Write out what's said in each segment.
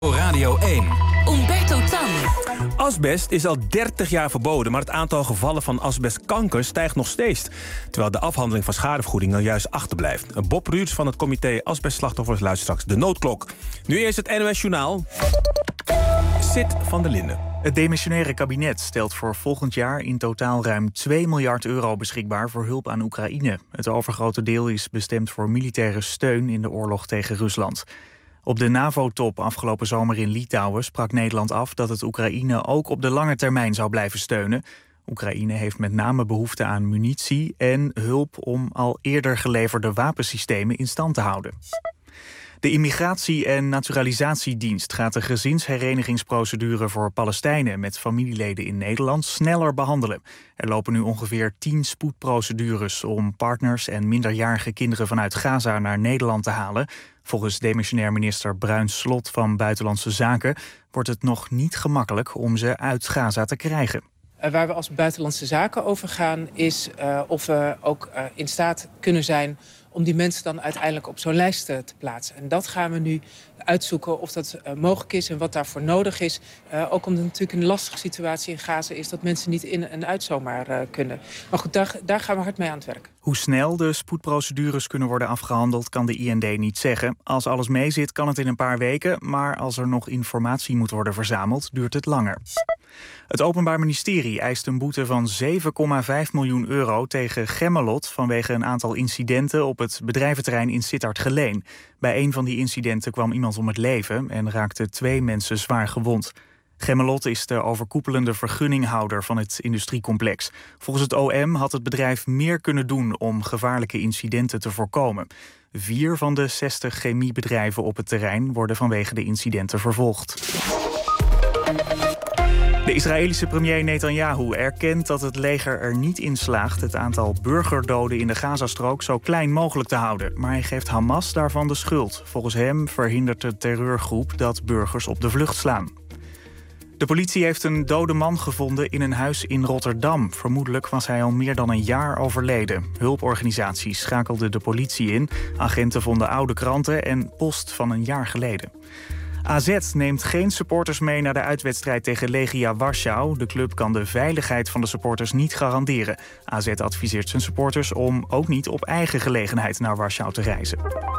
Radio 1. Umberto Tan. Asbest is al 30 jaar verboden, maar het aantal gevallen van asbestkanker stijgt nog steeds. Terwijl de afhandeling van schadevergoeding er juist achterblijft. Bob Ruurs van het comité Asbestslachtoffers luistert straks de noodklok. Nu eerst het NOS Journaal. Sid van der Linden. Het demissionaire kabinet stelt voor volgend jaar in totaal ruim 2 miljard euro beschikbaar voor hulp aan Oekraïne. Het overgrote deel is bestemd voor militaire steun in de oorlog tegen Rusland. Op de NAVO-top afgelopen zomer in Litouwen sprak Nederland af dat het Oekraïne ook op de lange termijn zou blijven steunen. Oekraïne heeft met name behoefte aan munitie en hulp om al eerder geleverde wapensystemen in stand te houden. De Immigratie- en Naturalisatiedienst gaat de gezinsherenigingsprocedure voor Palestijnen met familieleden in Nederland sneller behandelen. Er lopen nu ongeveer 10 spoedprocedures om partners en minderjarige kinderen vanuit Gaza naar Nederland te halen. Volgens demissionair minister Bruins Slot van Buitenlandse Zaken wordt het nog niet gemakkelijk om ze uit Gaza te krijgen. Waar we als Buitenlandse Zaken over gaan is of we ook in staat kunnen zijn om die mensen dan uiteindelijk op zo'n lijst te plaatsen. En dat gaan we nu uitzoeken of dat mogelijk is en wat daarvoor nodig is. Ook omdat het natuurlijk een lastige situatie in Gaza is dat mensen niet in en uit zomaar kunnen. Maar goed, daar gaan we hard mee aan het werk. Hoe snel de spoedprocedures kunnen worden afgehandeld kan de IND niet zeggen. Als alles meezit kan het in een paar weken, maar als er nog informatie moet worden verzameld duurt het langer. Het Openbaar Ministerie eist een boete van 7,5 miljoen euro tegen Gemmelot vanwege een aantal incidenten op het bedrijventerrein in Sittard-Geleen. Bij een van die incidenten kwam iemand om het leven en raakten 2 mensen zwaar gewond. Gemmelot is de overkoepelende vergunninghouder van het industriecomplex. Volgens het OM had het bedrijf meer kunnen doen om gevaarlijke incidenten te voorkomen. 4 van de 60 chemiebedrijven op het terrein worden vanwege de incidenten vervolgd. De Israëlische premier Netanyahu erkent dat het leger er niet in slaagt het aantal burgerdoden in de Gazastrook zo klein mogelijk te houden. Maar hij geeft Hamas daarvan de schuld. Volgens hem verhindert de terreurgroep dat burgers op de vlucht slaan. De politie heeft een dode man gevonden in een huis in Rotterdam. Vermoedelijk was hij al meer dan een jaar overleden. Hulporganisaties schakelden de politie in. Agenten vonden oude kranten en post van een jaar geleden. AZ neemt geen supporters mee naar de uitwedstrijd tegen Legia Warschau. De club kan de veiligheid van de supporters niet garanderen. AZ adviseert zijn supporters om ook niet op eigen gelegenheid naar Warschau te reizen.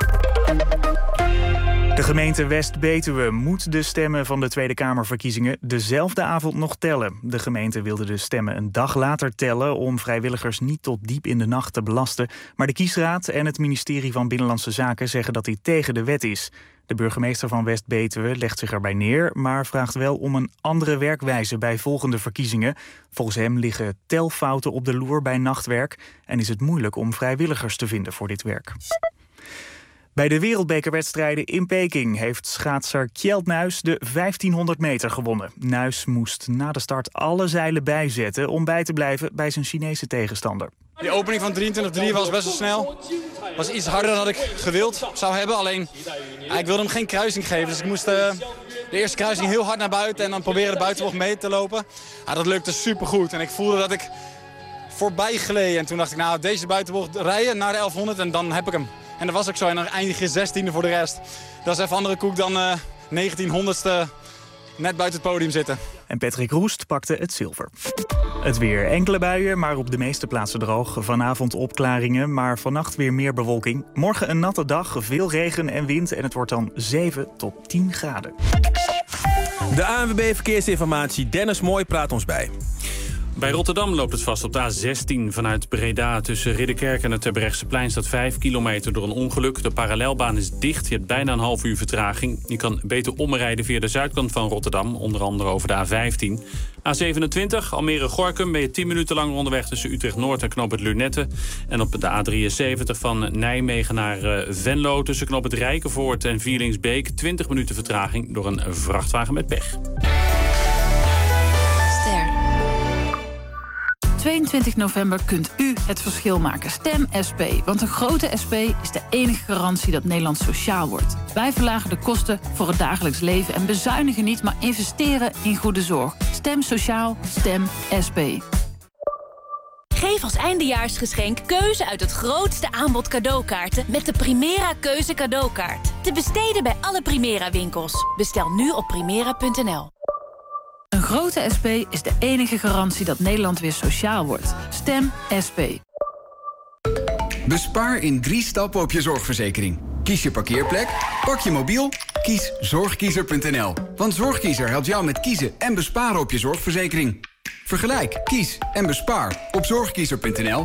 De gemeente West-Betuwe moet de stemmen van de Tweede Kamerverkiezingen dezelfde avond nog tellen. De gemeente wilde de stemmen een dag later tellen om vrijwilligers niet tot diep in de nacht te belasten. Maar de kiesraad en het ministerie van Binnenlandse Zaken zeggen dat dit tegen de wet is. De burgemeester van West-Betuwe legt zich erbij neer, maar vraagt wel om een andere werkwijze bij volgende verkiezingen. Volgens hem liggen telfouten op de loer bij nachtwerk en is het moeilijk om vrijwilligers te vinden voor dit werk. Bij de wereldbekerwedstrijden in Peking heeft schaatser Kjeld Nuis de 1500 meter gewonnen. Nuis moest na de start alle zeilen bijzetten om bij te blijven bij zijn Chinese tegenstander. Die opening van 23-3 was best wel snel. Was iets harder dan ik gewild zou hebben. Alleen, ik wilde hem geen kruising geven. Dus ik moest de eerste kruising heel hard naar buiten en dan proberen de buitenbocht mee te lopen. Dat lukte supergoed. En ik voelde dat ik voorbij gleed. En toen dacht ik, nou, deze buitenbocht rijden naar de 1100 en dan heb ik hem. En dat was ook zo. En dan eindig je 16e voor de rest. Dat is even andere koek dan 1900ste net buiten het podium zitten. En Patrick Roest pakte het zilver. Het weer. Enkele buien, maar op de meeste plaatsen droog. Vanavond opklaringen, maar vannacht weer meer bewolking. Morgen een natte dag, veel regen en wind en het wordt dan 7 tot 10 graden. De ANWB Verkeersinformatie. Dennis Mooi praat ons bij. Bij Rotterdam loopt het vast op de A16 vanuit Breda. Tussen Ridderkerk en het Terbrechtseplein staat 5 kilometer door een ongeluk. De parallelbaan is dicht, je hebt bijna een half uur vertraging. Je kan beter omrijden via de zuidkant van Rotterdam, onder andere over de A15. A27, Almere-Gorkum, ben je 10 minuten langer onderweg tussen Utrecht-Noord en knooppunt Lunette. En op de A73 van Nijmegen naar Venlo tussen knooppunt Rijkenvoort en Vierlingsbeek 20 minuten vertraging door een vrachtwagen met pech. 22 november kunt u het verschil maken. Stem SP, want een grote SP is de enige garantie dat Nederland sociaal wordt. Wij verlagen de kosten voor het dagelijks leven en bezuinigen niet, maar investeren in goede zorg. Stem sociaal, stem SP. Geef als eindejaarsgeschenk keuze uit het grootste aanbod cadeaukaarten met de Primera Keuze cadeaukaart. Te besteden bij alle Primera-winkels. Bestel nu op primera.nl. Een grote SP is de enige garantie dat Nederland weer sociaal wordt. Stem SP. Bespaar in 3 stappen op je zorgverzekering. Kies je parkeerplek, pak je mobiel, kies zorgkiezer.nl. Want Zorgkiezer helpt jou met kiezen en besparen op je zorgverzekering. Vergelijk, kies en bespaar op zorgkiezer.nl.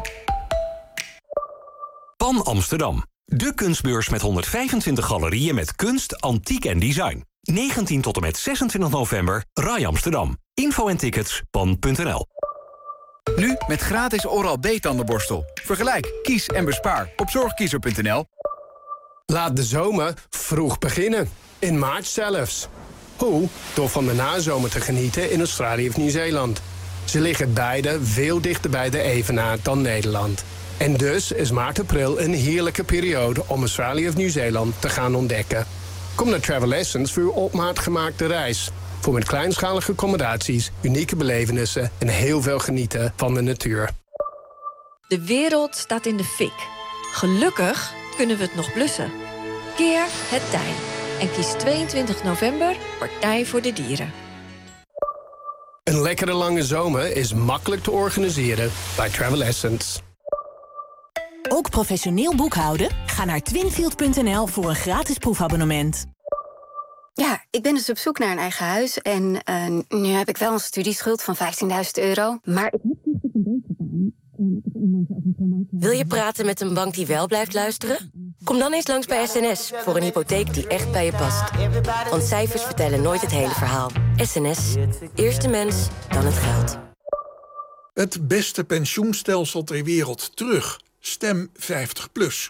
Pan Amsterdam. De kunstbeurs met 125 galerieën met kunst, antiek en design. 19 tot en met 26 november, RAI Amsterdam. Info en tickets, pan.nl. Nu met gratis Oral-B tandenborstel. Vergelijk, kies en bespaar op zorgkiezer.nl. Laat de zomer vroeg beginnen. In maart zelfs. Hoe? Door van de nazomer te genieten in Australië of Nieuw-Zeeland. Ze liggen beide veel dichter bij de evenaar dan Nederland. En dus is maart-april een heerlijke periode om Australië of Nieuw-Zeeland te gaan ontdekken. Kom naar Travel Essence voor uw op maat gemaakte reis. Voor met kleinschalige accommodaties, unieke belevenissen en heel veel genieten van de natuur. De wereld staat in de fik. Gelukkig kunnen we het nog blussen. Keer het tij. En kies 22 november Partij voor de Dieren. Een lekkere lange zomer is makkelijk te organiseren bij Travel Essence. Ook professioneel boekhouden? Ga naar twinfield.nl voor een gratis proefabonnement. Ja, ik ben dus op zoek naar een eigen huis. En nu heb ik wel een studieschuld van €15.000. Maar ik heb niet een beetje gedaan. Wil je praten met een bank die wel blijft luisteren? Kom dan eens langs bij SNS voor een hypotheek die echt bij je past. Want cijfers vertellen nooit het hele verhaal. SNS. Eerst de mens, dan het geld. Het beste pensioenstelsel ter wereld terug. Stem 50+.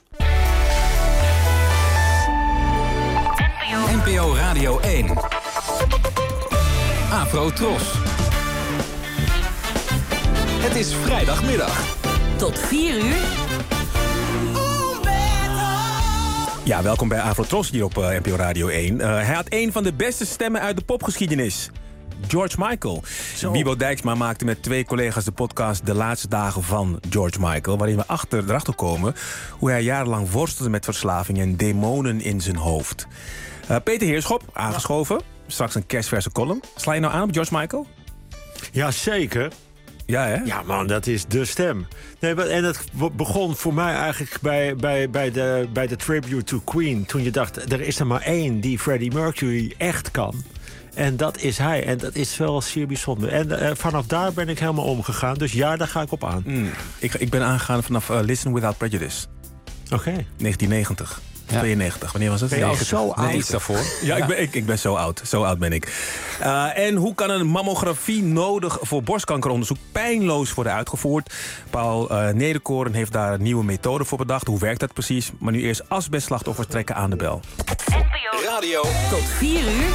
NPO Radio 1. Afro Tros. Het is vrijdagmiddag. Tot 4 uur. Ja, welkom bij Afro-Tros hier op NPO Radio 1. Hij had een van de beste stemmen uit de popgeschiedenis. George Michael. Wiebo Dijksma maakte met 2 collega's de podcast De Laatste Dagen van George Michael, waarin we erachter komen hoe hij jarenlang worstelde met verslaving en demonen in zijn hoofd. Peter Heerschop, aangeschoven. Straks een kerstverse column. Sla je nou aan op George Michael? Jazeker. Ja, hè? Ja, man, dat is de stem. Nee, en het begon voor mij eigenlijk bij de tribute to Queen. Toen je dacht, er is er maar 1 die Freddie Mercury echt kan. En dat is hij. En dat is wel zeer bijzonder. En vanaf daar ben ik helemaal omgegaan. Dus ja, daar ga ik op aan. Ik ben aangegaan vanaf Listen Without Prejudice. Oké. 1990. 92. Wanneer was het? Ben je al zo oud? Iets daarvoor. Ja, ik ben zo oud. Zo oud ben ik. En hoe kan een mammografie nodig voor borstkankeronderzoek pijnloos worden uitgevoerd? Paul Nederkoren heeft daar een nieuwe methode voor bedacht. Hoe werkt dat precies? Maar nu eerst asbestslachtoffers trekken aan de bel. Radio. Tot 4 uur.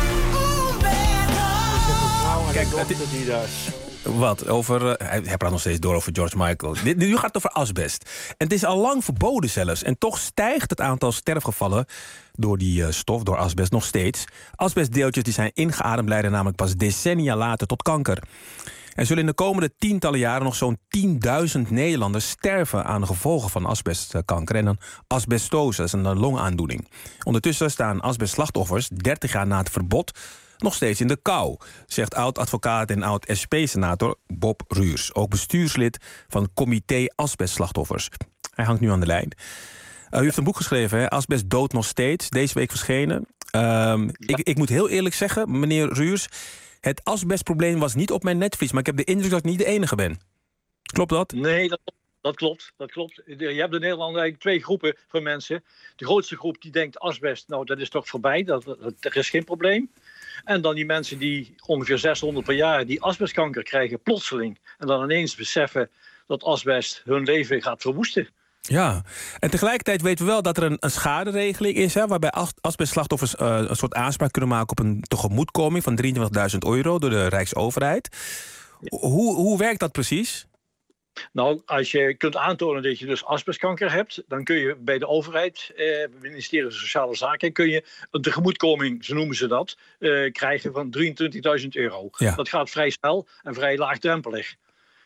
Kijk, wat? Hij praat nog steeds door over George Michael. Nu gaat het over asbest. En het is al lang verboden zelfs. En toch stijgt het aantal sterfgevallen door die stof, door asbest, nog steeds. Asbestdeeltjes die zijn ingeademd leiden namelijk pas decennia later tot kanker. Er zullen in de komende tientallen jaren nog zo'n 10.000 Nederlanders sterven aan de gevolgen van asbestkanker. En dan asbestose, dat is een longaandoening. Ondertussen staan asbestslachtoffers 30 jaar na het verbod nog steeds in de kou, zegt oud-advocaat en oud-SP-senator Bob Ruurs. Ook bestuurslid van het comité Asbestslachtoffers. Hij hangt nu aan de lijn. U heeft een boek geschreven, hè? Asbest doodt nog steeds. Deze week verschenen. Ik moet heel eerlijk zeggen, meneer Ruurs, het asbestprobleem was niet op mijn netvlies, maar ik heb de indruk dat ik niet de enige ben. Klopt dat? Nee, dat klopt. Je hebt in Nederland eigenlijk 2 groepen van mensen. De grootste groep die denkt asbest, nou dat is toch voorbij, er is geen probleem. En dan die mensen die ongeveer 600 per jaar die asbestkanker krijgen plotseling. En dan ineens beseffen dat asbest hun leven gaat verwoesten. Ja, en tegelijkertijd weten we wel dat er een schaderegeling is, hè, waarbij asbestslachtoffers een soort aanspraak kunnen maken op een tegemoetkoming van €23.000 door de Rijksoverheid. Hoe werkt dat precies? Nou, als je kunt aantonen dat je dus asbestkanker hebt, dan kun je bij de overheid, het ministerie van Sociale Zaken, kun je een tegemoetkoming, zo noemen ze dat, krijgen van €23.000. Ja. Dat gaat vrij snel en vrij laagdrempelig.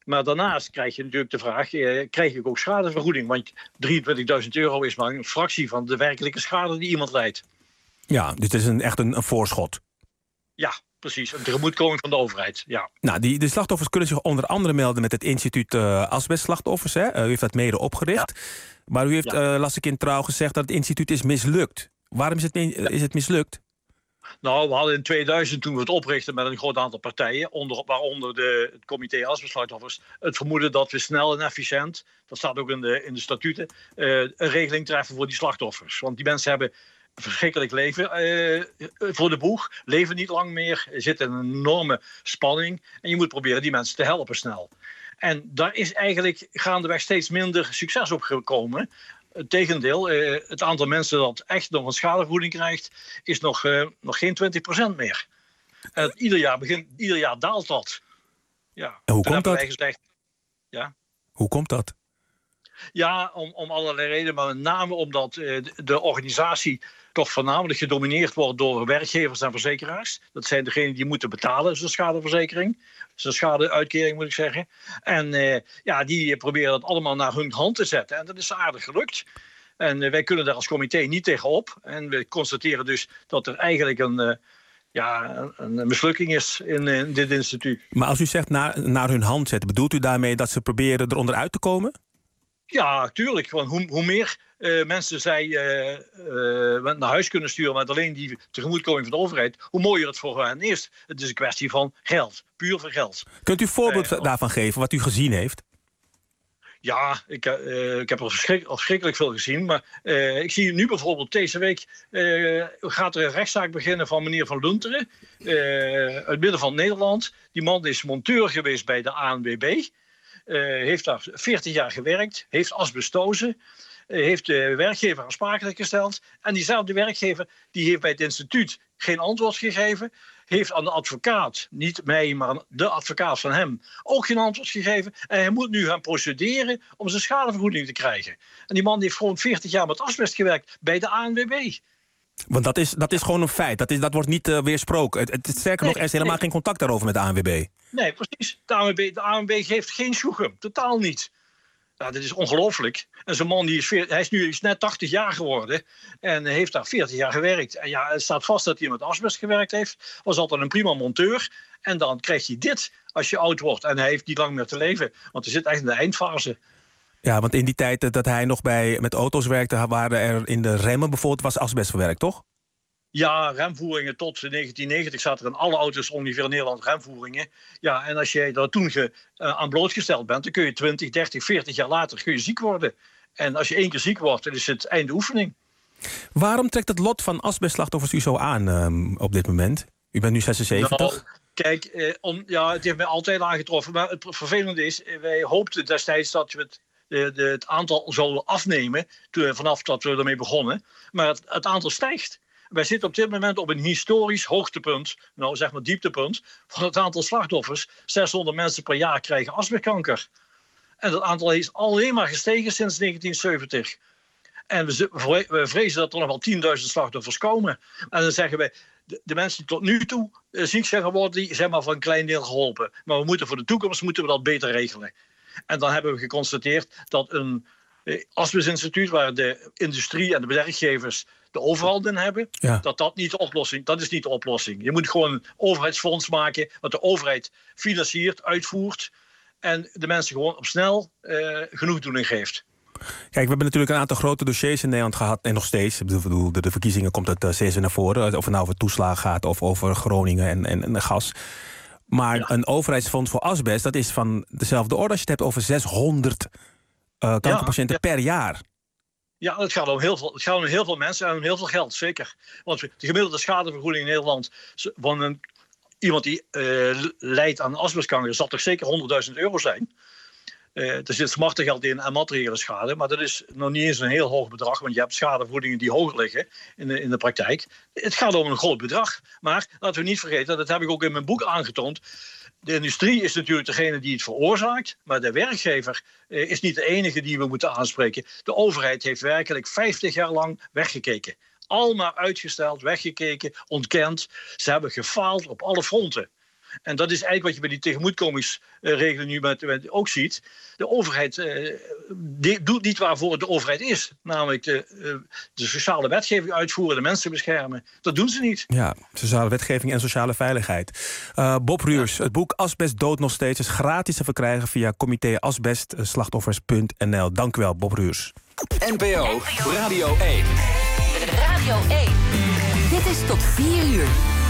Maar daarnaast krijg je natuurlijk de vraag, krijg ik ook schadevergoeding? Want €23.000 is maar een fractie van de werkelijke schade die iemand lijdt. Ja, dus het is echt een voorschot. Ja, precies. Een tegemoetkoming van de overheid. Ja. Nou, de slachtoffers kunnen zich onder andere melden met het instituut Asbestslachtoffers. Hè? U heeft dat mede opgericht. Ja. Maar u heeft, las ik in Trouw, gezegd dat het instituut is mislukt. Waarom is het mislukt? Nou, we hadden in 2000, toen we het oprichten met een groot aantal partijen, waaronder het comité Asbestslachtoffers, het vermoeden dat we snel en efficiënt, dat staat ook in de statuten, een regeling treffen voor die slachtoffers. Want die mensen hebben een verschrikkelijk leven voor de boeg, leven niet lang meer, er zit een enorme spanning en je moet proberen die mensen te helpen snel. En daar is eigenlijk gaandeweg steeds minder succes op gekomen. Tegendeel, het aantal mensen dat echt nog een schadevergoeding krijgt, is nog geen 20% meer. Ieder jaar daalt dat. Ja. En hoe komt dat? Hoe komt dat? Ja, om allerlei redenen, maar met name omdat de organisatie toch voornamelijk gedomineerd wordt door werkgevers en verzekeraars. Dat zijn degenen die moeten betalen, zijn schadeverzekering. Zijn schadeuitkering, moet ik zeggen. En die proberen dat allemaal naar hun hand te zetten. En dat is aardig gelukt. En wij kunnen daar als comité niet tegenop. En we constateren dus dat er eigenlijk een mislukking is in dit instituut. Maar als u zegt naar hun hand zetten, bedoelt u daarmee dat ze proberen eronder uit te komen? Ja, tuurlijk. Want hoe meer mensen zij naar huis kunnen sturen met alleen die tegemoetkoming van de overheid, hoe mooier het voor hen is. Het is een kwestie van geld, puur van geld. Kunt u een voorbeeld daarvan geven, wat u gezien heeft? Ja, ik heb er verschrikkelijk veel gezien. Maar ik zie nu bijvoorbeeld deze week gaat er een rechtszaak beginnen van meneer Van Lunteren uit midden van Nederland. Die man is monteur geweest bij de ANWB. Heeft daar 40 jaar gewerkt, heeft asbestose, heeft de werkgever aansprakelijk gesteld. En diezelfde werkgever die heeft bij het instituut geen antwoord gegeven. Heeft aan de advocaat, niet mij, maar de advocaat van hem, ook geen antwoord gegeven. En hij moet nu gaan procederen om zijn schadevergoeding te krijgen. En die man heeft gewoon 40 jaar met asbest gewerkt bij de ANWB. Want dat is gewoon een feit. Dat wordt niet weersproken. Sterker nog, er is helemaal geen contact daarover met de ANWB. Nee, precies. De ANWB geeft geen sjoegem. Totaal niet. Nou, dit is ongelooflijk. En zo'n man hij is net 80 jaar geworden. En heeft daar 40 jaar gewerkt. En ja, het staat vast dat hij met asbest gewerkt heeft. Was altijd een prima monteur. En dan krijg je dit als je oud wordt. En hij heeft niet lang meer te leven. Want hij zit echt in de eindfase. Ja, want in die tijd dat hij nog met auto's werkte, waren er in de remmen bijvoorbeeld was asbest verwerkt, toch? Ja, remvoeringen tot 1990 zaten er in alle auto's ongeveer in Nederland remvoeringen. Ja, en als jij daar toen aan blootgesteld bent, dan kun je 20, 30, 40 jaar later kun je ziek worden. En als je 1 keer ziek wordt, dan is het einde oefening. Waarom trekt het lot van asbestslachtoffers u zo aan op dit moment? U bent nu 76. Nou, kijk, het heeft mij altijd aangetroffen. Maar het vervelende is, wij hoopten destijds dat we het aantal zouden afnemen vanaf dat we ermee begonnen. Maar het aantal stijgt. Wij zitten op dit moment op een historisch hoogtepunt, nou zeg maar dieptepunt, van het aantal slachtoffers. 600 mensen per jaar krijgen asbestkanker. En dat aantal is alleen maar gestegen sinds 1970. En we vrezen dat er nog wel 10.000 slachtoffers komen. En dan zeggen wij, de mensen die tot nu toe ziek zijn geworden, die zijn maar van een klein deel geholpen. Maar we moeten voor de toekomst dat beter regelen. En dan hebben we geconstateerd dat een asbestinstituut, waar de industrie en de werkgevers de overhand in hebben, dat niet de oplossing. Dat is niet de oplossing. Je moet gewoon een overheidsfonds maken, wat de overheid financiert, uitvoert en de mensen gewoon op snel genoegdoening geeft. Kijk, we hebben natuurlijk een aantal grote dossiers in Nederland gehad. En nog steeds. Ik bedoel, de verkiezingen komt het steeds weer naar voren. Of het nou over toeslagen gaat of over Groningen en gas. Maar een overheidsfonds voor asbest, dat is van dezelfde orde als je het hebt over 600 kankerpatiënten per jaar. Ja, het gaat om heel veel mensen en om heel veel geld, zeker. Want de gemiddelde schadevergoeding in Nederland van iemand die lijdt aan asbestkanker zal toch zeker €100.000 zijn. Er zit smartengeld in en materiële schade, maar dat is nog niet eens een heel hoog bedrag, want je hebt schadevergoedingen die hoger liggen in de praktijk. Het gaat om een groot bedrag, maar laten we niet vergeten, dat heb ik ook in mijn boek aangetoond, de industrie is natuurlijk degene die het veroorzaakt, maar de werkgever is niet de enige die we moeten aanspreken. De overheid heeft werkelijk 50 jaar lang weggekeken. Almaar uitgesteld, weggekeken, ontkend. Ze hebben gefaald op alle fronten. En dat is eigenlijk wat je bij die tegemoetkomingsregeling nu ook ziet. De overheid doet niet waarvoor de overheid is. Namelijk de sociale wetgeving uitvoeren, de mensen beschermen. Dat doen ze niet. Ja, sociale wetgeving en sociale veiligheid. Bob Ruurs, het boek Asbest doodt nog steeds is gratis te verkrijgen via comité asbestslachtoffers.nl. Dank u wel, Bob Ruurs. NPO Radio 1. Radio 1. Dit is tot 4 uur.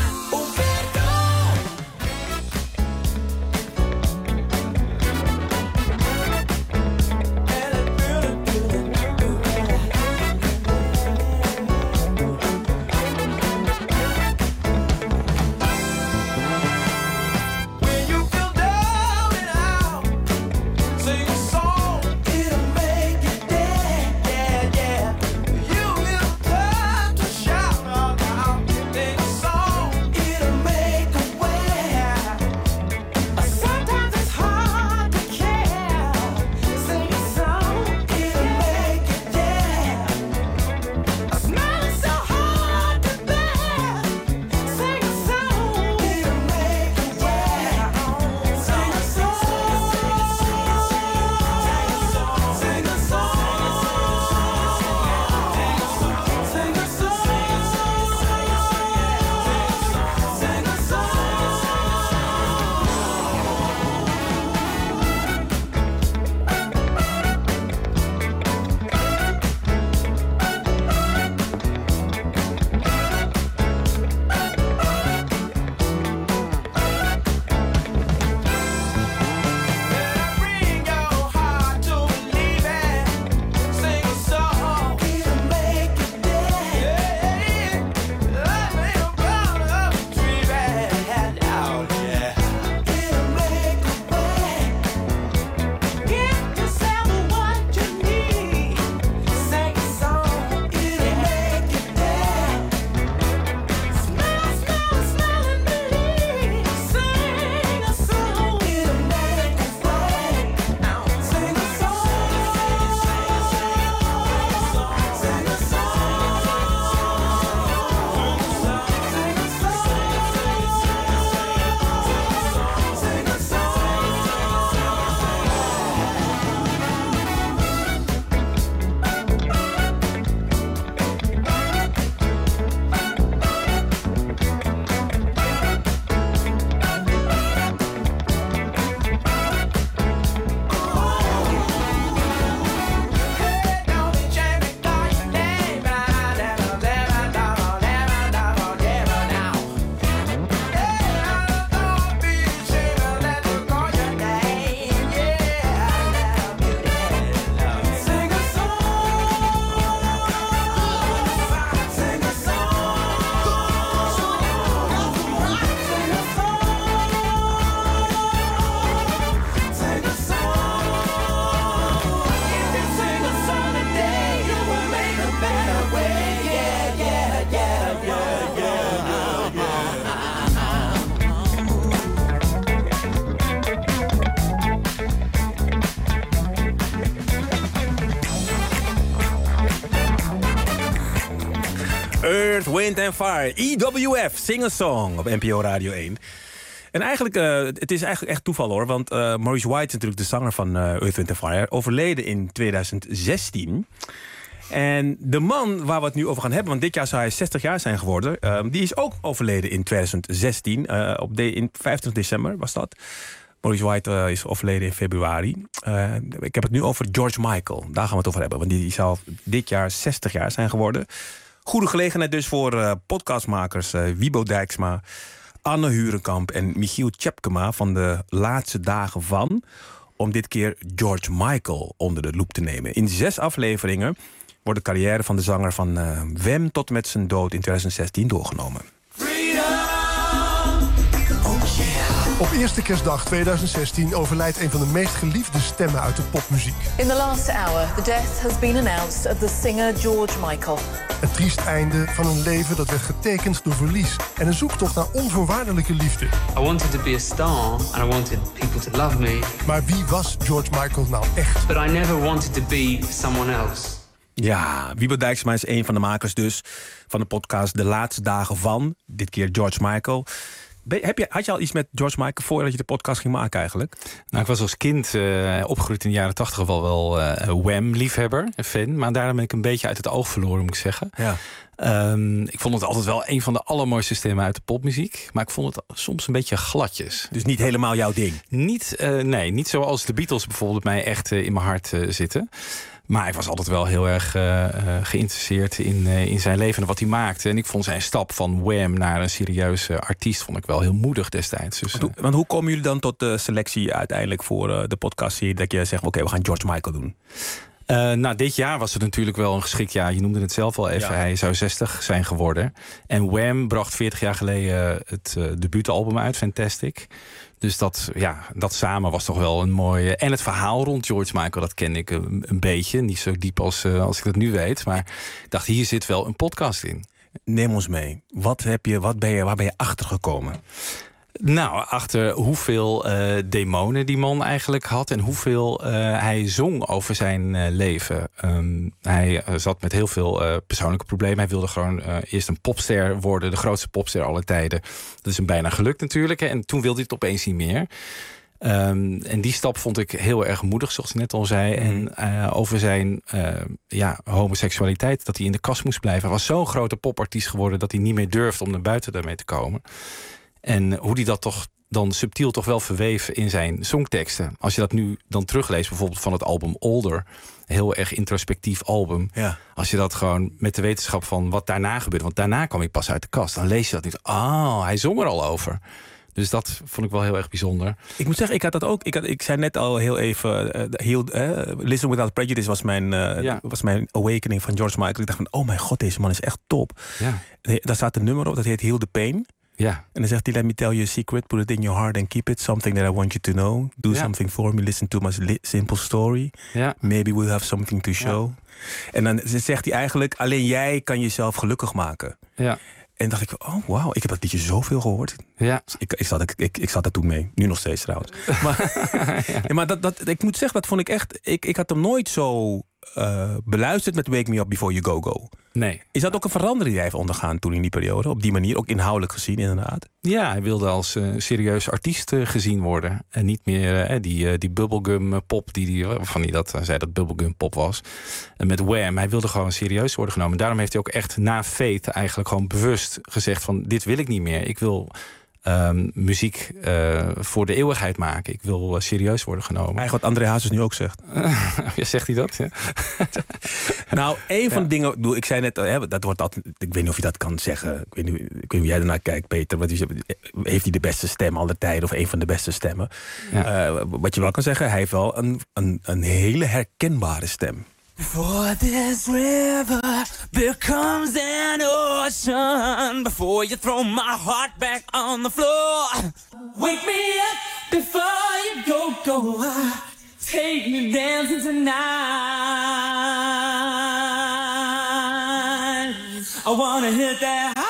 Earth, Wind and Fire. EWF, Sing a Song op NPO Radio 1. En eigenlijk, het is eigenlijk echt toeval hoor. Want Maurice White is natuurlijk de zanger van Earth, Wind and Fire. Overleden in 2016. En de man waar we het nu over gaan hebben, want dit jaar zou hij 60 jaar zijn geworden, die is ook overleden in 2016. In 25 december was dat. Maurice White is overleden in februari. Ik heb het nu over George Michael. Daar gaan we het over hebben. Want die zou dit jaar 60 jaar zijn geworden. Goede gelegenheid dus voor podcastmakers Wiebo Dijksma, Anne Hurenkamp en Michiel Tjepkema van de laatste dagen van, om dit keer George Michael onder de loep te nemen. In 6 afleveringen wordt de carrière van de zanger van Wham tot met zijn dood in 2016 doorgenomen. Op eerste kerstdag 2016 overlijdt een van de meest geliefde stemmen uit de popmuziek. In the last hour, the death has been announced of the singer George Michael. Een triest einde van een leven dat werd getekend door verlies en een zoektocht naar onvoorwaardelijke liefde. I wanted to be a star and I wanted people to love me. Maar wie was George Michael nou echt? But I never wanted to be someone else. Ja, Wiebo Dijksma is een van de makers dus van de podcast De Laatste Dagen van. Dit keer George Michael. Had je al iets met George Michael voordat je de podcast ging maken eigenlijk? Nou, ik was als kind opgegroeid in de jaren 80 wel Wham-liefhebber, een fan. Maar daarom ben ik een beetje uit het oog verloren, moet ik zeggen. Ja. Ik vond het altijd wel een van de allermooiste stemmen uit de popmuziek. Maar ik vond het soms een beetje gladjes. Dus niet helemaal jouw ding? Niet zoals de Beatles bijvoorbeeld mij echt in mijn hart zitten. Maar ik was altijd wel heel erg geïnteresseerd in zijn leven en wat hij maakte. En ik vond zijn stap van Wham naar een serieuze artiest vond ik wel heel moedig destijds. Dus, want hoe komen jullie dan tot de selectie uiteindelijk voor de podcastserie? Dat je zegt, oké, we gaan George Michael doen. Dit jaar was het natuurlijk wel een geschikt jaar. Je noemde het zelf al even. Ja. Hij zou 60 zijn geworden. En Wham bracht 40 jaar geleden het debuutalbum uit, Fantastic. Dus dat samen was toch wel een mooie... En het verhaal rond George Michael, dat ken ik een beetje. Niet zo diep als ik dat nu weet. Maar ik dacht, hier zit wel een podcast in. Neem ons mee. Waar ben je achter gekomen? Nou, achter hoeveel demonen die man eigenlijk had en hoeveel hij zong over zijn leven. Hij zat met heel veel persoonlijke problemen. Hij wilde gewoon eerst een popster worden, de grootste popster aller tijden. Dat is hem bijna gelukt natuurlijk. Hè? En toen wilde hij het opeens niet meer. En die stap vond ik heel erg moedig, zoals ik net al zei. En over zijn homoseksualiteit, dat hij in de kast moest blijven. Hij was zo'n grote popartiest geworden dat hij niet meer durfde om naar buiten daarmee te komen. En hoe die dat toch dan subtiel toch wel verweef in zijn songteksten. Als je dat nu dan terugleest, bijvoorbeeld van het album Older. Heel erg introspectief album. Ja. Als je dat gewoon met de wetenschap van wat daarna gebeurde. Want daarna kwam ik pas uit de kast. Dan lees je dat niet. Hij zong er al over. Dus dat vond ik wel heel erg bijzonder. Ik moet zeggen, ik had dat ook. Ik zei net al heel even... Listen Without Prejudice was mijn awakening van George Michael. Ik dacht van, oh mijn god, deze man is echt top. Ja. Daar staat een nummer op, dat heet Heal the Pain. Ja. En dan zegt hij, let me tell you a secret. Put it in your heart and keep it. Something that I want you to know. Do something for me. Listen to my simple story. Ja. Maybe we'll have something to show. Ja. En dan zegt hij eigenlijk, alleen jij kan jezelf gelukkig maken. Ja. En dacht ik, oh wauw, ik heb dat liedje zoveel gehoord. Ja. Ik zat er toen mee. Nu nog steeds trouwens. Maar ik moet zeggen, dat vond ik echt... Ik had hem nooit zo beluisterd met Wake Me Up Before You Go. Nee. Is dat ook een verandering die hij heeft ondergaan toen in die periode? Op die manier, ook inhoudelijk gezien inderdaad? Ja, hij wilde als serieus artiest gezien worden. En niet meer die bubblegum pop zei dat bubblegum pop was. En met Wham, hij wilde gewoon serieus worden genomen. Daarom heeft hij ook echt na Faith eigenlijk gewoon bewust gezegd van, dit wil ik niet meer. Ik wil muziek voor de eeuwigheid maken. Ik wil serieus worden genomen. Eigenlijk wat André Hazes nu ook zegt. Zegt hij dat? Ja. Nou, een van de dingen... Ik zei net, dat wordt altijd... Ik weet niet of je dat kan zeggen. Ik weet niet hoe jij ernaar kijkt, Peter. Heeft hij de beste stem aller tijden? Of een van de beste stemmen? Ja. Wat je wel kan zeggen, hij heeft wel een hele herkenbare stem. Before this river, there comes an ocean. Before you throw my heart back on the floor. Wake me up before you go. Take me dancing tonight. I wanna hit that high.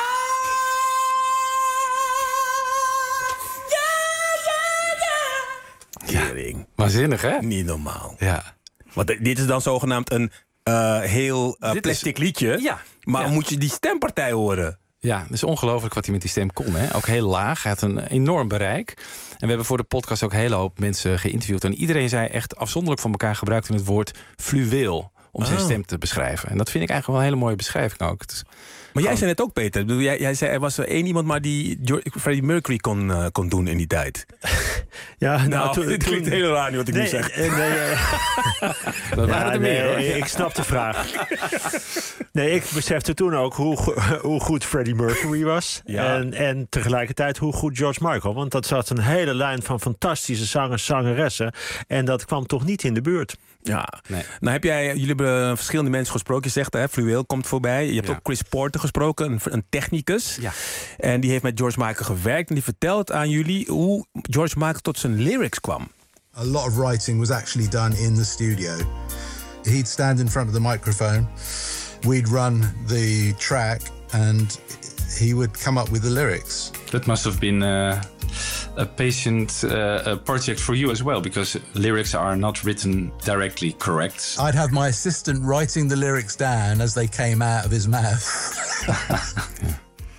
Ja. Waanzinnig, hè? Niet normaal. Ja. Want dit is dan zogenaamd een heel plastic liedje. Ja. Maar moet je die stempartij horen? Ja, het is ongelooflijk wat hij met die stem kon. Hè? Ook heel laag. Hij had een enorm bereik. En we hebben voor de podcast ook een hele hoop mensen geïnterviewd. En iedereen zei echt afzonderlijk van elkaar gebruikte het woord fluweel om zijn stem te beschrijven. En dat vind ik eigenlijk wel een hele mooie beschrijving ook. Maar jij zei net ook, Peter. Jij zei er was één iemand maar die Freddie Mercury kon doen in die tijd. Ja, het klinkt heel raar nu wat ik nu zeg. Dat waren er meer, hoor. Ik snap de vraag. Nee, ik besefte toen ook hoe goed Freddie Mercury was. Ja. En tegelijkertijd hoe goed George Michael. Want dat zat een hele lijn van fantastische zangers, zangeressen. En dat kwam toch niet in de buurt. Ja, nee. Nou jullie hebben verschillende mensen gesproken. Je zegt, Fluweel komt voorbij. Je hebt ook Chris Porter gesproken, een technicus. Ja. En die heeft met George Michael gewerkt. En die vertelt aan jullie hoe George Michael tot zijn lyrics kwam. A lot of writing was actually done in the studio. He'd stand in front of the microphone. We'd run the track and he would come up with the lyrics. That must have been a patient project for you as well, because lyrics are not written directly correct. I'd have my assistant writing the lyrics down as they came out of his mouth.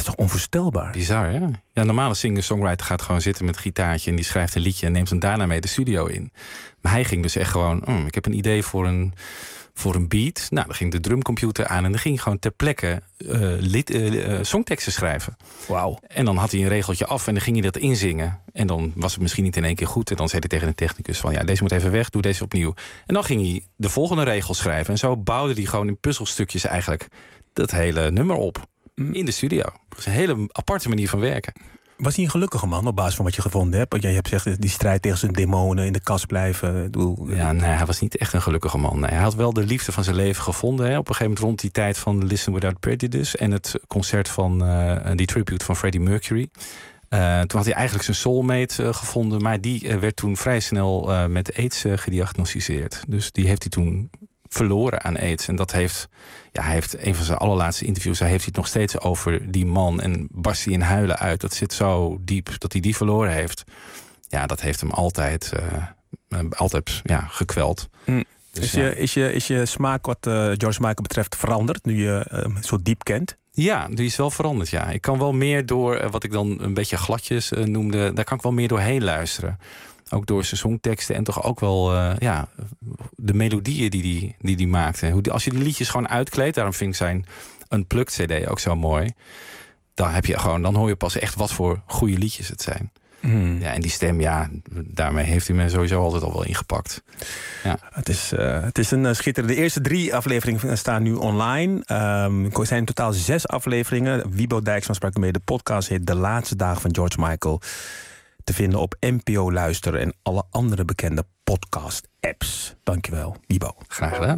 toch onvoorstelbaar? Bizar, hè? Ja, normale singer-songwriter gaat gewoon zitten met een gitaartje en die schrijft een liedje en neemt hem daarna mee de studio in. Maar hij ging dus echt gewoon, ik heb een idee voor een beat. Nou, dan ging de drumcomputer aan en dan ging hij gewoon ter plekke songteksten schrijven. Wauw. En dan had hij een regeltje af en dan ging hij dat inzingen. En dan was het misschien niet in één keer goed. En dan zei hij tegen de technicus van, ja, deze moet even weg, doe deze opnieuw. En dan ging hij de volgende regel schrijven. En zo bouwde hij gewoon in puzzelstukjes eigenlijk dat hele nummer op. In de studio. Dat is een hele aparte manier van werken. Was hij een gelukkige man op basis van wat je gevonden hebt? Want jij hebt gezegd die strijd tegen zijn demonen in de kast blijven. Ja, nee, hij was niet echt een gelukkige man. Nee, hij had wel de liefde van zijn leven gevonden. Hè. Op een gegeven moment rond die tijd van Listen Without Prejudice en het concert van die tribute van Freddie Mercury. Toen had hij eigenlijk zijn soulmate gevonden, maar die werd toen vrij snel met AIDS gediagnosticeerd. Dus die heeft hij toen verloren aan AIDS. En dat heeft, hij heeft een van zijn allerlaatste interviews, hij heeft het nog steeds over die man en barst hij in huilen uit. Dat zit zo diep dat hij die verloren heeft. Ja, dat heeft hem altijd gekweld. Dus is je smaak wat George Michael betreft veranderd nu je zo diep kent? Ja, die is wel veranderd, ja. Ik kan wel meer door, wat ik dan een beetje gladjes noemde, daar kan ik wel meer doorheen luisteren. Ook door zijn songteksten en toch ook wel de melodieën die die maakte. Als je de liedjes gewoon uitkleedt, daarom vind ik zijn Unplugged CD ook zo mooi. Dan hoor je pas echt wat voor goede liedjes het zijn. Ja, en die stem, daarmee heeft hij me sowieso altijd al wel ingepakt. Ja. Het is een schitterende. De eerste 3 afleveringen staan nu online. Er zijn in totaal 6 afleveringen. Wiebo Dijksman sprak ermee. De podcast heet De Laatste Dagen van George Michael. Te vinden op NPO Luister en alle andere bekende podcast-apps. Dankjewel, Wiebo. Graag gedaan.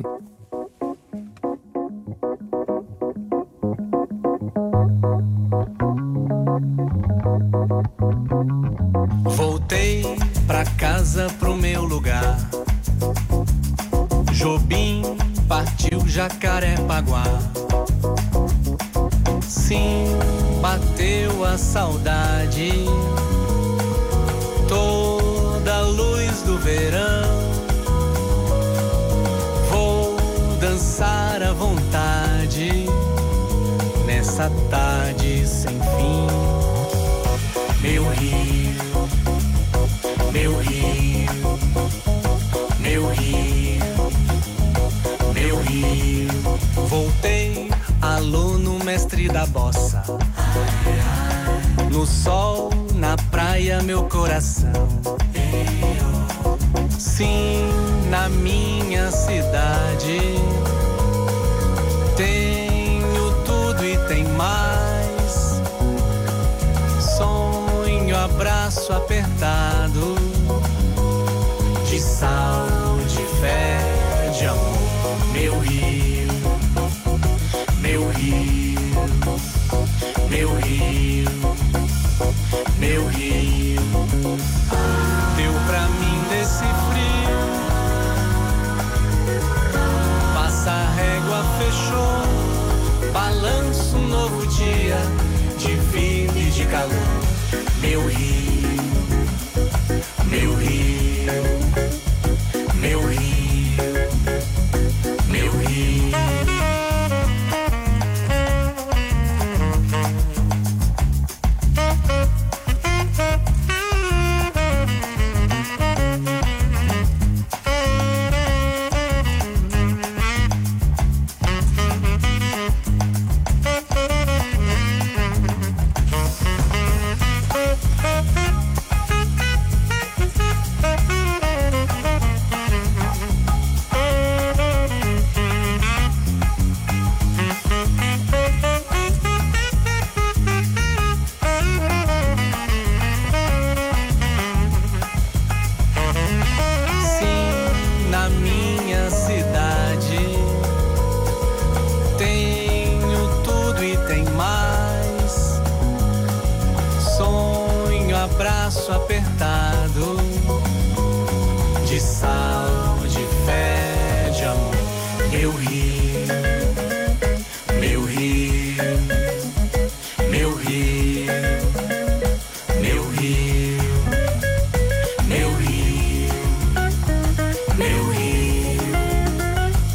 Voltei pra casa pro meu lugar. Jobim partiu Jacarepaguá. Sim, bateu a saudade. Toda a luz do verão. Vou dançar à vontade nessa tarde sem fim. Meu rio, meu rio, meu rio, meu rio. Voltei, aluno mestre da bossa. No sol, na praia, meu coração. Sim, na minha cidade. Tenho tudo e tem mais. Sonho, abraço apertado. De sal, de fé, de amor. Meu rio, meu rio, meu rio, meu rio. Deu pra mim desse frio. Passa a régua, fechou. Balanço um novo dia de vida e de calor. Meu rio, meu rio, meu rio, meu rio. Abraço apertado de sal, de fé, de amor. Meu rio, meu rio, meu rio, meu rio, meu rio, meu rio,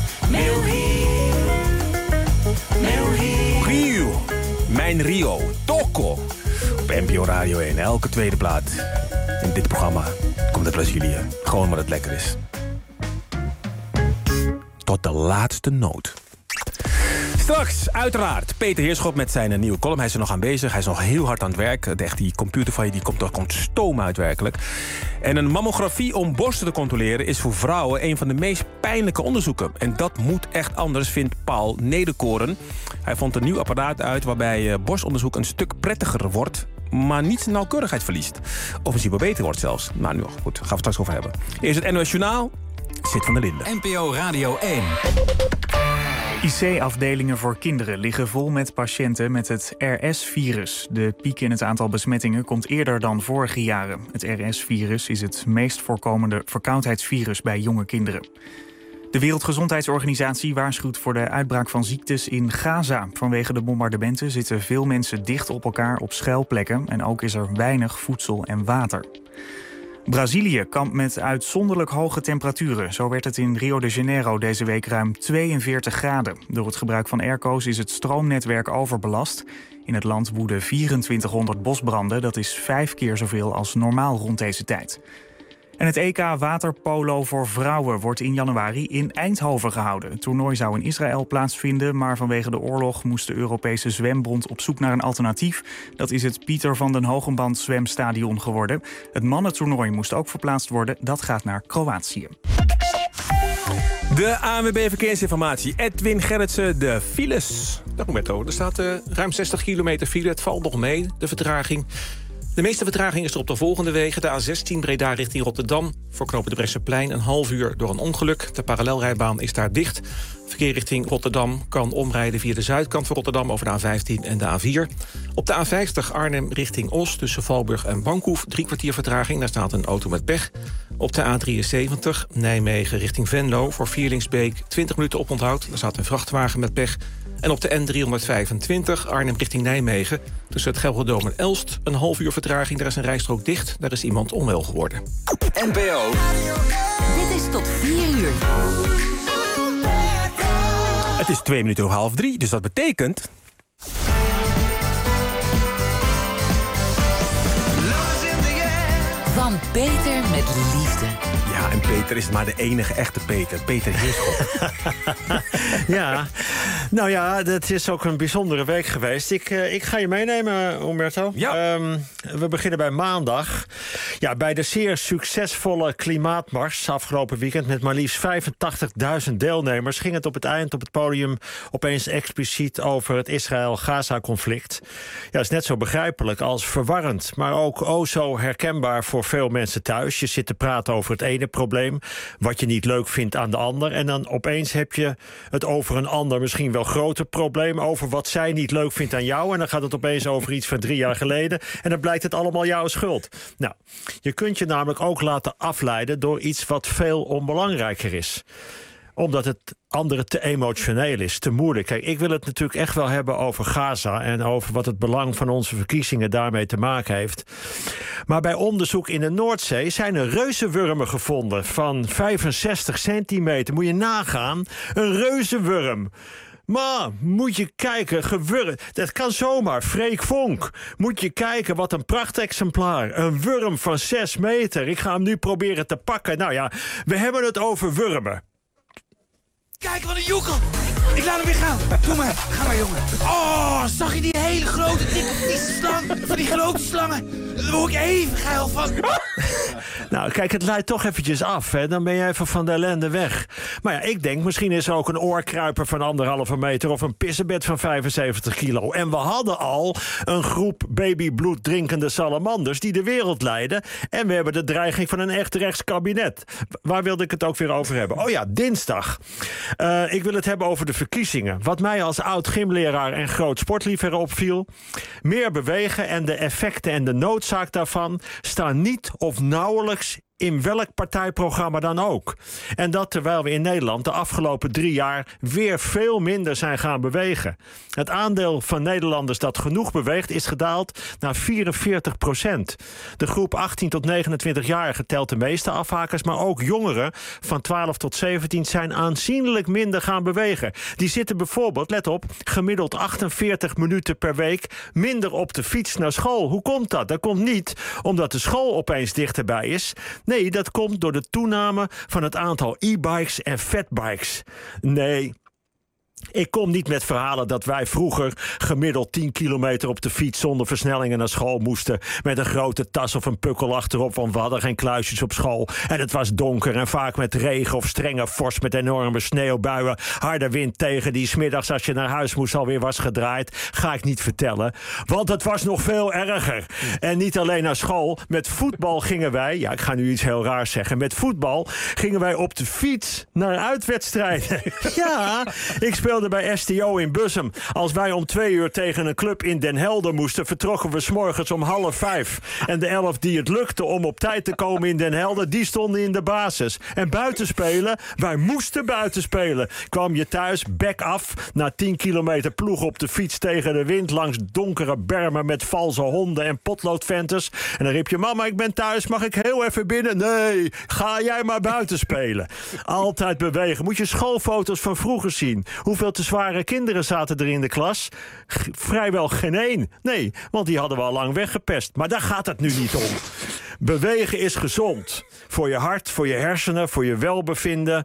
meu rio, meu rio. Rio, mijn Rio. NPO Radio 1. Elke tweede plaat in dit programma komt uit Brazilië. Gewoon omdat het lekker is. Tot de laatste noot. Straks, uiteraard, Peter Heerschop met zijn nieuwe column. Hij is er nog aan bezig, hij is nog heel hard aan het werk. Die computer van je komt stomen uit werkelijk. En een mammografie om borsten te controleren is voor vrouwen een van de meest pijnlijke onderzoeken. En dat moet echt anders, vindt Paul Nederkoren. Hij vond een nieuw apparaat uit waarbij borstonderzoek een stuk prettiger wordt, maar niet zijn nauwkeurigheid verliest. Of misschien wel beter wordt zelfs. Maar nu, goed, gaan we straks over hebben. Eerst het NOS Journaal, Sid van der Linden. NPO Radio 1. IC-afdelingen voor kinderen liggen vol met patiënten met het RS-virus. De piek in het aantal besmettingen komt eerder dan vorige jaren. Het RS-virus is het meest voorkomende verkoudheidsvirus bij jonge kinderen. De Wereldgezondheidsorganisatie waarschuwt voor de uitbraak van ziektes in Gaza. Vanwege de bombardementen zitten veel mensen dicht op elkaar op schuilplekken en ook is er weinig voedsel en water. Brazilië kampt met uitzonderlijk hoge temperaturen. Zo werd het in Rio de Janeiro deze week ruim 42 graden. Door het gebruik van airco's is het stroomnetwerk overbelast. In het land woeden 2400 bosbranden. Dat is 5 keer zoveel als normaal rond deze tijd. En het EK waterpolo voor vrouwen wordt in januari in Eindhoven gehouden. Het toernooi zou in Israël plaatsvinden, maar vanwege de oorlog moest de Europese Zwembond op zoek naar een alternatief. Dat is het Pieter van den Hogenband zwemstadion geworden. Het mannentoernooi moest ook verplaatst worden. Dat gaat naar Kroatië. De ANWB Verkeersinformatie. Edwin Gerritsen, de files. Dag Roberto, er staat ruim 60 kilometer file. Het valt nog mee, de vertraging. De meeste vertraging is er op de volgende wegen. De A16 Breda richting Rotterdam. Voor knopen de Bresseplein een half uur door een ongeluk. De parallelrijbaan is daar dicht. Verkeer richting Rotterdam kan omrijden via de zuidkant van Rotterdam over de A15 en de A4. Op de A50 Arnhem richting Os tussen Valburg en Bankhoef 3 kwartier vertraging. Daar staat een auto met pech. Op de A73 Nijmegen richting Venlo voor Vierlingsbeek 20 minuten oponthoud. Daar staat een vrachtwagen met pech. En op de N325 Arnhem richting Nijmegen tussen het Gelredome en Elst een half uur vertraging. Daar is een rijstrook dicht. Daar is iemand onwel geworden. NPO. Dit is tot 4 uur. Het is 2 minuten over 2:30, dus dat betekent... Van Peter met liefde. Ja, en Peter is maar de enige echte Peter. Peter Heerschop. Ja, nou ja, dat is ook een bijzondere week geweest. Ik ga je meenemen, Umberto. Ja. We beginnen bij maandag. Ja, bij de zeer succesvolle klimaatmars afgelopen weekend met maar liefst 85.000 deelnemers ging het op het eind op het podium opeens expliciet over het Israël-Gaza-conflict. Ja, is net zo begrijpelijk als verwarrend, maar ook zo herkenbaar voor veel mensen thuis. Je zit te praten over het ene probleem, wat je niet leuk vindt aan de ander, en dan opeens heb je het over een ander misschien wel groter probleem, over wat zij niet leuk vindt aan jou, en dan gaat het opeens over iets van 3 jaar geleden, en dan blijkt het allemaal jouw schuld. Nou, je kunt je namelijk ook laten afleiden door iets wat veel onbelangrijker is. Omdat het andere te emotioneel is, te moeilijk. Kijk, ik wil het natuurlijk echt wel hebben over Gaza en over wat het belang van onze verkiezingen daarmee te maken heeft. Maar bij onderzoek in de Noordzee zijn er reuzenwurmen gevonden van 65 centimeter. Moet je nagaan, een reuzenwurm. Maar moet je kijken, dat kan zomaar, Freek Vonk. Moet je kijken, wat een prachtexemplaar. Een wurm van 6 meter. Ik ga hem nu proberen te pakken. Nou ja, we hebben het over wurmen. Kijk, wat een joekel! Ik laat hem weer gaan. Doe maar. Ga maar, jongen. Oh, zag je die hele grote, dikke, vieze slang? Van die grote slangen? Daar word ik even geil van. Nou, kijk, het leidt toch eventjes af, hè. Dan ben je even van de ellende weg. Maar ja, ik denk, misschien is er ook een oorkruiper van 1,5 meter... of een pissebed van 75 kilo. En we hadden al een groep babybloed drinkende salamanders... die de wereld leiden. En we hebben de dreiging van een echt rechtskabinet. Waar wilde ik het ook weer over hebben? Oh ja, dinsdag. Ik wil het hebben over de verkiezingen. Wat mij als oud-gymleraar en groot sportliefhebber opviel... meer bewegen en de effecten en de noodzaak daarvan... staan niet of nauwelijks in welk partijprogramma dan ook. En dat terwijl we in Nederland de afgelopen 3 jaar weer veel minder zijn gaan bewegen. Het aandeel van Nederlanders dat genoeg beweegt is gedaald naar 44%. De groep 18 tot 29-jarigen telt de meeste afhakers, maar ook jongeren van 12 tot 17 zijn aanzienlijk minder gaan bewegen. Die zitten bijvoorbeeld, let op, gemiddeld 48 minuten per week minder op de fiets naar school. Hoe komt dat? Dat komt niet omdat de school opeens dichterbij is. Nee, dat komt door de toename van het aantal e-bikes en fatbikes. Nee. Ik kom niet met verhalen dat wij vroeger gemiddeld 10 kilometer op de fiets zonder versnellingen naar school moesten. Met een grote tas of een pukkel achterop, want we hadden geen kluisjes op school. En het was donker en vaak met regen of strenge vorst met enorme sneeuwbuien. Harde wind tegen die 's middags als je naar huis moest alweer was gedraaid. Ga ik niet vertellen, want het was nog veel erger. En niet alleen naar school, met voetbal gingen wij, ja ik ga nu iets heel raars zeggen, met voetbal gingen wij op de fiets naar uitwedstrijden. Ja, ik speelde bij STO in Bussum. Als wij om 2 uur tegen een club in Den Helder moesten, vertrokken we 's morgens om 4:30. En de 11 die het lukte om op tijd te komen in Den Helder, die stonden in de basis. En buitenspelen, wij moesten buitenspelen. Kwam je thuis, back af, na 10 kilometer ploeg op de fiets tegen de wind, langs donkere bermen met valse honden en potloodventers. En dan riep je, mama, ik ben thuis, mag ik heel even binnen? Nee, ga jij maar buitenspelen. Altijd bewegen. Moet je schoolfoto's van vroeger zien. Hoeveel te zware kinderen zaten er in de klas? Vrijwel geen één. Nee, want die hadden we al lang weggepest. Maar daar gaat het nu niet om. Bewegen is gezond. Voor je hart, voor je hersenen, voor je welbevinden.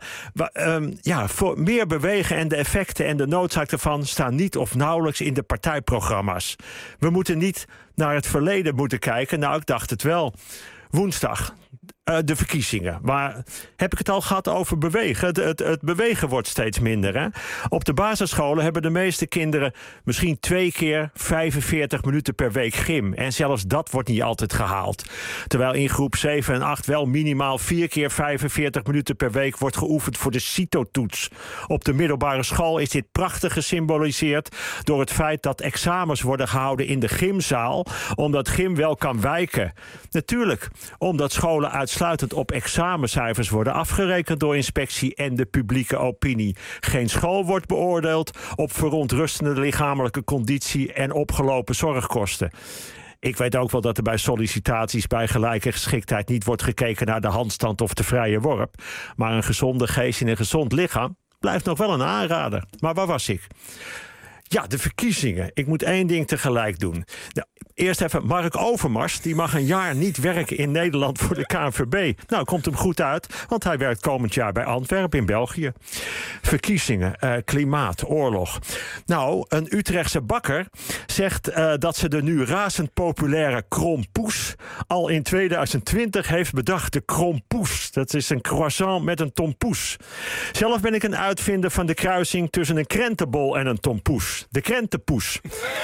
Voor meer bewegen en de effecten en de noodzaak ervan staan niet of nauwelijks in de partijprogramma's. We moeten niet naar het verleden moeten kijken. Nou, ik dacht het wel. Woensdag. De verkiezingen. Maar heb ik het al gehad over bewegen? Het bewegen wordt steeds minder. Hè? Op de basisscholen hebben de meeste kinderen misschien 2 keer 45 minuten per week gym. En zelfs dat wordt niet altijd gehaald. Terwijl in groep 7 en 8 wel minimaal 4 keer 45 minuten per week wordt geoefend voor de CITO-toets. Op de middelbare school is dit prachtig gesymboliseerd door het feit dat examens worden gehouden in de gymzaal, omdat gym wel kan wijken. Natuurlijk, omdat scholen uitsluitend op examencijfers worden afgerekend door inspectie en de publieke opinie. Geen school wordt beoordeeld op verontrustende lichamelijke conditie en opgelopen zorgkosten. Ik weet ook wel dat er bij sollicitaties bij gelijke geschiktheid niet wordt gekeken naar de handstand of de vrije worp. Maar een gezonde geest in een gezond lichaam blijft nog wel een aanrader. Maar waar was ik? Ja, de verkiezingen. Ik moet 1 ding tegelijk doen. Nou, eerst even Mark Overmars. Die mag een jaar niet werken in Nederland voor de KNVB. Nou, komt hem goed uit, want hij werkt komend jaar bij Antwerpen in België. Verkiezingen, klimaat, oorlog. Nou, een Utrechtse bakker zegt dat ze de nu razend populaire krompoes al in 2020 heeft bedacht. De krompoes. Dat is een croissant met een tompoes. Zelf ben ik een uitvinder van de kruising tussen een krentenbol en een tompoes. De krentenpoes.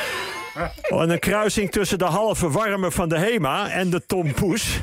En een kruising tussen de halve warme van de Hema en de tompoes.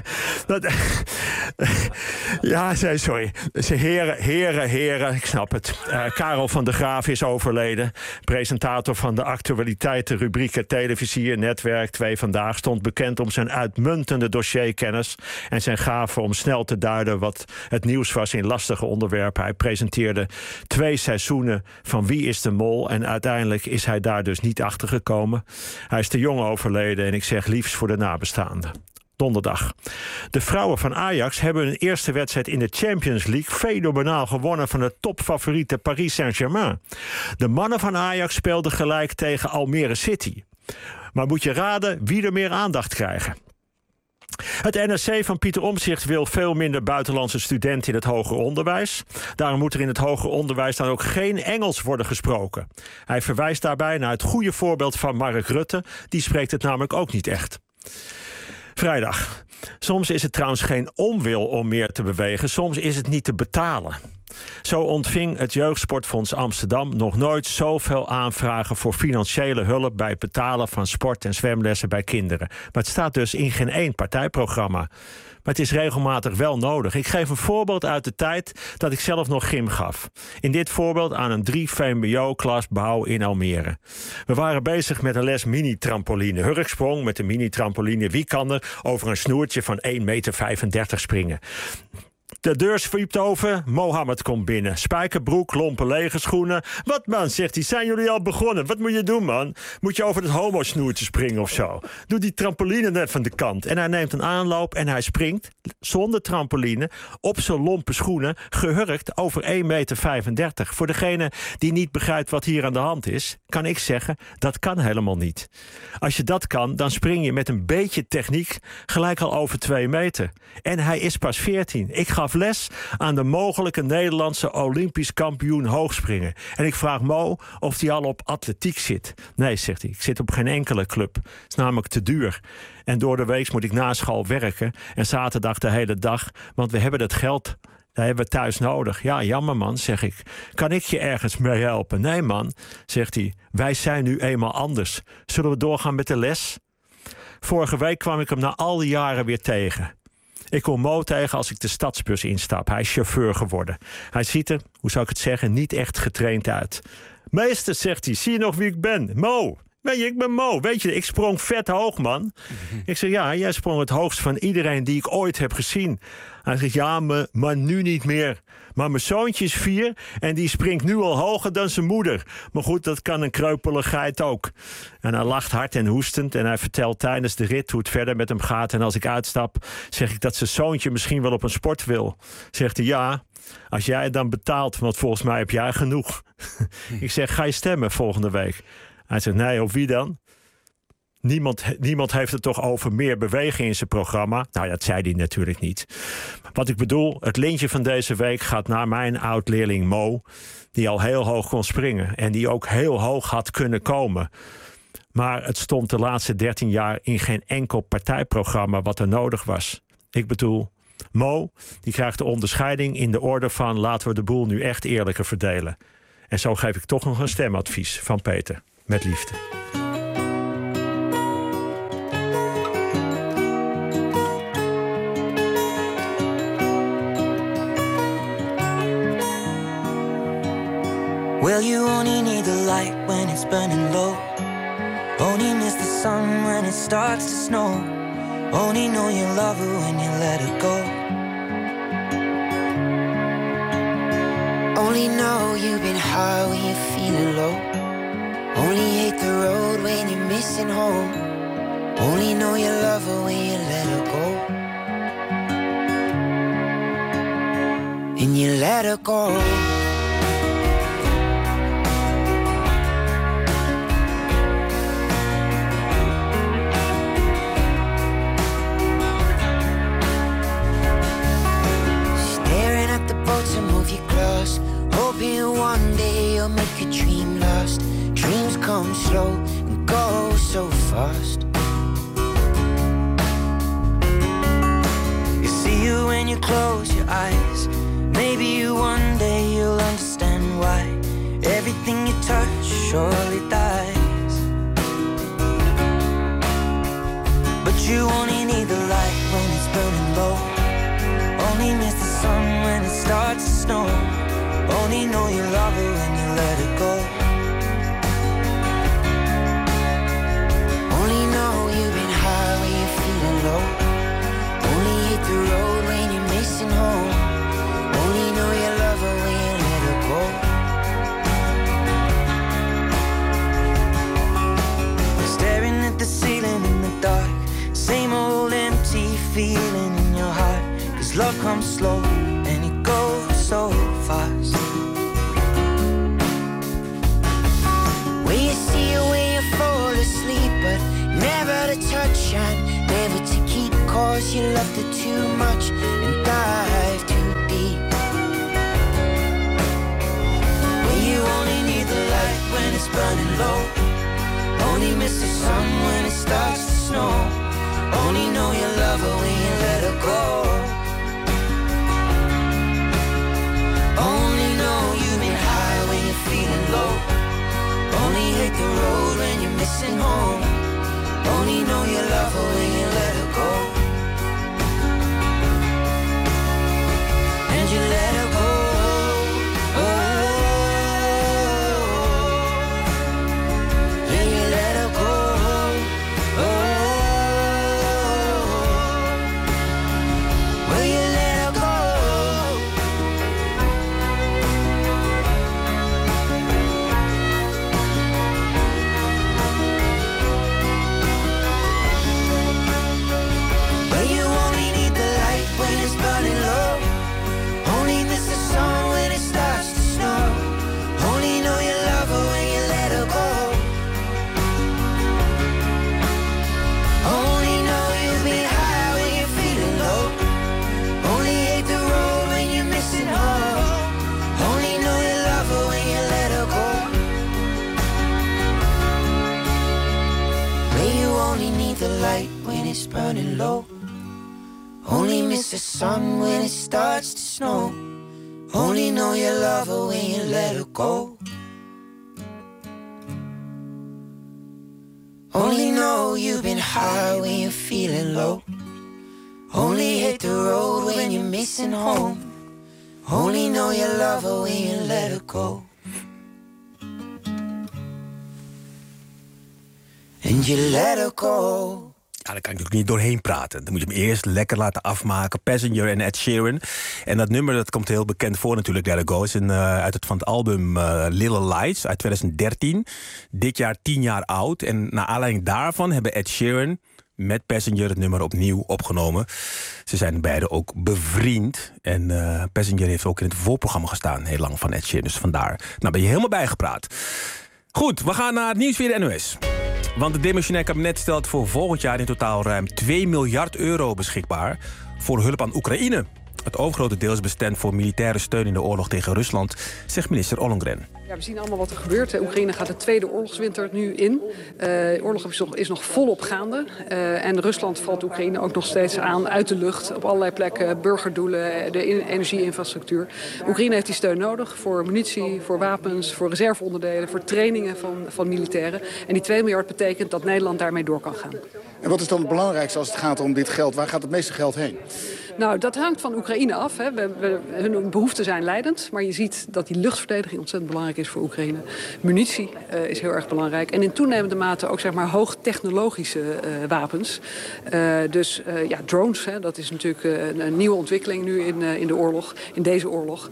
Ja, sorry. Heren, ik snap het. Karel van der Graaf is overleden. Presentator van de actualiteitenrubrieken Televisie en Netwerk 2 Vandaag stond bekend om zijn uitmuntende dossierkennis en zijn gave om snel te duiden wat het nieuws was in lastige onderwerpen. Hij presenteerde 2 seizoenen van Wie is de Mol en uiteindelijk is hij daar dus niet achter gekomen. Hij is te jong overleden en ik zeg liefst voor de nabestaanden. Donderdag. De vrouwen van Ajax hebben hun eerste wedstrijd in de Champions League fenomenaal gewonnen van de topfavoriete Paris Saint-Germain. De mannen van Ajax speelden gelijk tegen Almere City. Maar moet je raden wie er meer aandacht krijgen? Het NRC van Pieter Omtzigt wil veel minder buitenlandse studenten in het hoger onderwijs. Daarom moet er in het hoger onderwijs dan ook geen Engels worden gesproken. Hij verwijst daarbij naar het goede voorbeeld van Mark Rutte. Die spreekt het namelijk ook niet echt. Vrijdag. Soms is het trouwens geen onwil om meer te bewegen. Soms is het niet te betalen. Zo ontving het Jeugdsportfonds Amsterdam nog nooit zoveel aanvragen voor financiële hulp bij het betalen van sport- en zwemlessen bij kinderen. Maar het staat dus in geen één partijprogramma. Maar het is regelmatig wel nodig. Ik geef een voorbeeld uit de tijd dat ik zelf nog gym gaf. In dit voorbeeld aan een 3 VMBO-klas bouw in Almere. We waren bezig met een les mini-trampoline. Hurksprong met een mini-trampoline. Wie kan er over een snoertje van 1,35 meter springen? De deur zwiept over, Mohammed komt binnen. Spijkerbroek, lompe legerschoenen. Wat man, zegt hij, zijn jullie al begonnen? Wat moet je doen, man? Moet je over het homosnoertje springen of zo? Doe die trampoline net van de kant. En hij neemt een aanloop en hij springt, zonder trampoline, op zijn lompe schoenen, gehurkt over 1,35 meter. Voor degene die niet begrijpt wat hier aan de hand is, kan ik zeggen, dat kan helemaal niet. Als je dat kan, dan spring je met een beetje techniek gelijk al over 2 meter. En hij is pas 14. Ik gaf les aan de mogelijke Nederlandse Olympisch kampioen hoogspringen. En ik vraag Mo of hij al op atletiek zit. Nee, zegt hij, ik zit op geen enkele club. Het is namelijk te duur. En door de week moet ik na school werken. En zaterdag de hele dag. Want we hebben dat geld, dat hebben we thuis nodig. Ja, jammer man, zeg ik. Kan ik je ergens mee helpen? Nee man, zegt hij. Wij zijn nu eenmaal anders. Zullen we doorgaan met de les? Vorige week kwam ik hem na al die jaren weer tegen. Ik kom Mo tegen als ik de stadsbus instap. Hij is chauffeur geworden. Hij ziet er, hoe zou ik het zeggen, niet echt getraind uit. Meester, zegt hij, zie je nog wie ik ben? Mo. Weet je, ik ben Mo. Weet je, ik sprong vet hoog, man. Ik zeg, ja, jij sprong het hoogst van iedereen die ik ooit heb gezien. Hij zegt, ja, maar nu niet meer. Maar mijn zoontje is 4 en die springt nu al hoger dan zijn moeder. Maar goed, dat kan een kreupeligheid ook. En hij lacht hard en hoestend en hij vertelt tijdens de rit hoe het verder met hem gaat. En als ik uitstap, zeg ik dat zijn zoontje misschien wel op een sport wil. Zegt hij, ja, als jij het dan betaalt, want volgens mij heb jij genoeg. Ik zeg, ga je stemmen volgende week? Hij zegt, nee, op wie dan? Niemand heeft het toch over meer bewegen in zijn programma? Nou, dat zei hij natuurlijk niet. Wat ik bedoel, het lintje van deze week gaat naar mijn oud-leerling Mo, die al heel hoog kon springen en die ook heel hoog had kunnen komen. Maar het stond de laatste 13 jaar in geen enkel partijprogramma wat er nodig was. Ik bedoel, Mo, die krijgt de onderscheiding in de orde van laten we de boel nu echt eerlijker verdelen. En zo geef ik toch nog een stemadvies van Peter. Met liefde. Well, you only need the light when it's burning low. Only miss the sun when it starts to snow. Only know you love her when you let her go. Only know you've been high when you're feeling low. Only hate the road when you're missing home. Only know you love her when you let her go. And you let her go. Staring at the boats and move your glass, hoping one day you'll make a dream last. Dreams come slow and go so fast. You see you when you close your eyes. Maybe one day you'll understand why everything you touch surely dies. But you only need the light when it's burning low. Only miss the sun when it starts to snow. Only know you love her when you let her go. Only know you've been high when you're feeling low. Only hit the road when you're missing home. Only know you love her when you let her go. Staring at the ceiling in the dark. Same old empty feeling in your heart. 'Cause love comes slow and it goes so fast. When you see her when you fall asleep, but never to touch and never to keep. 'Cause you loved her too much and dive too deep. When you only need the light when it's burning low. Only miss the sun when it starts to snow. Only know you love her when you let her go. Only Only know you love her when you let her go. And you let her go. Oh, yeah, you let her go. Oh, well, you let her go. Well, you only need the light when it's burning low. Only miss the sun when it starts to snow. Only know you love her when you let her go. Only know you've been high when you're feeling low. Only hate the road when you're missing home. Only know you love her when you let her go. Well, you only need the light when it's burning low. Only miss the sun when it starts to snow. Only know you love her when you let her go. Only know you've been high when you're feeling low. Only hate the road when you're missing home. Only know you love her when you let her go. And you let her go. Ja, daar kan ik natuurlijk niet doorheen praten. Dan moet je hem eerst lekker laten afmaken. Passenger en Ed Sheeran. En dat nummer dat komt heel bekend voor natuurlijk. Let It Go is van het album Little Lights uit 2013. Dit jaar 10 jaar oud. En naar aanleiding daarvan hebben Ed Sheeran met Passenger het nummer opnieuw opgenomen. Ze zijn beide ook bevriend. En Passenger heeft ook in het voorprogramma gestaan. Heel lang van Ed Sheeran. Dus vandaar. Nou, ben je helemaal bijgepraat. Goed, we gaan naar het nieuws via de NOS. Want het demissionair kabinet stelt voor volgend jaar in totaal ruim 2 miljard euro beschikbaar voor hulp aan Oekraïne. Het overgrote deel is bestemd voor militaire steun in de oorlog tegen Rusland, zegt minister Ollongren. Ja, we zien allemaal wat er gebeurt. Oekraïne gaat de tweede oorlogswinter nu in. De oorlog is nog volop gaande. En Rusland valt Oekraïne ook nog steeds aan uit de lucht. Op allerlei plekken, burgerdoelen, de energieinfrastructuur. Oekraïne heeft die steun nodig voor munitie, voor wapens, voor reserveonderdelen, voor trainingen van militairen. En die 2 miljard betekent dat Nederland daarmee door kan gaan. En wat is dan het belangrijkste als het gaat om dit geld? Waar gaat het meeste geld heen? Nou, dat hangt van Oekraïne af. Hè. Hun behoeften zijn leidend. Maar je ziet dat die luchtverdediging ontzettend belangrijk is voor Oekraïne. Munitie is heel erg belangrijk. En in toenemende mate ook zeg maar hoogtechnologische wapens. Dus drones, hè, dat is natuurlijk een nieuwe ontwikkeling nu in de oorlog. In deze oorlog.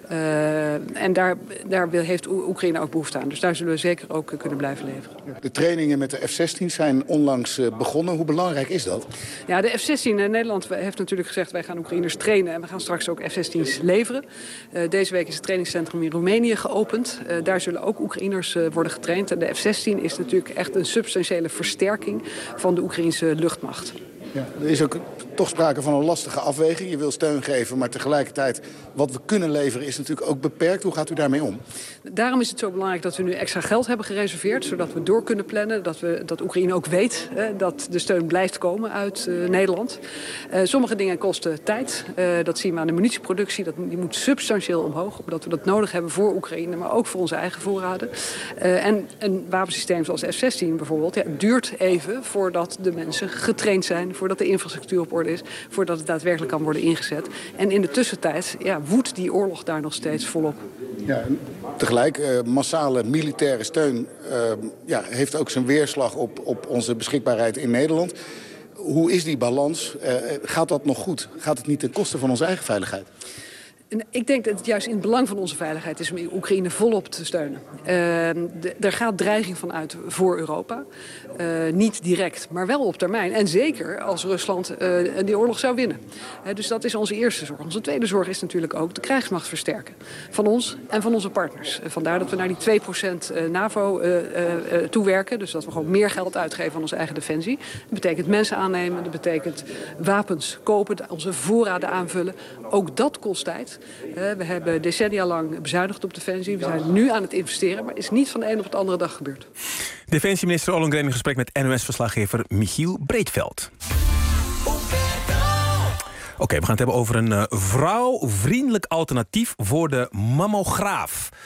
En daar heeft Oekraïne ook behoefte aan. Dus daar zullen we zeker ook kunnen blijven leveren. De trainingen met de F-16 zijn onlangs begonnen. Hoe belangrijk is dat? Ja, de F-16 Nederland heeft natuurlijk gezegd, wij gaan Oekraïners trainen en we gaan straks ook F-16's leveren. Deze week is het trainingscentrum in Roemenië geopend. Daar zullen ook Oekraïners worden getraind. En de F-16 is natuurlijk echt een substantiële versterking van de Oekraïnse luchtmacht. Ja, er is ook toch sprake van een lastige afweging. Je wil steun geven, maar tegelijkertijd wat we kunnen leveren is natuurlijk ook beperkt. Hoe gaat u daarmee om? Daarom is het zo belangrijk dat we nu extra geld hebben gereserveerd, zodat we door kunnen plannen. Dat Oekraïne ook weet dat de steun blijft komen uit Nederland. Sommige dingen kosten tijd. Dat zien we aan de munitieproductie. Die moet substantieel omhoog, omdat we dat nodig hebben voor Oekraïne, maar ook voor onze eigen voorraden. En een wapensysteem zoals de F-16 bijvoorbeeld, het duurt even voordat de mensen getraind zijn, voordat de infrastructuur op orde is, voordat het daadwerkelijk kan worden ingezet. En in de tussentijd woedt die oorlog daar nog steeds volop. Ja, en tegelijk, massale militaire steun heeft ook zijn weerslag op onze beschikbaarheid in Nederland. Hoe is die balans? Gaat dat nog goed? Gaat het niet ten koste van onze eigen veiligheid? Ik denk dat het juist in het belang van onze veiligheid is om Oekraïne volop te steunen. Er gaat dreiging van uit voor Europa. Niet direct, maar wel op termijn. En zeker als Rusland die oorlog zou winnen. Dus dat is onze eerste zorg. Onze tweede zorg is natuurlijk ook de krijgsmacht versterken. Van ons en van onze partners. Vandaar dat we naar die 2% NAVO toewerken. Dus dat we gewoon meer geld uitgeven aan onze eigen defensie. Dat betekent mensen aannemen. Dat betekent wapens kopen. Onze voorraden aanvullen. Ook dat kost tijd. We hebben decennia lang bezuinigd op defensie. We zijn nu aan het investeren, maar het is niet van de een op de andere dag gebeurd. Defensieminister Ollongren in gesprek met NOS-verslaggever Michiel Breedveld. Oké, we gaan het hebben over een vrouwvriendelijk alternatief voor de mammograaf.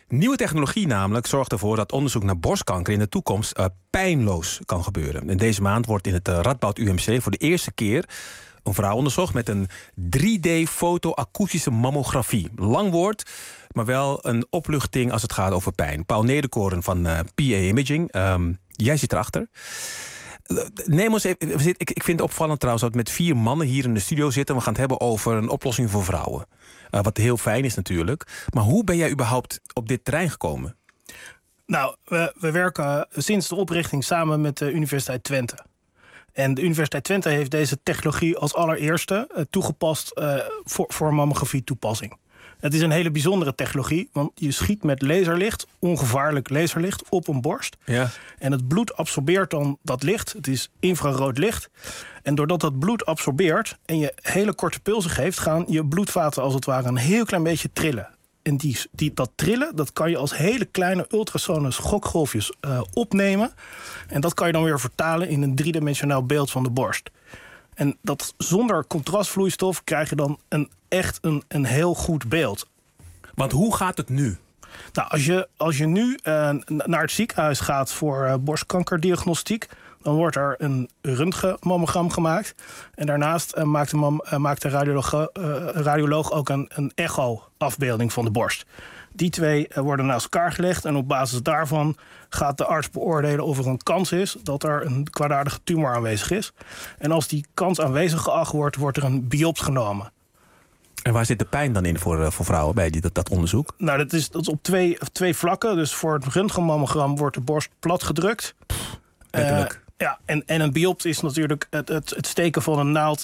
Nieuwe technologie namelijk zorgt ervoor dat onderzoek naar borstkanker in de toekomst pijnloos kan gebeuren. En deze maand wordt in het Radboud UMC voor de eerste keer een vrouw onderzocht met een 3D-foto-akoestische mammografie. Lang woord, maar wel een opluchting als het gaat over pijn. Paul Nederkoren van PA Imaging, jij zit erachter. Neem ons even, ik vind het opvallend trouwens dat we met 4 mannen hier in de studio zitten. We gaan het hebben over een oplossing voor vrouwen. Wat heel fijn is natuurlijk. Maar hoe ben jij überhaupt op dit terrein gekomen? Nou, we werken sinds de oprichting samen met de Universiteit Twente. En de Universiteit Twente heeft deze technologie als allereerste toegepast voor mammografie toepassing. Het is een hele bijzondere technologie, want je schiet met laserlicht, ongevaarlijk laserlicht, op een borst. Ja. En het bloed absorbeert dan dat licht. Het is infrarood licht. En doordat dat bloed absorbeert en je hele korte pulsen geeft, gaan je bloedvaten als het ware een heel klein beetje trillen. En dat trillen, dat kan je als hele kleine ultrasone schokgolfjes opnemen. En dat kan je dan weer vertalen in een 3-dimensionaal beeld van de borst. En dat zonder contrastvloeistof krijg je dan echt een heel goed beeld. Want hoe gaat het nu? Nou, als je nu naar het ziekenhuis gaat voor borstkankerdiagnostiek, dan wordt er een röntgenmammogram gemaakt. En daarnaast maakt de radioloog ook een echo-afbeelding van de borst. Die 2 worden naast elkaar gelegd en op basis daarvan gaat de arts beoordelen of er een kans is dat er een kwaadaardige tumor aanwezig is. En als die kans aanwezig geacht wordt, wordt er een biops genomen. En waar zit de pijn dan in voor vrouwen bij dat onderzoek? Nou, dat is op twee vlakken. Dus voor het röntgenmammogram wordt de borst plat gedrukt. Letterlijk. Ja, en een biops is natuurlijk het steken van een naald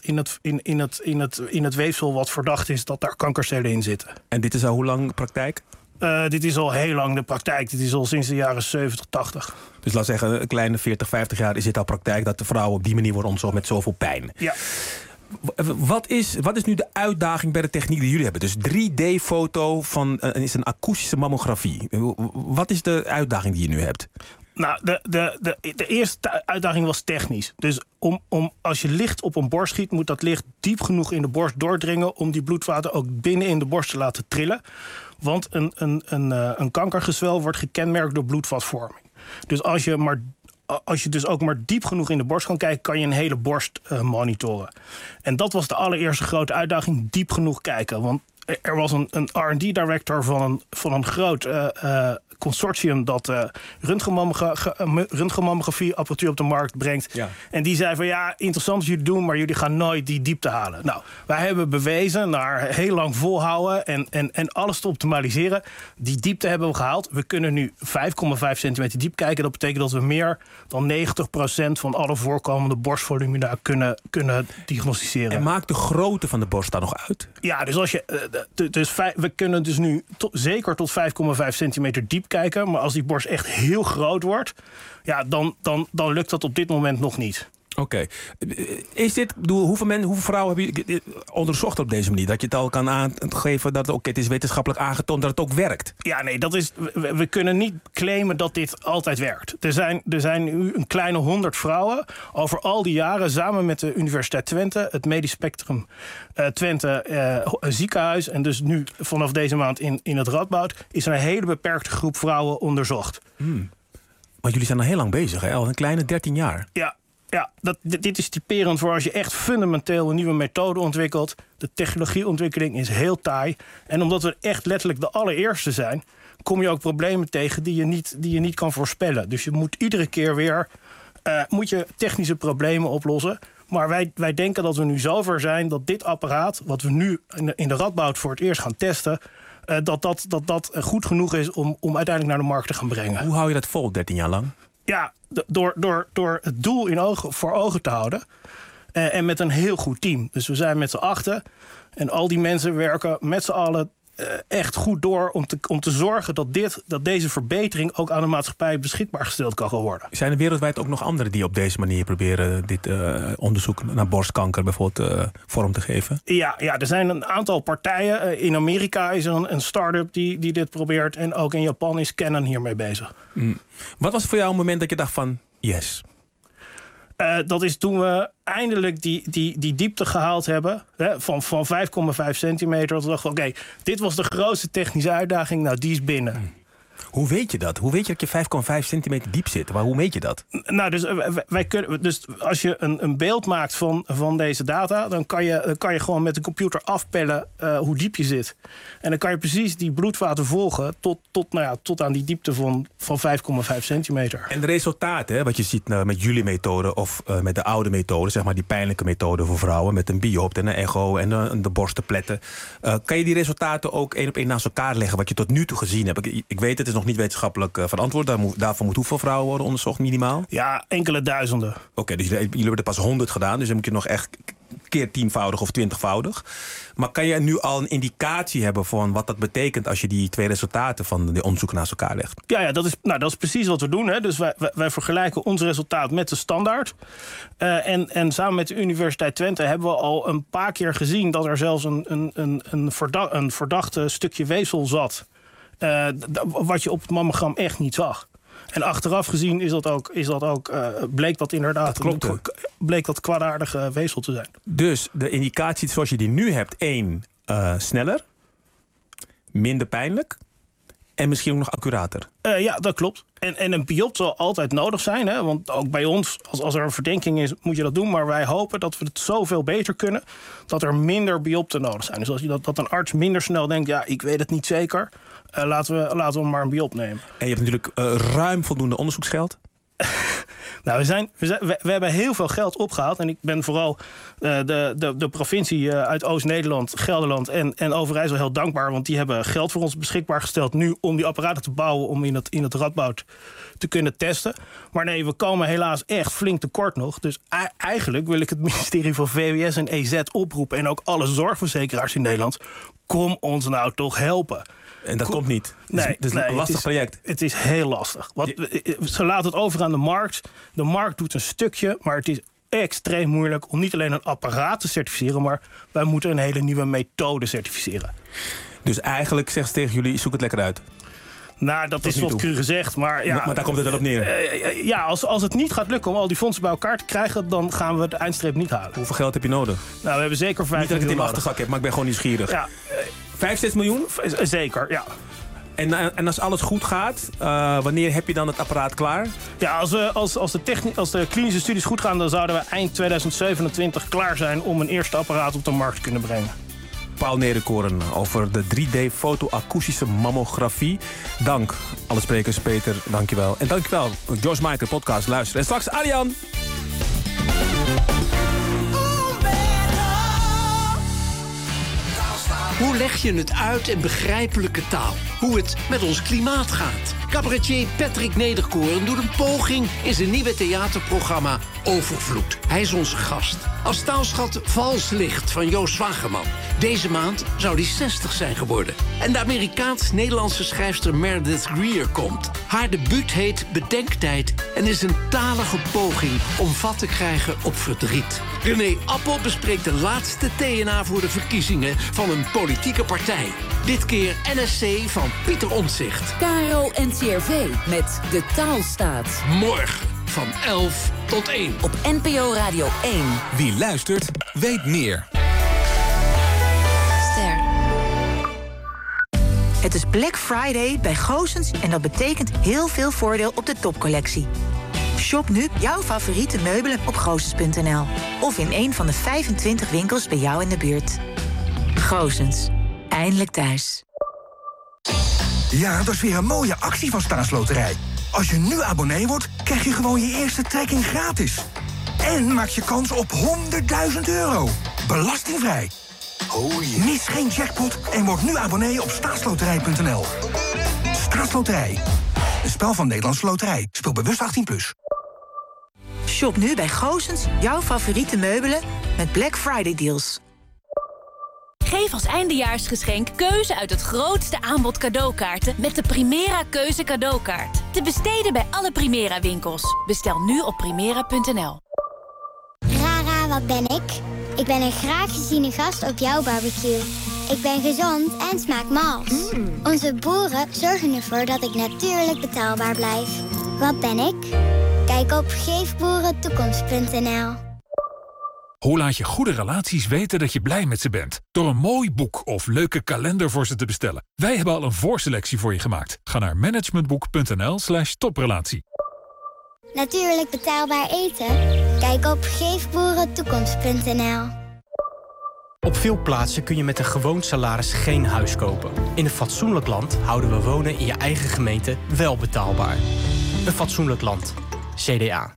in het weefsel wat verdacht is dat daar kankercellen in zitten. En dit is al hoe lang praktijk? Dit is al heel lang de praktijk. Dit is al sinds de jaren 70, 80. Dus laat zeggen, een kleine 40, 50 jaar is dit al praktijk dat de vrouwen op die manier worden onderzocht met zoveel pijn. Ja. Wat is nu de uitdaging bij de techniek die jullie hebben? Dus 3D-foto is een akoestische mammografie. Wat is de uitdaging die je nu hebt? Nou, de eerste uitdaging was technisch. Dus als je licht op een borst schiet, moet dat licht diep genoeg in de borst doordringen om die bloedvaten ook binnen in de borst te laten trillen. Want een kankergezwel wordt gekenmerkt door bloedvatvorming. Dus als je dus ook maar diep genoeg in de borst kan kijken, kan je een hele borst monitoren. En dat was de allereerste grote uitdaging, diep genoeg kijken. Want er was een R&D-director van een groot consortium dat röntgenmammografie-apparatuur op de markt brengt. Ja. En die zei van ja, interessant wat jullie doen, maar jullie gaan nooit die diepte halen. Nou, wij hebben bewezen, naar heel lang volhouden en alles te optimaliseren. Die diepte hebben we gehaald. We kunnen nu 5,5 centimeter diep kijken. Dat betekent dat we meer dan 90% van alle voorkomende borstvolumina kunnen diagnosticeren. En maakt de grootte van de borst daar nog uit? Ja, dus we kunnen dus nu zeker tot 5,5 centimeter diep kijken. Maar als die borst echt heel groot wordt, ja, dan lukt dat op dit moment nog niet. Oké. Hoeveel vrouwen hebben je onderzocht op deze manier? Dat je het al kan aangeven dat het is wetenschappelijk aangetoond dat het ook werkt? Ja, nee, we kunnen niet claimen dat dit altijd werkt. Er zijn nu een kleine 100 vrouwen over al die jaren samen met de Universiteit Twente, het Medisch Spectrum Twente ziekenhuis en dus nu vanaf deze maand in het Radboud is er een hele beperkte groep vrouwen onderzocht. Maar jullie zijn al heel lang bezig, hè? Al een kleine 13 jaar. Ja, dit is typerend voor als je echt fundamenteel een nieuwe methode ontwikkelt. De technologieontwikkeling is heel taai. En omdat we echt letterlijk de allereerste zijn, kom je ook problemen tegen die je niet kan voorspellen. Dus je moet iedere keer weer technische problemen oplossen. Maar wij denken dat we nu zover zijn dat dit apparaat, wat we nu in de Radboud voor het eerst gaan testen, dat goed genoeg is om uiteindelijk naar de markt te gaan brengen. Hoe hou je dat vol 13 jaar lang? Ja, door het doel voor ogen te houden. En met een heel goed team. Dus we zijn met z'n 8. En al die mensen werken met z'n allen echt goed door om te zorgen dat deze verbetering ook aan de maatschappij beschikbaar gesteld kan worden. Zijn er wereldwijd ook nog anderen die op deze manier proberen dit onderzoek naar borstkanker bijvoorbeeld vorm te geven? Ja, er zijn een aantal partijen. In Amerika is er een start-up die dit probeert. En ook in Japan is Canon hiermee bezig. Wat was voor jou een moment dat je dacht van yes? Dat is toen we eindelijk die diepte gehaald hebben, hè, van 5,5 centimeter. Toen dachten we, oké, dit was de grootste technische uitdaging. Nou, die is binnen. Hoe weet je dat? Hoe weet je dat je 5,5 centimeter diep zit? Maar hoe meet je dat? Nou, dus wij kunnen. Dus als je een beeld maakt van deze data, dan kan je gewoon met de computer afpellen hoe diep je zit. En dan kan je precies die bloedvaten volgen tot aan die diepte van 5,5 centimeter. En de resultaten, wat je ziet met jullie methode of met de oude methode, zeg maar die pijnlijke methode voor vrouwen met een biopsie en een echo en de borstenpletten. Kan je die resultaten ook 1 op 1 naast elkaar leggen wat je tot nu toe gezien hebt? Ik weet, het is nog niet wetenschappelijk verantwoord. Daarvoor moet hoeveel vrouwen worden onderzocht minimaal? Ja, enkele duizenden. Oké, dus jullie hebben er pas 100 gedaan, dus dan moet je nog echt keer 10-voudig of 20-voudig. Maar kan je nu al een indicatie hebben van wat dat betekent als je die 2 resultaten van de onderzoeken naast elkaar legt? Ja, dat is precies wat we doen. Hè. Dus wij vergelijken ons resultaat met de standaard. En samen met de Universiteit Twente hebben we al een paar keer gezien dat er zelfs een verdachte stukje weefsel zat. Wat je op het mammogram echt niet zag. En achteraf gezien bleek dat inderdaad bleek dat kwaadaardige weefsel te zijn. Dus de indicatie zoals je die nu hebt, 1, sneller, minder pijnlijk en misschien ook nog accurater. Ja, dat klopt. En een biop zal altijd nodig zijn. Hè? Want ook bij ons, als er een verdenking is, moet je dat doen. Maar wij hopen dat we het zoveel beter kunnen dat er minder biopten nodig zijn. Dus als je dat een arts minder snel denkt, ja, ik weet het niet zeker. Laten we maar een biop nemen. En je hebt natuurlijk ruim voldoende onderzoeksgeld. Nou, we hebben heel veel geld opgehaald. En ik ben vooral de provincie uit Oost-Nederland, Gelderland en Overijssel heel dankbaar. Want die hebben geld voor ons beschikbaar gesteld nu om die apparaten te bouwen om in het Radboud te kunnen testen. Maar nee, we komen helaas echt flink tekort nog. Dus eigenlijk wil ik het ministerie van VWS en EZ oproepen en ook alle zorgverzekeraars in Nederland. Kom ons nou toch helpen. En dat komt niet. Het is een lastig traject. Het is heel lastig. Ze laten het over aan de markt. De markt doet een stukje, maar het is extreem moeilijk om niet alleen een apparaat te certificeren, maar wij moeten een hele nieuwe methode certificeren. Dus eigenlijk zegt ze tegen jullie, zoek het lekker uit. Nou, dat is wat cru gezegd, maar ja. Maar daar komt het wel op neer. Ja, als het niet gaat lukken om al die fondsen bij elkaar te krijgen, dan gaan we de eindstreep niet halen. Hoeveel geld heb je nodig? Nou, we hebben zeker 5 miljoen. Niet dat ik het in mijn achtergak heb, maar ik ben gewoon nieuwsgierig. Ja. 5-6 miljoen? Zeker, ja. En als alles goed gaat, wanneer heb je dan het apparaat klaar? Ja, als de klinische studies goed gaan, dan zouden we eind 2027 klaar zijn om een eerste apparaat op de markt te kunnen brengen. Paul Nederkoren over de 3D-foto-akoestische mammografie. Dank alle sprekers. Peter, dankjewel. En dankjewel, George Michael, podcast luisteren. En straks Arjan. Hoe leg je het uit in begrijpelijke taal? Hoe het met ons klimaat gaat? Cabaretier Patrick Nederkoren doet een poging in zijn nieuwe theaterprogramma Overvloed. Hij is onze gast. Als taalschat Vals Licht van Joost Zwageman. Deze maand zou hij 60 zijn geworden. En de Amerikaans-Nederlandse schrijfster Meredith Greer komt. Haar debuut heet Bedenktijd en is een talige poging om vat te krijgen op verdriet. René Appel bespreekt de laatste TNA voor de verkiezingen van een politieke partij. Dit keer NSC van Pieter Omtzigt. KRO NCRV met De Taalstaat. Morgen van 11 tot 1. Op NPO Radio 1. Wie luistert, weet meer. Ster. Het is Black Friday bij Goossens en dat betekent heel veel voordeel op de topcollectie. Shop nu jouw favoriete meubelen op goossens.nl. Of in een van de 25 winkels bij jou in de buurt. Goossens. Eindelijk thuis. Ja, dat is weer een mooie actie van Staatsloterij. Als je nu abonnee wordt, krijg je gewoon je eerste trekking gratis. En maak je kans op €100.000. Belastingvrij. Oh yeah. Mis geen jackpot en word nu abonnee op staatsloterij.nl. Staatsloterij. Een spel van Nederlandse Loterij. Speel bewust 18+. Shop nu bij Goossens jouw favoriete meubelen met Black Friday deals. Geef als eindejaarsgeschenk keuze uit het grootste aanbod cadeaukaarten met de Primera Keuze cadeaukaart. Te besteden bij alle Primera winkels. Bestel nu op primera.nl. Rara, wat ben ik? Ik ben een graag geziene gast op jouw barbecue. Ik ben gezond en smaak mals. Onze boeren zorgen ervoor dat ik natuurlijk betaalbaar blijf. Wat ben ik? Kijk op geefboerentoekomst.nl. Hoe laat je goede relaties weten dat je blij met ze bent? Door een mooi boek of leuke kalender voor ze te bestellen. Wij hebben al een voorselectie voor je gemaakt. Ga naar managementboek.nl/toprelatie. Natuurlijk betaalbaar eten? Kijk op geefboerentoekomst.nl. Op veel plaatsen kun je met een gewoon salaris geen huis kopen. In een fatsoenlijk land houden we wonen in je eigen gemeente wel betaalbaar. Een fatsoenlijk land. CDA.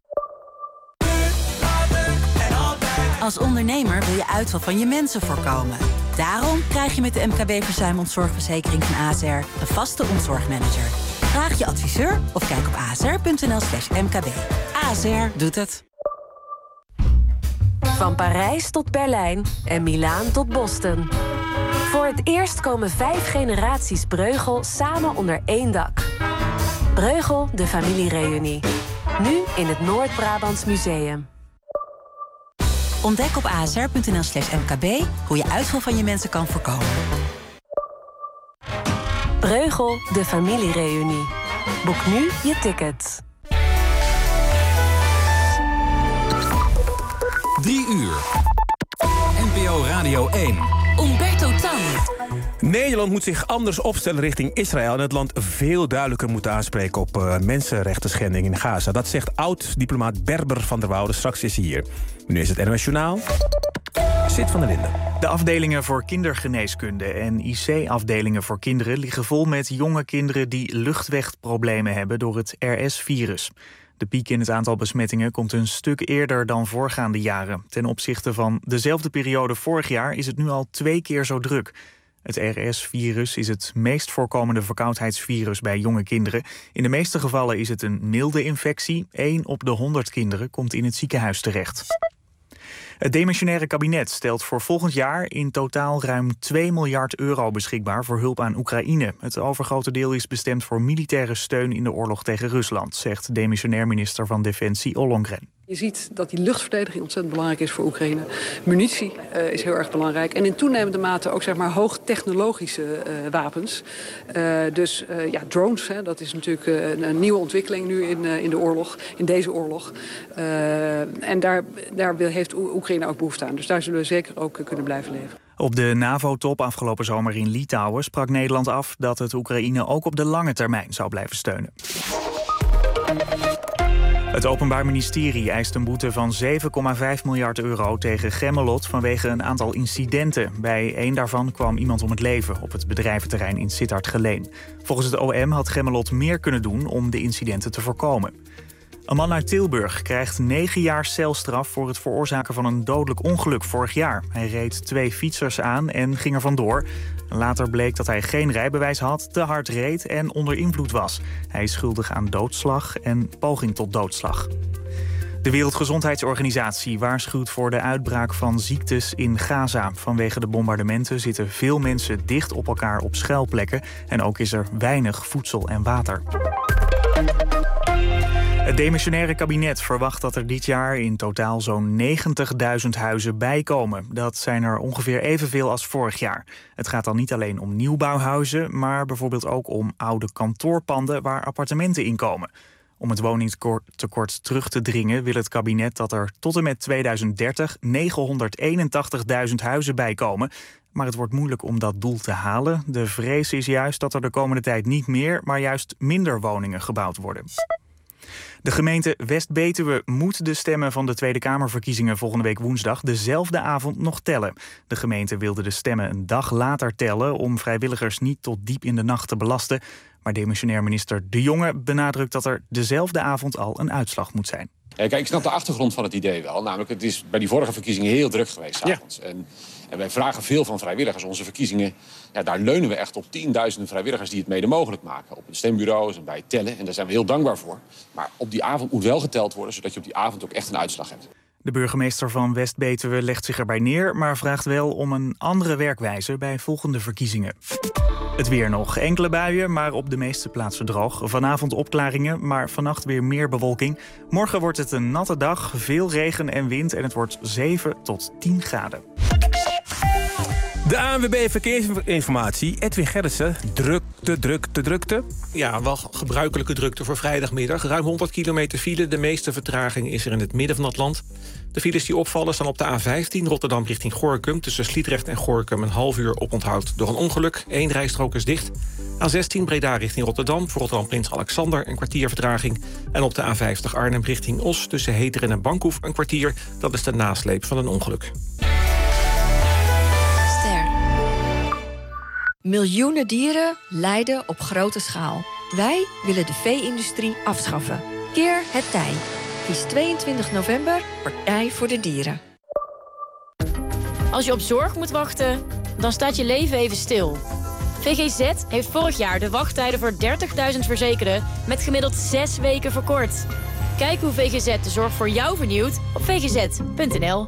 Als ondernemer wil je uitval van je mensen voorkomen. Daarom krijg je met de MKB-verzuimontzorgverzekering van ASR een vaste ontzorgmanager. Vraag je adviseur of kijk op asr.nl/mkb. ASR doet het. Van Parijs tot Berlijn en Milaan tot Boston. Voor het eerst komen 5 generaties Breugel samen onder één dak. Breugel, de familiereunie. Nu in het Noord-Brabants Museum. Ontdek op asr.nl/mkb hoe je uitval van je mensen kan voorkomen. Breugel, de familiereunie. Boek nu je ticket. 3 uur. NPO Radio 1. Umberto Tan. Nederland moet zich anders opstellen richting Israël en het land veel duidelijker moeten aanspreken op mensenrechten schending in Gaza. Dat zegt oud-diplomaat Berber van der Woude. Straks is hij hier. Nu is het NOS Journaal. Sid van der Linden. De afdelingen voor kindergeneeskunde en IC-afdelingen voor kinderen liggen vol met jonge kinderen die luchtwegproblemen hebben door het RS-virus. De piek in het aantal besmettingen komt een stuk eerder dan voorgaande jaren. Ten opzichte van dezelfde periode vorig jaar is het nu al 2 keer zo druk. Het RS-virus is het meest voorkomende verkoudheidsvirus bij jonge kinderen. In de meeste gevallen is het een milde infectie. 1 op de 100 kinderen komt in het ziekenhuis terecht. Het demissionaire kabinet stelt voor volgend jaar in totaal ruim 2 miljard euro beschikbaar voor hulp aan Oekraïne. Het overgrote deel is bestemd voor militaire steun in de oorlog tegen Rusland, zegt demissionair minister van Defensie Ollongren. Je ziet dat die luchtverdediging ontzettend belangrijk is voor Oekraïne. Munitie is heel erg belangrijk. En in toenemende mate ook zeg maar hoogtechnologische wapens. Drones, dat is natuurlijk een nieuwe ontwikkeling nu in de oorlog, in deze oorlog. En daar heeft Oekraïne ook behoefte aan. Dus daar zullen we zeker ook kunnen blijven leveren. Op de NAVO-top afgelopen zomer in Litouwen sprak Nederland af dat het Oekraïne ook op de lange termijn zou blijven steunen. Het Openbaar Ministerie eist een boete van 7,5 miljard euro tegen Gemmelot vanwege een aantal incidenten. Bij 1 daarvan kwam iemand om het leven op het bedrijventerrein in Sittard-Geleen. Volgens het OM had Gemmelot meer kunnen doen om de incidenten te voorkomen. Een man uit Tilburg krijgt 9 jaar celstraf voor het veroorzaken van een dodelijk ongeluk vorig jaar. Hij reed 2 fietsers aan en ging er vandoor. Later bleek dat hij geen rijbewijs had, te hard reed en onder invloed was. Hij is schuldig aan doodslag en poging tot doodslag. De Wereldgezondheidsorganisatie waarschuwt voor de uitbraak van ziektes in Gaza. Vanwege de bombardementen zitten veel mensen dicht op elkaar op schuilplekken. En ook is er weinig voedsel en water. Het demissionaire kabinet verwacht dat er dit jaar in totaal zo'n 90.000 huizen bijkomen. Dat zijn er ongeveer evenveel als vorig jaar. Het gaat dan niet alleen om nieuwbouwhuizen, maar bijvoorbeeld ook om oude kantoorpanden waar appartementen in komen. Om het woningtekort terug te dringen wil het kabinet dat er tot en met 2030 981.000 huizen bijkomen. Maar het wordt moeilijk om dat doel te halen. De vrees is juist dat er de komende tijd niet meer, maar juist minder woningen gebouwd worden. De gemeente West-Betuwe moet de stemmen van de Tweede Kamerverkiezingen volgende week woensdag dezelfde avond nog tellen. De gemeente wilde de stemmen een dag later tellen om vrijwilligers niet tot diep in de nacht te belasten. Maar demissionair minister De Jonge benadrukt dat er dezelfde avond al een uitslag moet zijn. Kijk, ik snap de achtergrond van het idee wel. Namelijk, het is bij die vorige verkiezingen heel druk geweest 's avonds. Ja. En wij vragen veel van vrijwilligers. Onze verkiezingen, daar leunen we echt op 10.000 vrijwilligers die het mede mogelijk maken. Op de stembureaus en bij het tellen. En daar zijn we heel dankbaar voor. Maar op die avond moet wel geteld worden, zodat je op die avond ook echt een uitslag hebt. De burgemeester van West-Betuwe legt zich erbij neer, maar vraagt wel om een andere werkwijze bij volgende verkiezingen. Het weer nog. Enkele buien, maar op de meeste plaatsen droog. Vanavond opklaringen, maar vannacht weer meer bewolking. Morgen wordt het een natte dag, veel regen en wind en het wordt 7 tot 10 graden. De ANWB Verkeersinformatie, Edwin Gerritsen. Druk drukte? Ja, wel gebruikelijke drukte voor vrijdagmiddag. Ruim 100 kilometer file. De meeste vertraging is er in het midden van het land. De files die opvallen staan op de A15 Rotterdam richting Gorinchem. Tussen Sliedrecht en Gorinchem een half uur oponthoud door een ongeluk. 1 rijstrook is dicht. A16 Breda richting Rotterdam. Voor Rotterdam Prins Alexander een kwartier vertraging. En op de A50 Arnhem richting Os. Tussen Heteren en Bankhoef een kwartier. Dat is de nasleep van een ongeluk. Miljoenen dieren lijden op grote schaal. Wij willen de vee-industrie afschaffen. Keer het tij. Kies 22 november Partij voor de Dieren. Als je op zorg moet wachten, dan staat je leven even stil. VGZ heeft vorig jaar de wachttijden voor 30.000 verzekerden met gemiddeld 6 weken verkort. Kijk hoe VGZ de zorg voor jou vernieuwt op vgz.nl.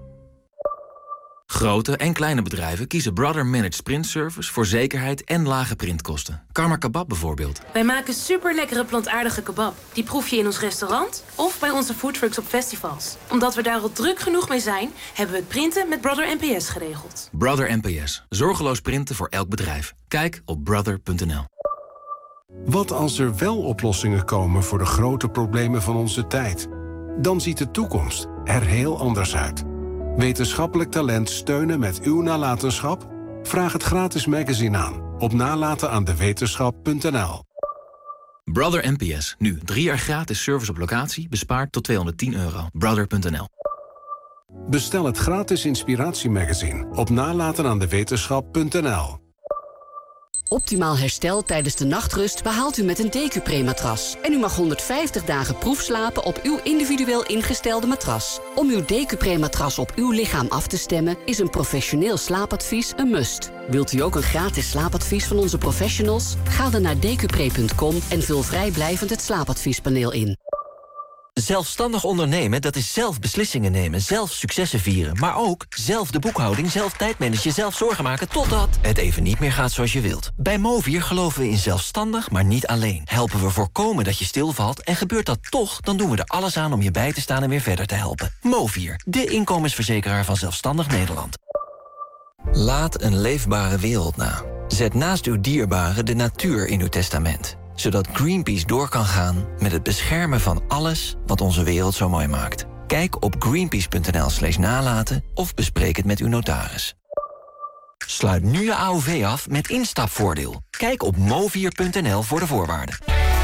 Grote en kleine bedrijven kiezen Brother Managed Print Service voor zekerheid en lage printkosten. Karma Kebab bijvoorbeeld. Wij maken superlekkere plantaardige kebab. Die proef je in ons restaurant of bij onze foodtrucks op festivals. Omdat we daar al druk genoeg mee zijn, hebben we het printen met Brother NPS geregeld. Brother NPS. Zorgeloos printen voor elk bedrijf. Kijk op brother.nl. Wat als er wel oplossingen komen voor de grote problemen van onze tijd? Dan ziet de toekomst er heel anders uit. Wetenschappelijk talent steunen met uw nalatenschap? Vraag het gratis magazine aan op nalatenaandewetenschap.nl. Brother NPS. Nu 3 jaar gratis service op locatie. Bespaard tot €210. Brother.nl. Bestel het gratis inspiratiemagazine op nalatenaandewetenschap.nl. Optimaal herstel tijdens de nachtrust behaalt u met een Decupre-matras. En u mag 150 dagen proefslapen op uw individueel ingestelde matras. Om uw Decupre-matras op uw lichaam af te stemmen is een professioneel slaapadvies een must. Wilt u ook een gratis slaapadvies van onze professionals? Ga dan naar decupre.com en vul vrijblijvend het slaapadviespaneel in. Zelfstandig ondernemen, dat is zelf beslissingen nemen, zelf successen vieren. Maar ook zelf de boekhouding, zelf tijdmanagen, zelf zorgen maken totdat het even niet meer gaat zoals je wilt. Bij Movier geloven we in zelfstandig, maar niet alleen. Helpen we voorkomen dat je stilvalt en gebeurt dat toch, dan doen we er alles aan om je bij te staan en weer verder te helpen. Movier, de inkomensverzekeraar van Zelfstandig Nederland. Laat een leefbare wereld na. Zet naast uw dierbaren de natuur in uw testament. Zodat Greenpeace door kan gaan met het beschermen van alles wat onze wereld zo mooi maakt. Kijk op greenpeace.nl/nalaten of bespreek het met uw notaris. Sluit nu je AOV af met instapvoordeel. Kijk op movier.nl voor de voorwaarden.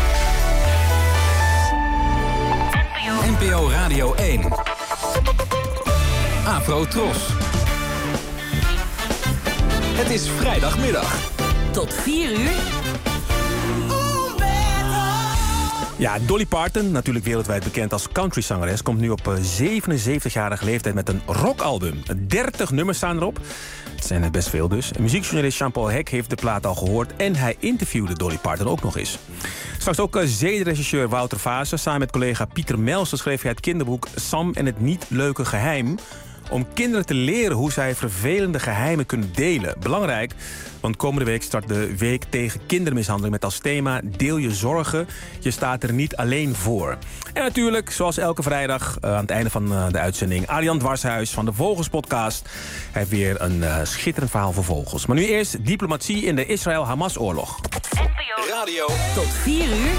NPO Radio 1. Afro Tros. Het is vrijdagmiddag. Tot 4 uur. Ja, Dolly Parton, natuurlijk wereldwijd bekend als countryzangeres, komt nu op 77-jarige leeftijd met een rockalbum. 30 nummers staan erop. Het zijn er best veel dus. Muziekjournalist Jean-Paul Hek heeft de plaat al gehoord en hij interviewde Dolly Parton ook nog eens. Straks ook zedenregisseur Wouter Vaassen. Samen met collega Pieter Melsen schreef hij het kinderboek Sam en het niet leuke geheim. Om kinderen te leren hoe zij vervelende geheimen kunnen delen. Belangrijk, want komende week start de Week tegen Kindermishandeling met als thema Deel je zorgen, je staat er niet alleen voor. En natuurlijk, zoals elke vrijdag aan het einde van de uitzending, Arjan Dwarshuis van de Vogelspodcast. Hij heeft weer een schitterend verhaal voor vogels. Maar nu eerst diplomatie in de Israël-Hamas-oorlog. NPO Radio. Tot 4 uur.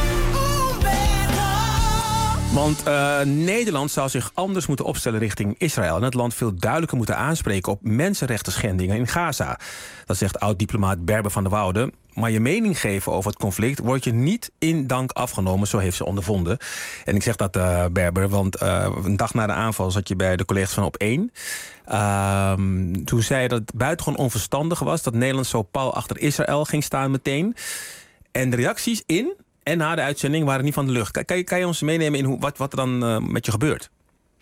Want Nederland zou zich anders moeten opstellen richting Israël en het land veel duidelijker moeten aanspreken op mensenrechten schendingen in Gaza. Dat zegt oud-diplomaat Berber van der Woude. Maar je mening geven over het conflict wordt je niet in dank afgenomen, zo heeft ze ondervonden. En ik zeg dat, Berber, want een dag na de aanval zat je bij de collega's van Op1. Toen zei je dat het buitengewoon onverstandig was dat Nederland zo pal achter Israël ging staan meteen. En de reacties in en na de uitzending waren niet van de lucht. Kan je ons meenemen in wat er dan met je gebeurt?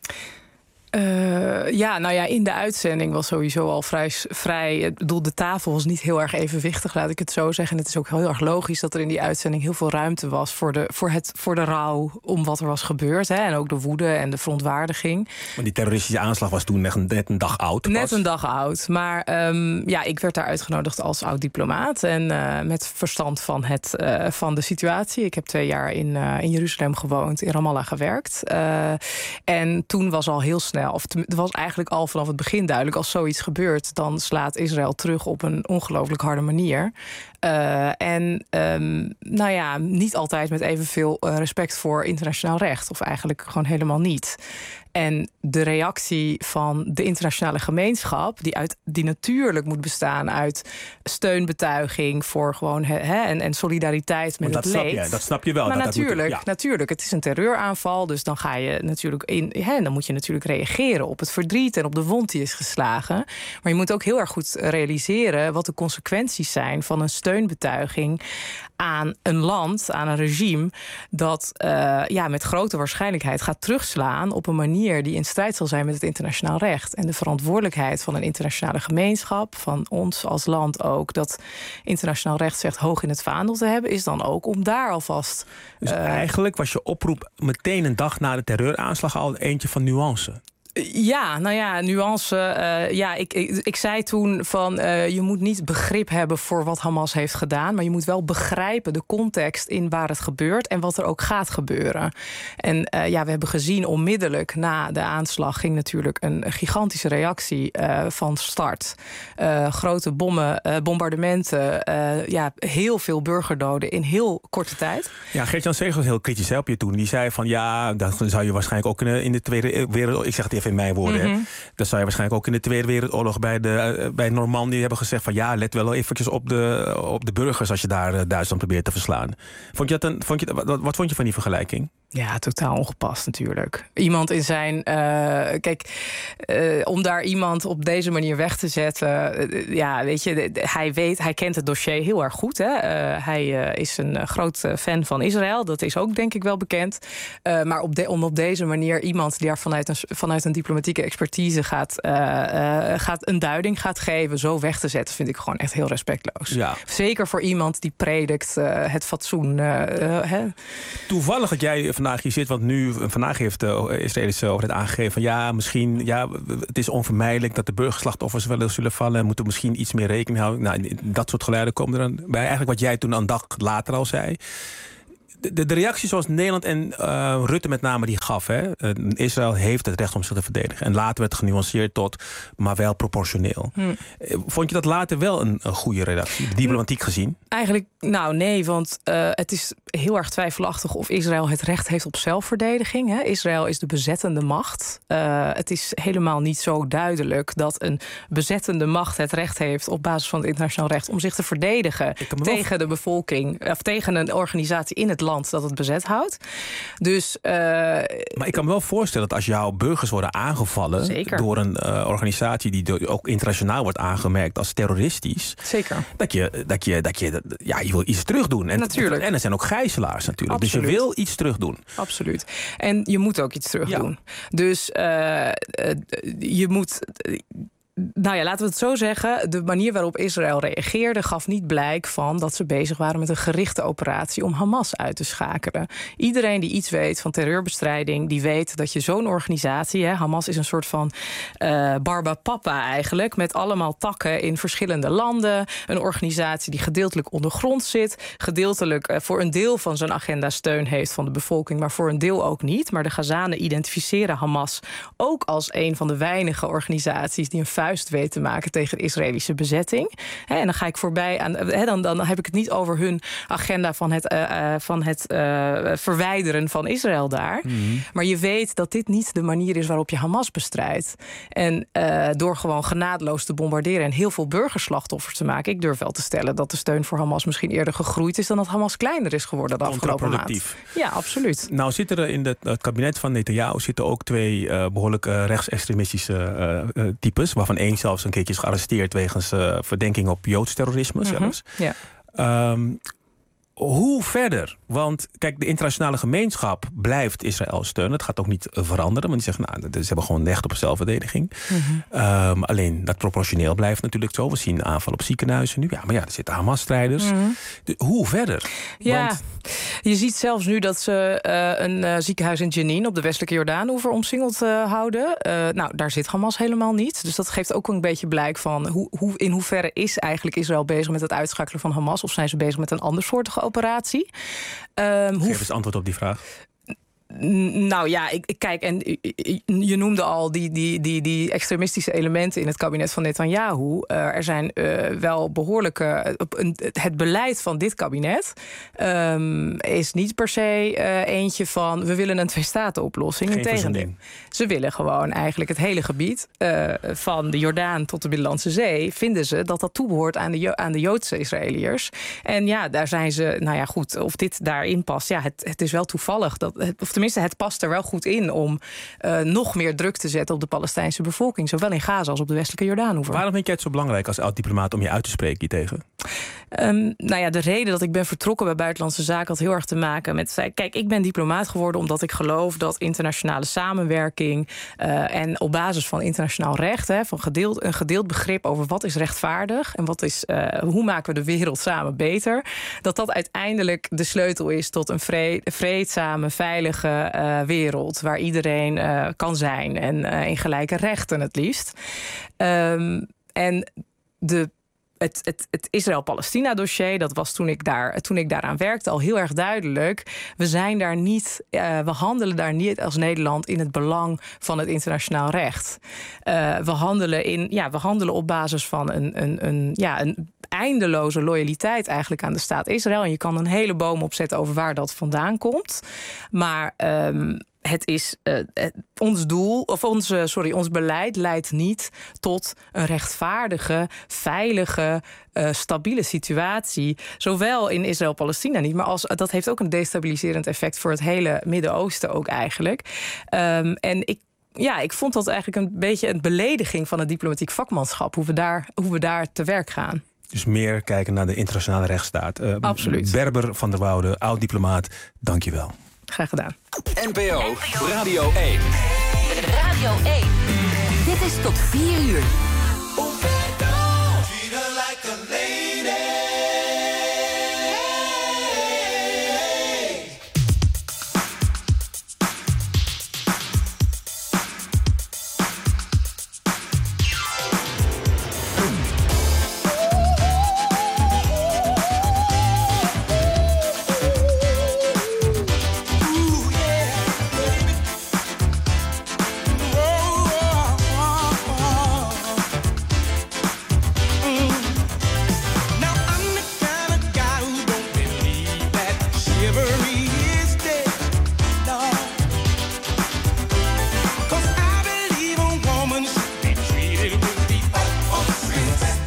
In de uitzending was sowieso al vrij. Ik bedoel, de tafel was niet heel erg evenwichtig, laat ik het zo zeggen. En het is ook heel erg logisch dat er in die uitzending heel veel ruimte was voor de rouw om wat er was gebeurd. Hè? En ook de woede en de verontwaardiging. Maar die terroristische aanslag was toen net een dag oud. Net een dag oud. Maar ik werd daar uitgenodigd als oud-diplomaat. En met verstand van de situatie. Ik heb 2 jaar in Jeruzalem gewoond, in Ramallah gewerkt. En toen was al heel snel snel. Het was eigenlijk al vanaf het begin duidelijk, als zoiets gebeurt, dan slaat Israël terug op een ongelooflijk harde manier. Niet altijd met evenveel respect voor internationaal recht. Of eigenlijk gewoon helemaal niet. En de reactie van de internationale gemeenschap, die natuurlijk moet bestaan uit steunbetuiging voor gewoon en solidariteit met het leed. Dat snap je wel. Maar natuurlijk, het is een terreuraanval, dus dan ga je natuurlijk dan moet je natuurlijk reageren op het verdriet en op de wond die is geslagen. Maar je moet ook heel erg goed realiseren wat de consequenties zijn van een steunbetuiging aan een land, aan een regime dat met grote waarschijnlijkheid gaat terugslaan op een manier die in strijd zal zijn met het internationaal recht. En de verantwoordelijkheid van een internationale gemeenschap, van ons als land ook, dat internationaal recht zegt hoog in het vaandel te hebben, is dan ook om daar alvast... Dus eigenlijk was je oproep meteen een dag na de terreuraanslag al eentje van nuance. Ja, nuance. Ik zei toen van je moet niet begrip hebben voor wat Hamas heeft gedaan, maar je moet wel begrijpen de context in waar het gebeurt en wat er ook gaat gebeuren. En we hebben gezien onmiddellijk na de aanslag ging natuurlijk een gigantische reactie van start. Grote bombardementen, heel veel burgerdoden in heel korte tijd. Ja, Gert-Jan Segers was heel kritisch op je toen. Die zei van dan zou je waarschijnlijk ook in de Tweede Wereldoorlog, ik zeg het even in mijn woorden, dan zou je waarschijnlijk ook in de Tweede Wereldoorlog bij Normandië hebben gezegd van let wel eventjes op de burgers als je daar Duitsland probeert te verslaan. Wat vond je van die vergelijking? Ja, totaal ongepast natuurlijk. Iemand in zijn... om daar iemand op deze manier weg te zetten... hij kent het dossier heel erg goed. Hè? Hij is een groot fan van Israël. Dat is ook denk ik wel bekend. Maar om op deze manier iemand die daar vanuit een diplomatieke expertise een duiding gaat geven, zo weg te zetten, vind ik gewoon echt heel respectloos. Ja. Zeker voor iemand die predikt het fatsoen. Toevallig dat jij vandaag hier zit, want vandaag heeft de Israëlische overheid aangegeven van het is onvermijdelijk dat de burgerslachtoffers wel eens zullen vallen. Moeten we misschien iets meer rekening houden. Nou, dat soort geluiden komen er dan bij. Eigenlijk wat jij toen een dag later al zei. De reactie zoals Nederland en Rutte met name die gaf. Israël heeft het recht om zich te verdedigen. En later werd het genuanceerd tot, maar wel proportioneel. Vond je dat later wel een goede reactie, diplomatiek gezien? Eigenlijk, nee, want het is heel erg twijfelachtig of Israël het recht heeft op zelfverdediging. Hè? Israël is de bezettende macht. Het is helemaal niet zo duidelijk dat een bezettende macht het recht heeft op basis van het internationaal recht om zich te verdedigen tegen de bevolking of tegen een organisatie in het land dat het bezet houdt. Dus, maar ik kan me wel voorstellen dat als jouw burgers worden aangevallen, zeker, door een organisatie die ook internationaal wordt aangemerkt als terroristisch, zeker, je wil iets terugdoen. En er zijn ook gijzelaars natuurlijk. Absoluut. Dus je wil iets terugdoen. Absoluut. En je moet ook iets terugdoen. Ja. Dus je moet... laten we het zo zeggen. De manier waarop Israël reageerde gaf niet blijk van dat ze bezig waren met een gerichte operatie om Hamas uit te schakelen. Iedereen die iets weet van terreurbestrijding, die weet dat je zo'n organisatie, Hamas is een soort van Barbapapa eigenlijk, met allemaal takken in verschillende landen. Een organisatie die gedeeltelijk ondergrond zit, gedeeltelijk voor een deel van zijn agenda steun heeft van de bevolking, maar voor een deel ook niet. Maar de Gazanen identificeren Hamas ook als een van de weinige organisaties die een vuist weet te maken tegen de Israëlische bezetting. En dan ga ik voorbij aan. Dan heb ik het niet over hun agenda van het verwijderen van Israël daar. Mm-hmm. Maar je weet dat dit niet de manier is waarop je Hamas bestrijdt. En door gewoon genadeloos te bombarderen en heel veel burgerslachtoffers te maken. Ik durf wel te stellen dat de steun voor Hamas misschien eerder gegroeid is dan dat Hamas kleiner is geworden de afgelopen maand. Ja, absoluut. Nou zitten er in het kabinet van Netanyahu zitten ook twee behoorlijk rechtsextremistische types, waarvan één zelfs een keertje is gearresteerd wegens verdenking op Joods terrorisme zelfs. Ja. Hoe verder? Want kijk, de internationale gemeenschap blijft Israël steunen. Het gaat ook niet veranderen. Want die zeggen, ze hebben gewoon recht op zelfverdediging. Mm-hmm. Alleen dat proportioneel blijft natuurlijk zo. We zien aanval op ziekenhuizen nu. Ja, maar er zitten Hamas-strijders. Mm-hmm. Hoe verder? Ja, want je ziet zelfs nu dat ze een ziekenhuis in Jenin op de westelijke Jordaanoever omsingeld houden. Daar zit Hamas helemaal niet. Dus dat geeft ook een beetje blijk van in hoeverre is eigenlijk Israël bezig met het uitschakelen van Hamas? Of zijn ze bezig met een andersoortige operatie? Geef eens antwoord op die vraag. Nou ja, kijk, en je noemde al die extremistische elementen in het kabinet van Netanyahu. Er zijn wel behoorlijke... Het beleid van dit kabinet is niet per se eentje van... we willen een twee-staten-oplossing. Integendeel. Ze willen gewoon eigenlijk het hele gebied... van de Jordaan tot de Middellandse Zee... vinden ze dat toebehoort aan de Joodse Israëliërs. En ja, daar zijn ze... Nou ja, goed, of dit daarin past... Ja, het is wel toevallig dat... Of tenminste, het past er wel goed in om nog meer druk te zetten op de Palestijnse bevolking. Zowel in Gaza als op de westelijke Jordaanoever. Waarom vind jij het zo belangrijk als oud-diplomaat om je uit te spreken hiertegen? Nou ja, de reden dat ik ben vertrokken bij Buitenlandse Zaken had heel erg te maken met... Kijk, ik ben diplomaat geworden omdat ik geloof dat internationale samenwerking... en op basis van internationaal recht, van een gedeeld begrip over wat is rechtvaardig... en hoe maken we de wereld samen beter... dat uiteindelijk de sleutel is tot een vreedzame, veilige wereld... waar iedereen kan zijn en in gelijke rechten het liefst. En het Israël-Palestina-dossier, dat was toen ik daaraan werkte al heel erg duidelijk. We handelen daar niet als Nederland in het belang van het internationaal recht. We handelen op basis van een eindeloze loyaliteit eigenlijk aan de staat Israël. En je kan een hele boom opzetten over waar dat vandaan komt. Maar het is ons beleid leidt niet tot een rechtvaardige, veilige, stabiele situatie. Zowel in Israël-Palestina niet, maar dat heeft ook een destabiliserend effect voor het hele Midden-Oosten ook eigenlijk. En ik vond dat eigenlijk een beetje een belediging van het diplomatiek vakmanschap, hoe we daar te werk gaan. Dus meer kijken naar de internationale rechtsstaat. Absoluut. Berber van der Woude, oud-diplomaat, dank je wel. Graag gedaan. NPO Radio 1. Radio 1. Dit is tot 4 uur. Princess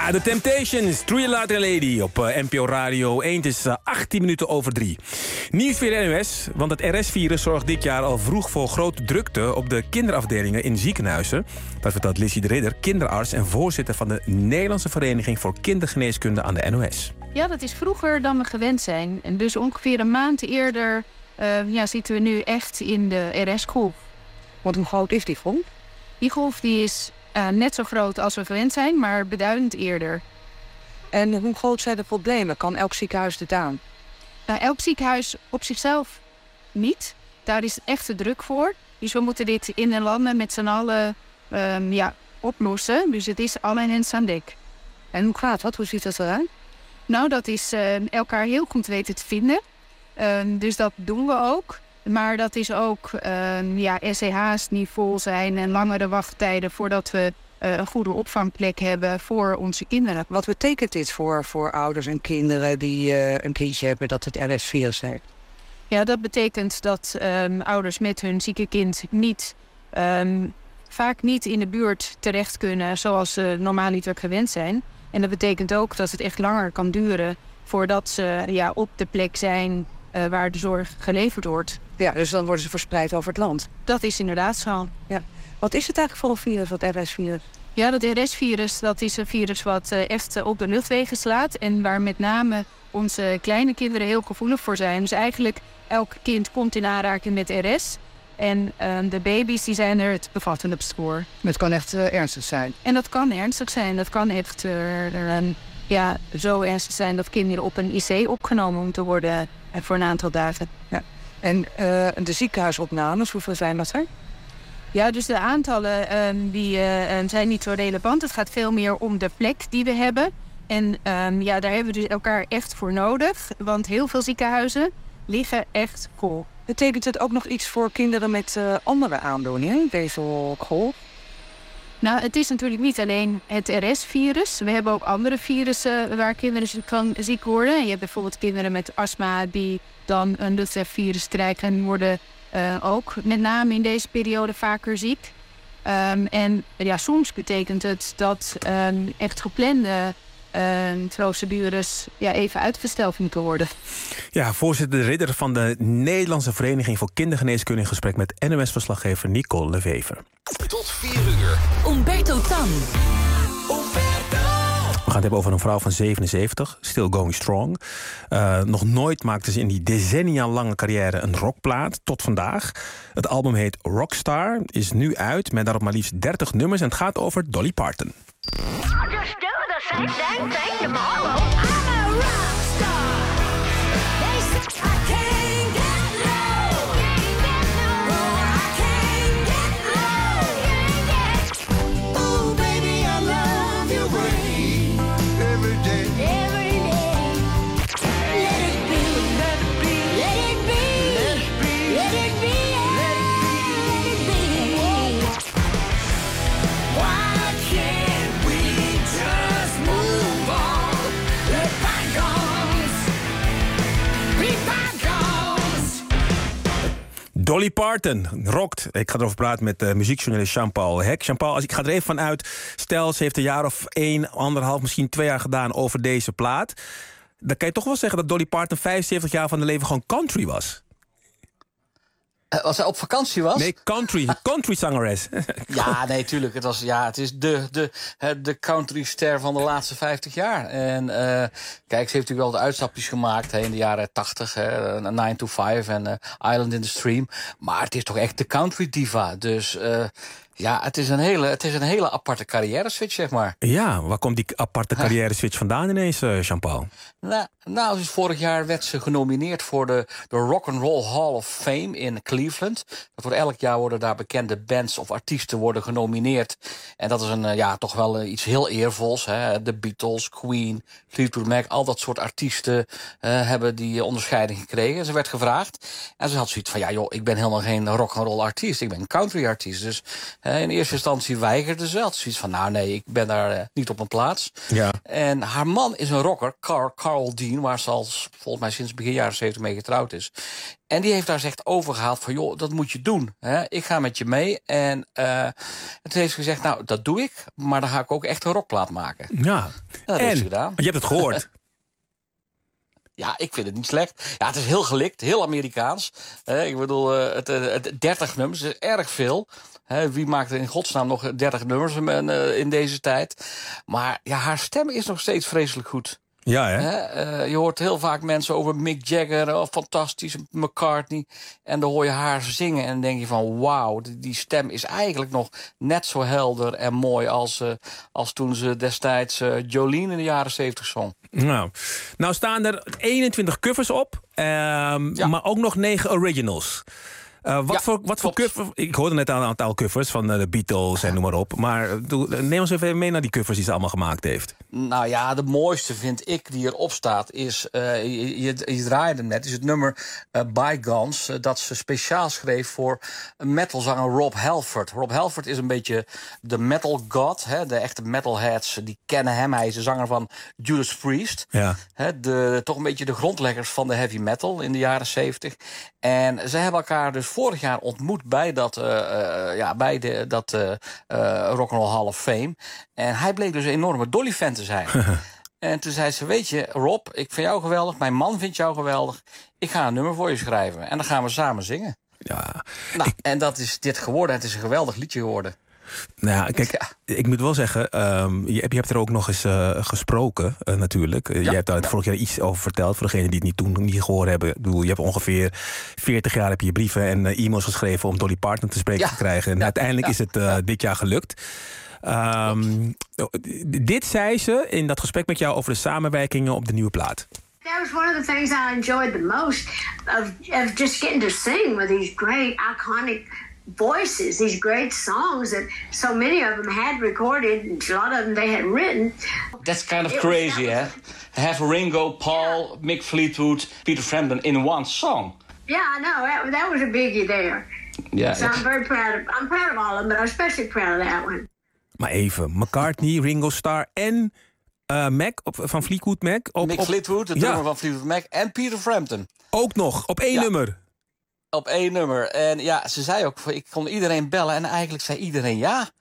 Ja, The Temptations, Three Light Lady op NPO Radio 1. Het is 18 minuten over 3. Nieuws weer NOS, want het RS-virus zorgt dit jaar al vroeg voor grote drukte op de kinderafdelingen in ziekenhuizen. Dat vertelt Lizzie de Ridder, kinderarts en voorzitter van de Nederlandse Vereniging voor Kindergeneeskunde aan de NOS. Ja, dat is vroeger dan we gewend zijn. En dus ongeveer een maand eerder zitten we nu echt in de RS-golf. Want hoe groot is die golf? Die golf die is net zo groot als we gewend zijn, maar beduidend eerder. En hoe groot zijn de problemen? Kan elk ziekenhuis dit aan? Elk ziekenhuis op zichzelf niet. Daar is echt de druk voor. Dus we moeten dit in de landen met z'n allen oplossen. Dus het is alle hens aan dek. En hoe gaat dat? Hoe ziet dat eruit? Nou, dat is elkaar heel goed weten te vinden. Dus dat doen we ook. Maar dat is ook SCH's die vol zijn en langere wachttijden voordat we een goede opvangplek hebben voor onze kinderen. Wat betekent dit voor ouders en kinderen die een kindje hebben dat het RS-virus heeft? Ja, dat betekent dat ouders met hun zieke kind vaak niet in de buurt terecht kunnen zoals ze normaal niet gewend zijn. En dat betekent ook dat het echt langer kan duren voordat ze op de plek zijn waar de zorg geleverd wordt. Ja, dus dan worden ze verspreid over het land. Dat is inderdaad zo. Ja. Wat is het eigenlijk voor een virus, dat RS-virus? Ja, dat RS-virus dat is een virus wat echt op de luchtwegen slaat. En waar met name onze kleine kinderen heel gevoelig voor zijn. Dus eigenlijk elk kind komt in aanraking met RS. En de baby's die zijn er het bevattendst voor. Het kan echt ernstig zijn. En dat kan ernstig zijn. Dat kan echt zo ernstig zijn dat kinderen op een IC opgenomen moeten worden voor een aantal dagen. Ja. En de ziekenhuisopnames, hoeveel zijn dat er? Ja, dus de aantallen zijn niet zo relevant. Het gaat veel meer om de plek die we hebben. En daar hebben we dus elkaar echt voor nodig. Want heel veel ziekenhuizen liggen echt vol. Betekent het ook nog iets voor kinderen met andere aandoeningen, deze golf? Nou, het is natuurlijk niet alleen het RS-virus. We hebben ook andere virussen waar kinderen van ziek worden. Je hebt bijvoorbeeld kinderen met astma die dan een luchtwegvirus krijgen en worden ook met name in deze periode vaker ziek. Soms betekent het dat echt geplande procedures even uitgesteld moeten worden. Ja, voorzitter de Ridder van de Nederlandse Vereniging voor Kindergeneeskunde in gesprek met NOS-verslaggever Nicole Levever. Tot 4 uur. Umberto Tan. We gaan het hebben over een vrouw van 77, still going strong. Nog nooit maakte ze in die decennia lange carrière een rockplaat, tot vandaag. Het album heet Rockstar, is nu uit met daarop maar liefst 30 nummers en het gaat over Dolly Parton. Dolly Parton rokt. Ik ga erover praten met muziekjournalist Jean-Paul Hek. Jean-Paul, ik ga er even van uit. Stel, ze heeft een jaar of 1, 1,5, misschien 2 jaar gedaan over deze plaat. Dan kan je toch wel zeggen dat Dolly Parton 75 jaar van haar leven gewoon country was. Als hij op vakantie was? Nee, country zangeres. Ja, nee, tuurlijk. Het is de countryster van de laatste 50 jaar. En kijk, ze heeft natuurlijk wel de uitstapjes gemaakt in de jaren 80. 9 to 5 en Island in the Stream. Maar het is toch echt de country diva. Dus het is een hele aparte carrière-switch, zeg maar. Ja, waar komt die aparte carrière-switch vandaan ineens, Jean-Paul? Nou, dus vorig jaar werd ze genomineerd voor de Rock and Roll Hall of Fame in Cleveland. Dat wordt elk jaar worden daar bekende bands of artiesten worden genomineerd. En dat is toch wel iets heel eervols. Hè. De Beatles, Queen, Fleetwood Mac, al dat soort artiesten hebben die onderscheiding gekregen. Ze werd gevraagd en ze had zoiets van, ik ben helemaal geen rock and roll artiest. Ik ben een country artiest. Dus In eerste instantie weigerde ze. Had zoiets van, nou nee, ik ben daar niet op mijn plaats. Ja. En haar man is een rocker, Carl Dean, waar ze al volgens mij sinds begin jaren 70 mee getrouwd is. En die heeft daar echt overgehaald van, joh, dat moet je doen. Ik ga met je mee. En toen heeft ze gezegd, nou, dat doe ik. Maar dan ga ik ook echt een rockplaat maken. Ja. Dat heeft ze gedaan. Want je hebt het gehoord. Ja, ik vind het niet slecht. Ja, het is heel gelikt, heel Amerikaans. Ik bedoel, het 30 nummers is erg veel. Wie maakt er in godsnaam nog 30 nummers in deze tijd? Maar ja, haar stem is nog steeds vreselijk goed. Ja, hè? Je hoort heel vaak mensen over Mick Jagger, fantastisch, McCartney. En dan hoor je haar zingen en dan denk je van, wauw, die stem is eigenlijk nog net zo helder en mooi als toen ze destijds Jolene in de jaren 70 zong. Nou staan er 21 covers op, maar ook nog 9 originals. Wat voor cover? Ik hoorde net een aantal covers van de Beatles en noem maar op. Maar neem ons even mee naar die covers die ze allemaal gemaakt heeft. Nou ja, de mooiste vind ik die erop staat is, je draaide hem net, is het nummer Bygones, dat ze speciaal schreef voor metalzanger Rob Halford. Rob Halford is een beetje de metal god. De echte metalheads die kennen hem. Hij is de zanger van Judas Priest. Ja. Toch een beetje de grondleggers van de heavy metal in de jaren 70. En ze hebben elkaar dus vorig jaar ontmoet bij dat Rock'n'Roll Hall of Fame. En hij bleek dus een enorme Dolly-fan te zijn. En toen zei ze, weet je, Rob, ik vind jou geweldig. Mijn man vindt jou geweldig. Ik ga een nummer voor je schrijven. En dan gaan we samen zingen. Ja. Nou, en dat is dit geworden. Het is een geweldig liedje geworden. Nou ja, kijk, ik moet wel zeggen, je hebt er ook nog eens gesproken, natuurlijk. Je hebt daar vorig jaar iets over verteld, voor degenen die het toen niet gehoord hebben. Ik bedoel, je hebt ongeveer 40 jaar heb je brieven en e-mails geschreven om Dolly Parton te spreken te krijgen. En uiteindelijk is het dit jaar gelukt. Dit zei ze in dat gesprek met jou over de samenwerkingen op de nieuwe plaat. That was one of the things I enjoyed the most of just getting to sing with these great iconic voices, these great songs that so many of them had recorded, and a lot of them they had written. That's kind of crazy, eh? Have Ringo, Paul, Mick Fleetwood, Peter Frampton in one song. Yeah, I know. That was a biggie there. Yeah. So I'm very proud of all of them, but I'm especially proud of that one. Maar even, McCartney, Ringo Starr en Mac van Fleetwood Mac. Mick Fleetwood, de drummer van Fleetwood Mac, en Peter Frampton. Ook nog, op één nummer. Op één nummer. En ja, ze zei ook, ik kon iedereen bellen en eigenlijk zei iedereen ja.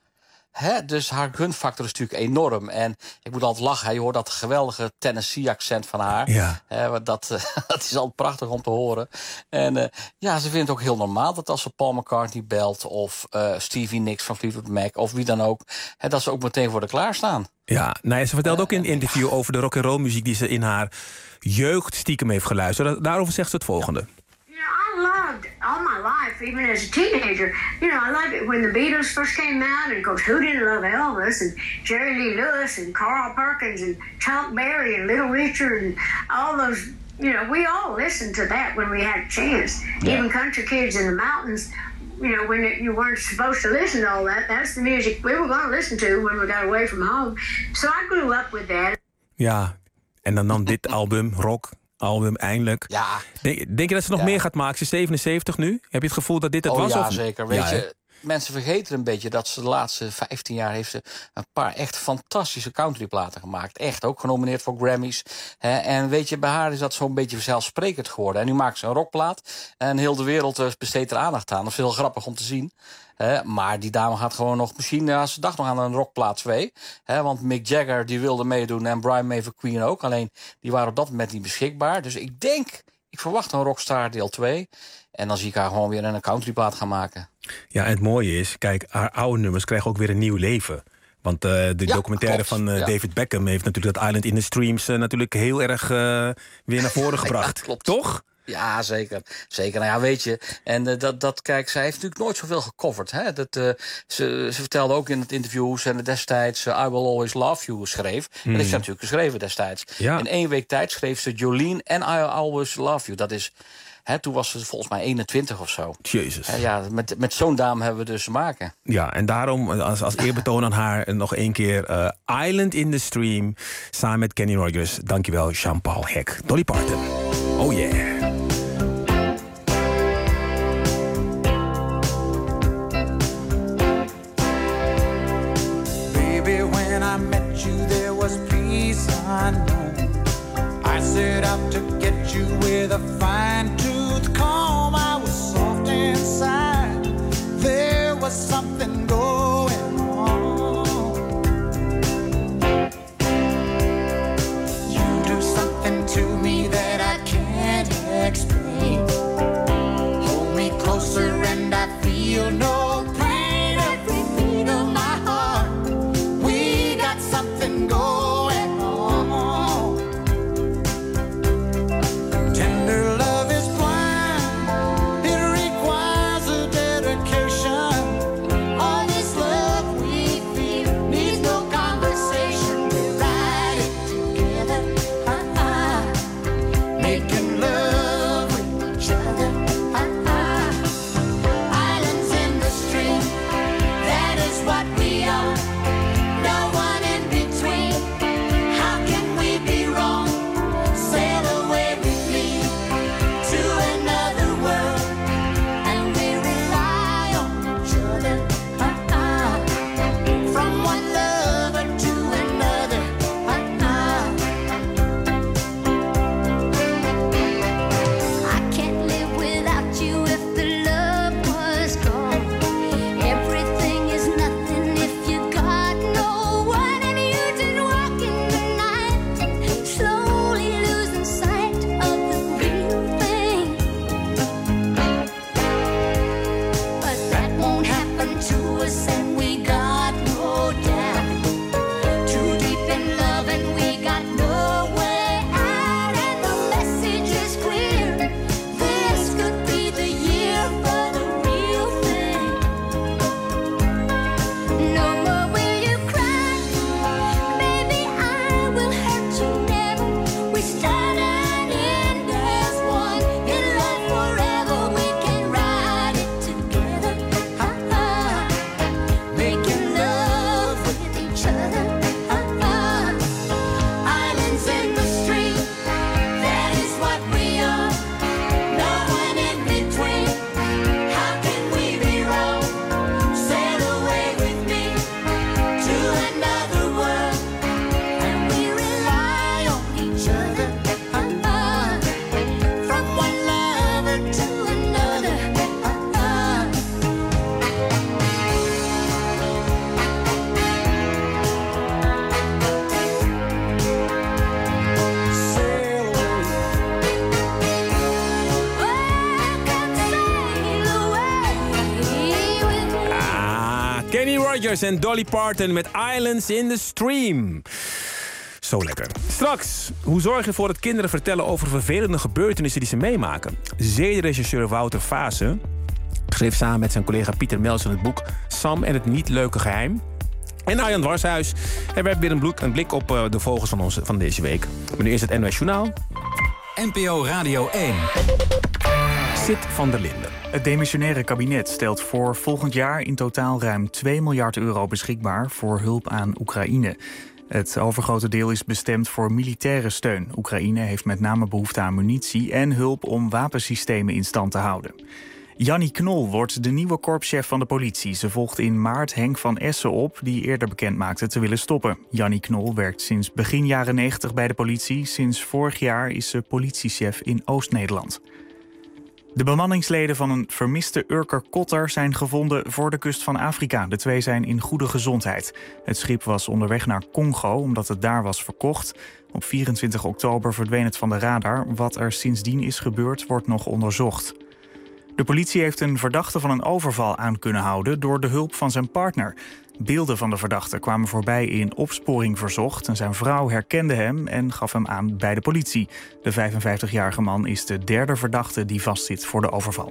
Dus haar gunfactor is natuurlijk enorm. En ik moet altijd lachen, je hoort dat geweldige Tennessee-accent van haar. Ja. Dat is altijd prachtig om te horen. En ze vindt het ook heel normaal dat als ze Paul McCartney belt, of Stevie Nicks van Fleetwood Mac, of wie dan ook, dat ze ook meteen voor de klaarstaan. Ja, ze vertelde ook in een interview over de rock'n'roll muziek die ze in haar jeugd stiekem heeft geluisterd. Daarover zegt ze het volgende. I loved all my life, even as a teenager. I loved it when the Beatles first came out, and of course, who didn't love Elvis and Jerry Lee Lewis and Carl Perkins and Chuck Berry and Little Richard and all those. We all listened to that when we had a chance. Yeah. Even country kids in the mountains. When you weren't supposed to listen to all that, that's the music we were going to listen to when we got away from home. So I grew up with that. Ja, en dan dit album, album, eindelijk. Ja. Denk je dat ze nog meer gaat maken? Ze is 77 nu. Heb je het gevoel dat dit het was? Ja, zeker. Weet je, mensen vergeten een beetje dat ze de laatste 15 jaar heeft ze een paar echt fantastische countryplaten gemaakt. Echt, ook genomineerd voor Grammys. En weet je, bij haar is dat zo'n beetje vanzelfsprekend geworden. En nu maakt ze een rockplaat en heel de wereld besteedt er aandacht aan. Dat is heel grappig om te zien. Maar die dame gaat gewoon nog, misschien ze dacht nog aan een rockplaat 2. Want Mick Jagger die wilde meedoen en Brian May voor Queen ook. Alleen die waren op dat moment niet beschikbaar. Dus ik verwacht een Rockstar deel 2. En dan zie ik haar gewoon weer een countryplaat gaan maken. Ja, en het mooie is, kijk, haar oude nummers krijgen ook weer een nieuw leven. Want de documentaire van David Beckham heeft natuurlijk dat Island in the Streams natuurlijk heel erg weer naar voren gebracht. Klopt. Toch? Ja, zeker. Zeker. Nou ja, weet je. En kijk, zij heeft natuurlijk nooit zoveel gecoverd. Ze vertelde ook in het interview hoe ze destijds I Will Always Love You schreef. Dat heeft ze natuurlijk geschreven destijds. Ja. In 1 week tijd schreef ze Jolene en I Always Love You. Dat is, toen was ze volgens mij 21 of zo. Jezus. Met zo'n dame hebben we dus te maken. Ja, en daarom als eerbetoon aan haar nog 1 keer Island in the Stream samen met Kenny Rogers. Dankjewel, Jean-Paul Hek. Dolly Parton. Oh yeah. unknown. I set out to get you with a fine-tooth comb. I was soft inside. There was something going on. You do something to me that I can't explain. Hold me closer and I feel no pain. Every beat of my heart, we got something going on. Tender love is blind, it requires a dedication. All this love we feel needs no conversation. We ride it together, making love with each other. Islands in the stream, that is what we are. No one in between. How can we be wrong? Sail away with me to another world, and we rely on each other. From one lover to another. I can't live without you if the love was gone. Everything is nothing if you got no one, and you just walk in the night, slowly losing sight of the real thing. But that won't happen to us, and we got no doubt. Too deep in love, and we got no way out, and the message is clear. This could be the year for the real thing. No more will you cry, baby, I will hurt you never. We start and end as one, in love forever. We can ride it together, making love with each other. Islands in the stream, that is what we are. No one in between. How can we be wrong? Sail away with me to another world, and we rely on each other. From one lover to another. Sail away. Come sail away with me. Kenny Rogers en Dolly Parton met Islands in the Stream. Zo lekker. Straks, hoe zorg je ervoor dat kinderen vertellen over vervelende gebeurtenissen die ze meemaken? Zedenregisseur Wouter Vaassen schreef samen met zijn collega Pieter Melson het boek Sam en het niet leuke geheim. En Arjan Dwarshuis, hij werpt weer een blik op de vogels van deze week. Maar nu eerst het NOS Journaal. NPO Radio 1. Sid van der Linden. Het demissionaire kabinet stelt voor volgend jaar in totaal ruim 2 miljard euro beschikbaar voor hulp aan Oekraïne. Het overgrote deel is bestemd voor militaire steun. Oekraïne heeft met name behoefte aan munitie en hulp om wapensystemen in stand te houden. Jannie Knol wordt de nieuwe korpschef van de politie. Ze volgt in maart Henk van Essen op, die eerder bekend maakte te willen stoppen. Jannie Knol werkt sinds begin jaren 90 bij de politie. Sinds vorig jaar is ze politiechef in Oost-Nederland. De bemanningsleden van een vermiste Urker Kotter zijn gevonden voor de kust van Afrika. De twee zijn in goede gezondheid. Het schip was onderweg naar Congo omdat het daar was verkocht. Op 24 oktober verdween het van de radar. Wat er sindsdien is gebeurd, wordt nog onderzocht. De politie heeft een verdachte van een overval aan kunnen houden door de hulp van zijn partner. Beelden van de verdachte kwamen voorbij in Opsporing Verzocht en zijn vrouw herkende hem en gaf hem aan bij de politie. De 55-jarige man is de derde verdachte die vastzit voor de overval.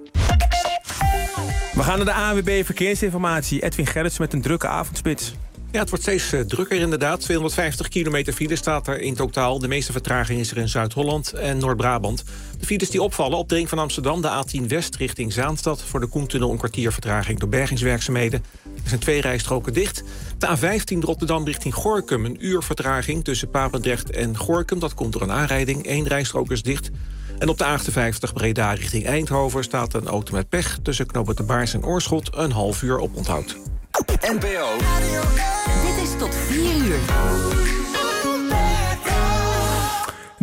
We gaan naar de ANWB Verkeersinformatie. Edwin Gerrits met een drukke avondspits. Ja, het wordt steeds drukker inderdaad. 250 kilometer file staat er in totaal. De meeste vertraging is er in Zuid-Holland en Noord-Brabant. De files die opvallen op de ring van Amsterdam, de A10 West richting Zaanstad. Voor de Koentunnel een kwartier vertraging door bergingswerkzaamheden. Er zijn 2 rijstroken dicht. De A15 Rotterdam richting Gorinchem, een uur vertraging tussen Papendrecht en Gorinchem. Dat komt door een aanrijding. 1 rijstrook is dicht. En op de A58 Breda richting Eindhoven staat een auto met pech. Tussen Knooppunt de Baars en Oorschot een half uur op onthoud. NPO. Dit is tot 4 uur.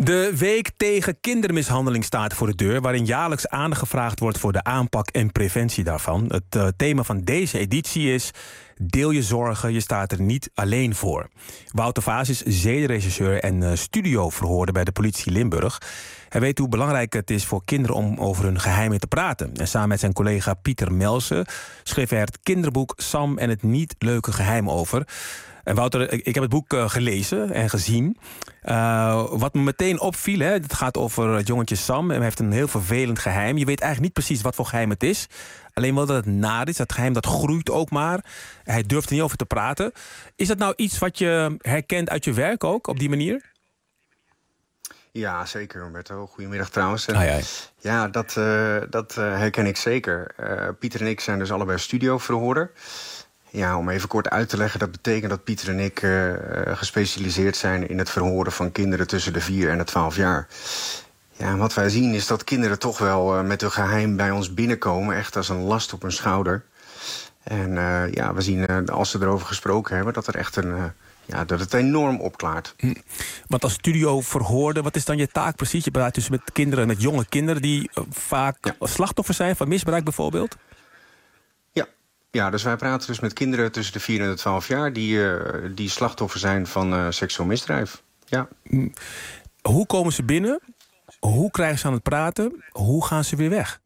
De week tegen kindermishandeling staat voor de deur, waarin jaarlijks aandacht gevraagd wordt voor de aanpak en preventie daarvan. Het thema van deze editie is: deel je zorgen, je staat er niet alleen voor. Wouter Vaas is zedenregisseur en studioverhoorder bij de politie Limburg. Hij weet hoe belangrijk het is voor kinderen om over hun geheimen te praten. En samen met zijn collega Pieter Melsen schreef hij het kinderboek Sam en het niet leuke geheim over. En Wouter, ik heb het boek gelezen en gezien. Wat me meteen opviel, het gaat over het jongetje Sam. En hij heeft een heel vervelend geheim. Je weet eigenlijk niet precies wat voor geheim het is. Alleen wel dat het naar is. Dat geheim dat groeit ook maar. Hij durft er niet over te praten. Is dat nou iets wat je herkent uit je werk ook, op die manier? Ja, zeker, Humberto. Goedemiddag trouwens. Ja, dat herken ik zeker. Pieter en ik zijn dus allebei studioverhoorder. Ja, om even kort uit te leggen, dat betekent dat Pieter en ik gespecialiseerd zijn in het verhoren van kinderen tussen de 4 en de 12 jaar. Ja, en wat wij zien is dat kinderen toch wel met hun geheim bij ons binnenkomen, echt als een last op hun schouder. En we zien, als ze erover gesproken hebben, dat er echt dat het enorm opklaart. Want als studioverhoorder, wat is dan je taak precies? Je praat dus met kinderen, met jonge kinderen die vaak slachtoffer zijn van misbruik bijvoorbeeld? Ja, dus wij praten dus met kinderen tussen de 4 en de 12 jaar... die slachtoffer zijn van seksueel misdrijf. Ja. Hoe komen ze binnen? Hoe krijgen ze aan het praten? Hoe gaan ze weer weg?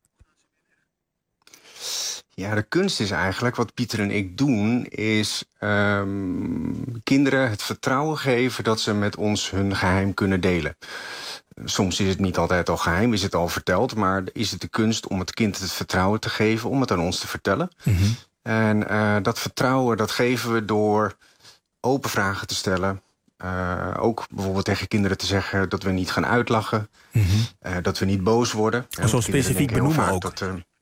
Ja, de kunst is eigenlijk, wat Pieter en ik doen... is kinderen het vertrouwen geven dat ze met ons hun geheim kunnen delen. Soms is het niet altijd al geheim, is het al verteld... maar is het de kunst om het kind het vertrouwen te geven... om het aan ons te vertellen. Mm-hmm. En dat vertrouwen dat geven we door open vragen te stellen. Ook bijvoorbeeld tegen kinderen te zeggen dat we niet gaan uitlachen. Mm-hmm. Dat we niet boos worden. Zo specifiek benoemen ook.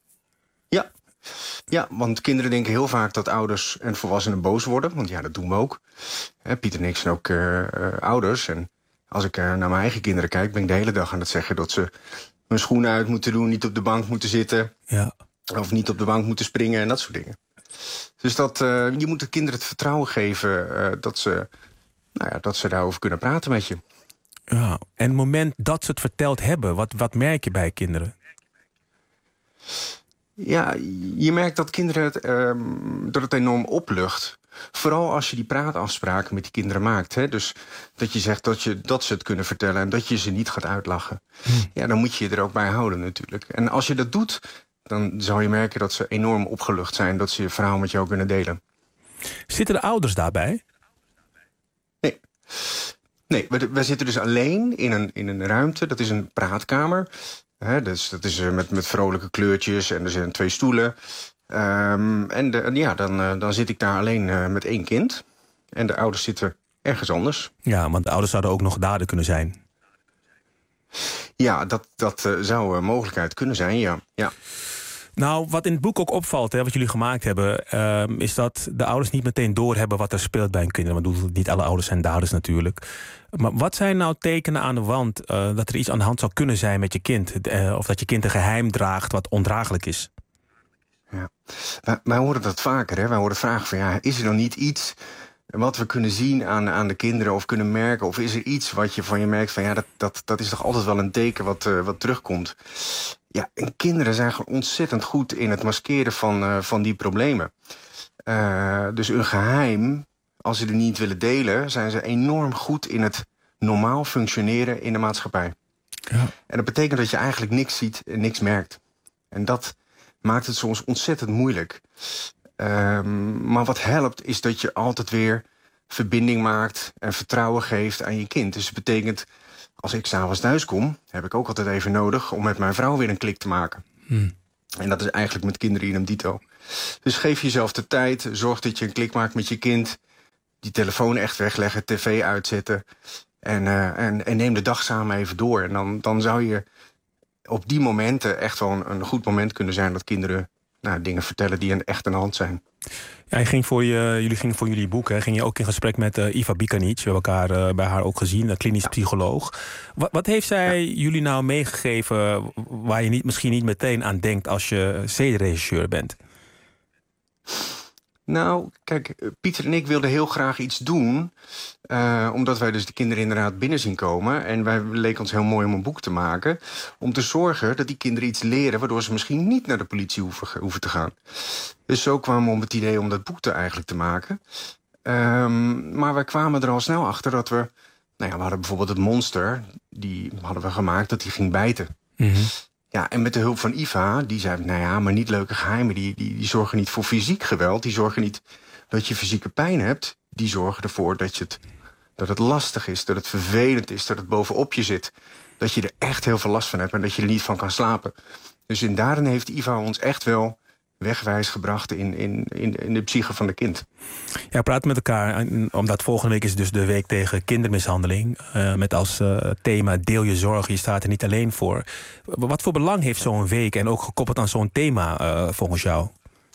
Ja, want kinderen denken heel vaak dat ouders en volwassenen boos worden. Want ja, dat doen we ook. Pieter en ik zijn ook ouders. En als ik naar mijn eigen kinderen kijk, ben ik de hele dag aan het zeggen... dat ze hun schoenen uit moeten doen, niet op de bank moeten zitten. Ja. Of niet op de bank moeten springen en dat soort dingen. Dus je moet de kinderen het vertrouwen geven dat ze daarover kunnen praten met je. Ja, en het moment dat ze het verteld hebben, wat merk je bij kinderen? Ja, je merkt dat kinderen dat het enorm oplucht. Vooral als je die praatafspraken met die kinderen maakt. Hè? Dus dat je zegt dat ze het kunnen vertellen en dat je ze niet gaat uitlachen. Ja, dan moet je je er ook bij houden natuurlijk. En als je dat doet, dan zal je merken dat ze enorm opgelucht zijn... dat ze je verhaal met jou kunnen delen. Zitten de ouders daarbij? Nee, we zitten dus alleen in een ruimte. Dat is een praatkamer. Dus dat is met vrolijke kleurtjes en er zijn 2 stoelen. Dan zit ik daar alleen met 1 kind. En de ouders zitten ergens anders. Ja, want de ouders zouden ook nog dader kunnen zijn. Ja, dat zou een mogelijkheid kunnen zijn, ja. Nou, wat in het boek ook opvalt, wat jullie gemaakt hebben... is dat de ouders niet meteen doorhebben wat er speelt bij hun kinderen. Want niet alle ouders zijn daders natuurlijk. Maar wat zijn nou tekenen aan de wand dat er iets aan de hand zou kunnen zijn met je kind? Of dat je kind een geheim draagt wat ondraaglijk is? Ja. Wij horen dat vaker, hè? Wij horen vragen van, is er dan niet iets... wat we kunnen zien aan de kinderen of kunnen merken... of is er iets wat je van je merkt van... dat is toch altijd wel een teken wat terugkomt. Ja, en kinderen zijn gewoon ontzettend goed in het maskeren van die problemen. Dus hun geheim, als ze er niet willen delen... zijn ze enorm goed in het normaal functioneren in de maatschappij. Ja. En dat betekent dat je eigenlijk niks ziet en niks merkt. En dat maakt het soms ontzettend moeilijk... maar wat helpt is dat je altijd weer verbinding maakt... en vertrouwen geeft aan je kind. Dus het betekent, als ik 's avonds thuis kom... heb ik ook altijd even nodig om met mijn vrouw weer een klik te maken. En dat is eigenlijk met kinderen idem dito. Dus geef jezelf de tijd, zorg dat je een klik maakt met je kind... die telefoon echt wegleggen, tv uitzetten... en neem de dag samen even door. En dan zou je op die momenten echt wel een goed moment kunnen zijn... dat kinderen... dingen vertellen die echt aan de hand zijn. Ja, jullie gingen voor jullie boek, ging je ook in gesprek met Iva Bikanic. We hebben elkaar bij haar ook gezien, een klinisch psycholoog. Wat heeft zij jullie nou meegegeven... waar je misschien niet meteen aan denkt als je zedenregisseur bent? Nou, kijk, Pieter en ik wilden heel graag iets doen. Omdat wij dus de kinderen inderdaad binnen zien komen. En wij leek ons heel mooi om een boek te maken. Om te zorgen dat die kinderen iets leren, waardoor ze misschien niet naar de politie hoeven te gaan. Dus zo kwamen we op het idee om dat boek eigenlijk te maken. Maar wij kwamen er al snel achter dat we... Nou ja, we hadden bijvoorbeeld het monster. Die hadden we gemaakt dat die ging bijten. Mm-hmm. Ja, en met de hulp van Iva, die zei... nou ja, maar niet leuke geheimen. Die zorgen niet voor fysiek geweld. Die zorgen niet dat je fysieke pijn hebt. Die zorgen ervoor dat het lastig is. Dat het vervelend is. Dat het bovenop je zit. Dat je er echt heel veel last van hebt. En dat je er niet van kan slapen. Dus daarin heeft Iva ons echt wel wegwijs gebracht in de psyche van de kind. Ja, we praten met elkaar, omdat volgende week is dus de week tegen kindermishandeling. Met als thema deel je zorgen, je staat er niet alleen voor. Wat voor belang heeft zo'n week en ook gekoppeld aan zo'n thema volgens jou?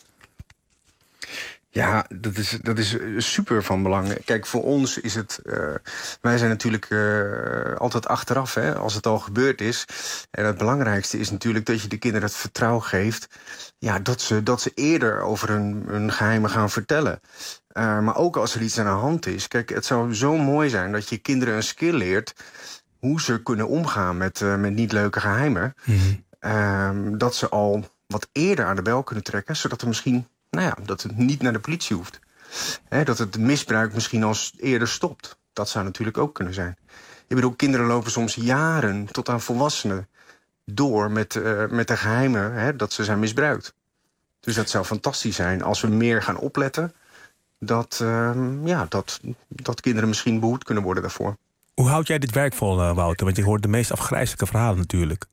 Ja, dat is super van belang. Kijk, voor ons is het... wij zijn natuurlijk altijd achteraf, hè, als het al gebeurd is. En het belangrijkste is natuurlijk dat je de kinderen het vertrouwen geeft... Ja, dat ze eerder over hun geheimen gaan vertellen. Maar ook als er iets aan de hand is. Kijk, het zou zo mooi zijn dat je kinderen een skill leert... hoe ze kunnen omgaan met niet leuke geheimen. Mm-hmm. Dat ze al wat eerder aan de bel kunnen trekken... zodat er misschien... Nou ja, dat het niet naar de politie hoeft. Dat het misbruik misschien al eerder stopt. Dat zou natuurlijk ook kunnen zijn. Ik bedoel, kinderen lopen soms jaren tot aan volwassenen door met de geheimen dat ze zijn misbruikt. Dus dat zou fantastisch zijn als we meer gaan opletten... dat kinderen misschien behoed kunnen worden daarvoor. Hoe houd jij dit werk vol, Wouter? Want je hoort de meest afgrijzelijke verhalen natuurlijk.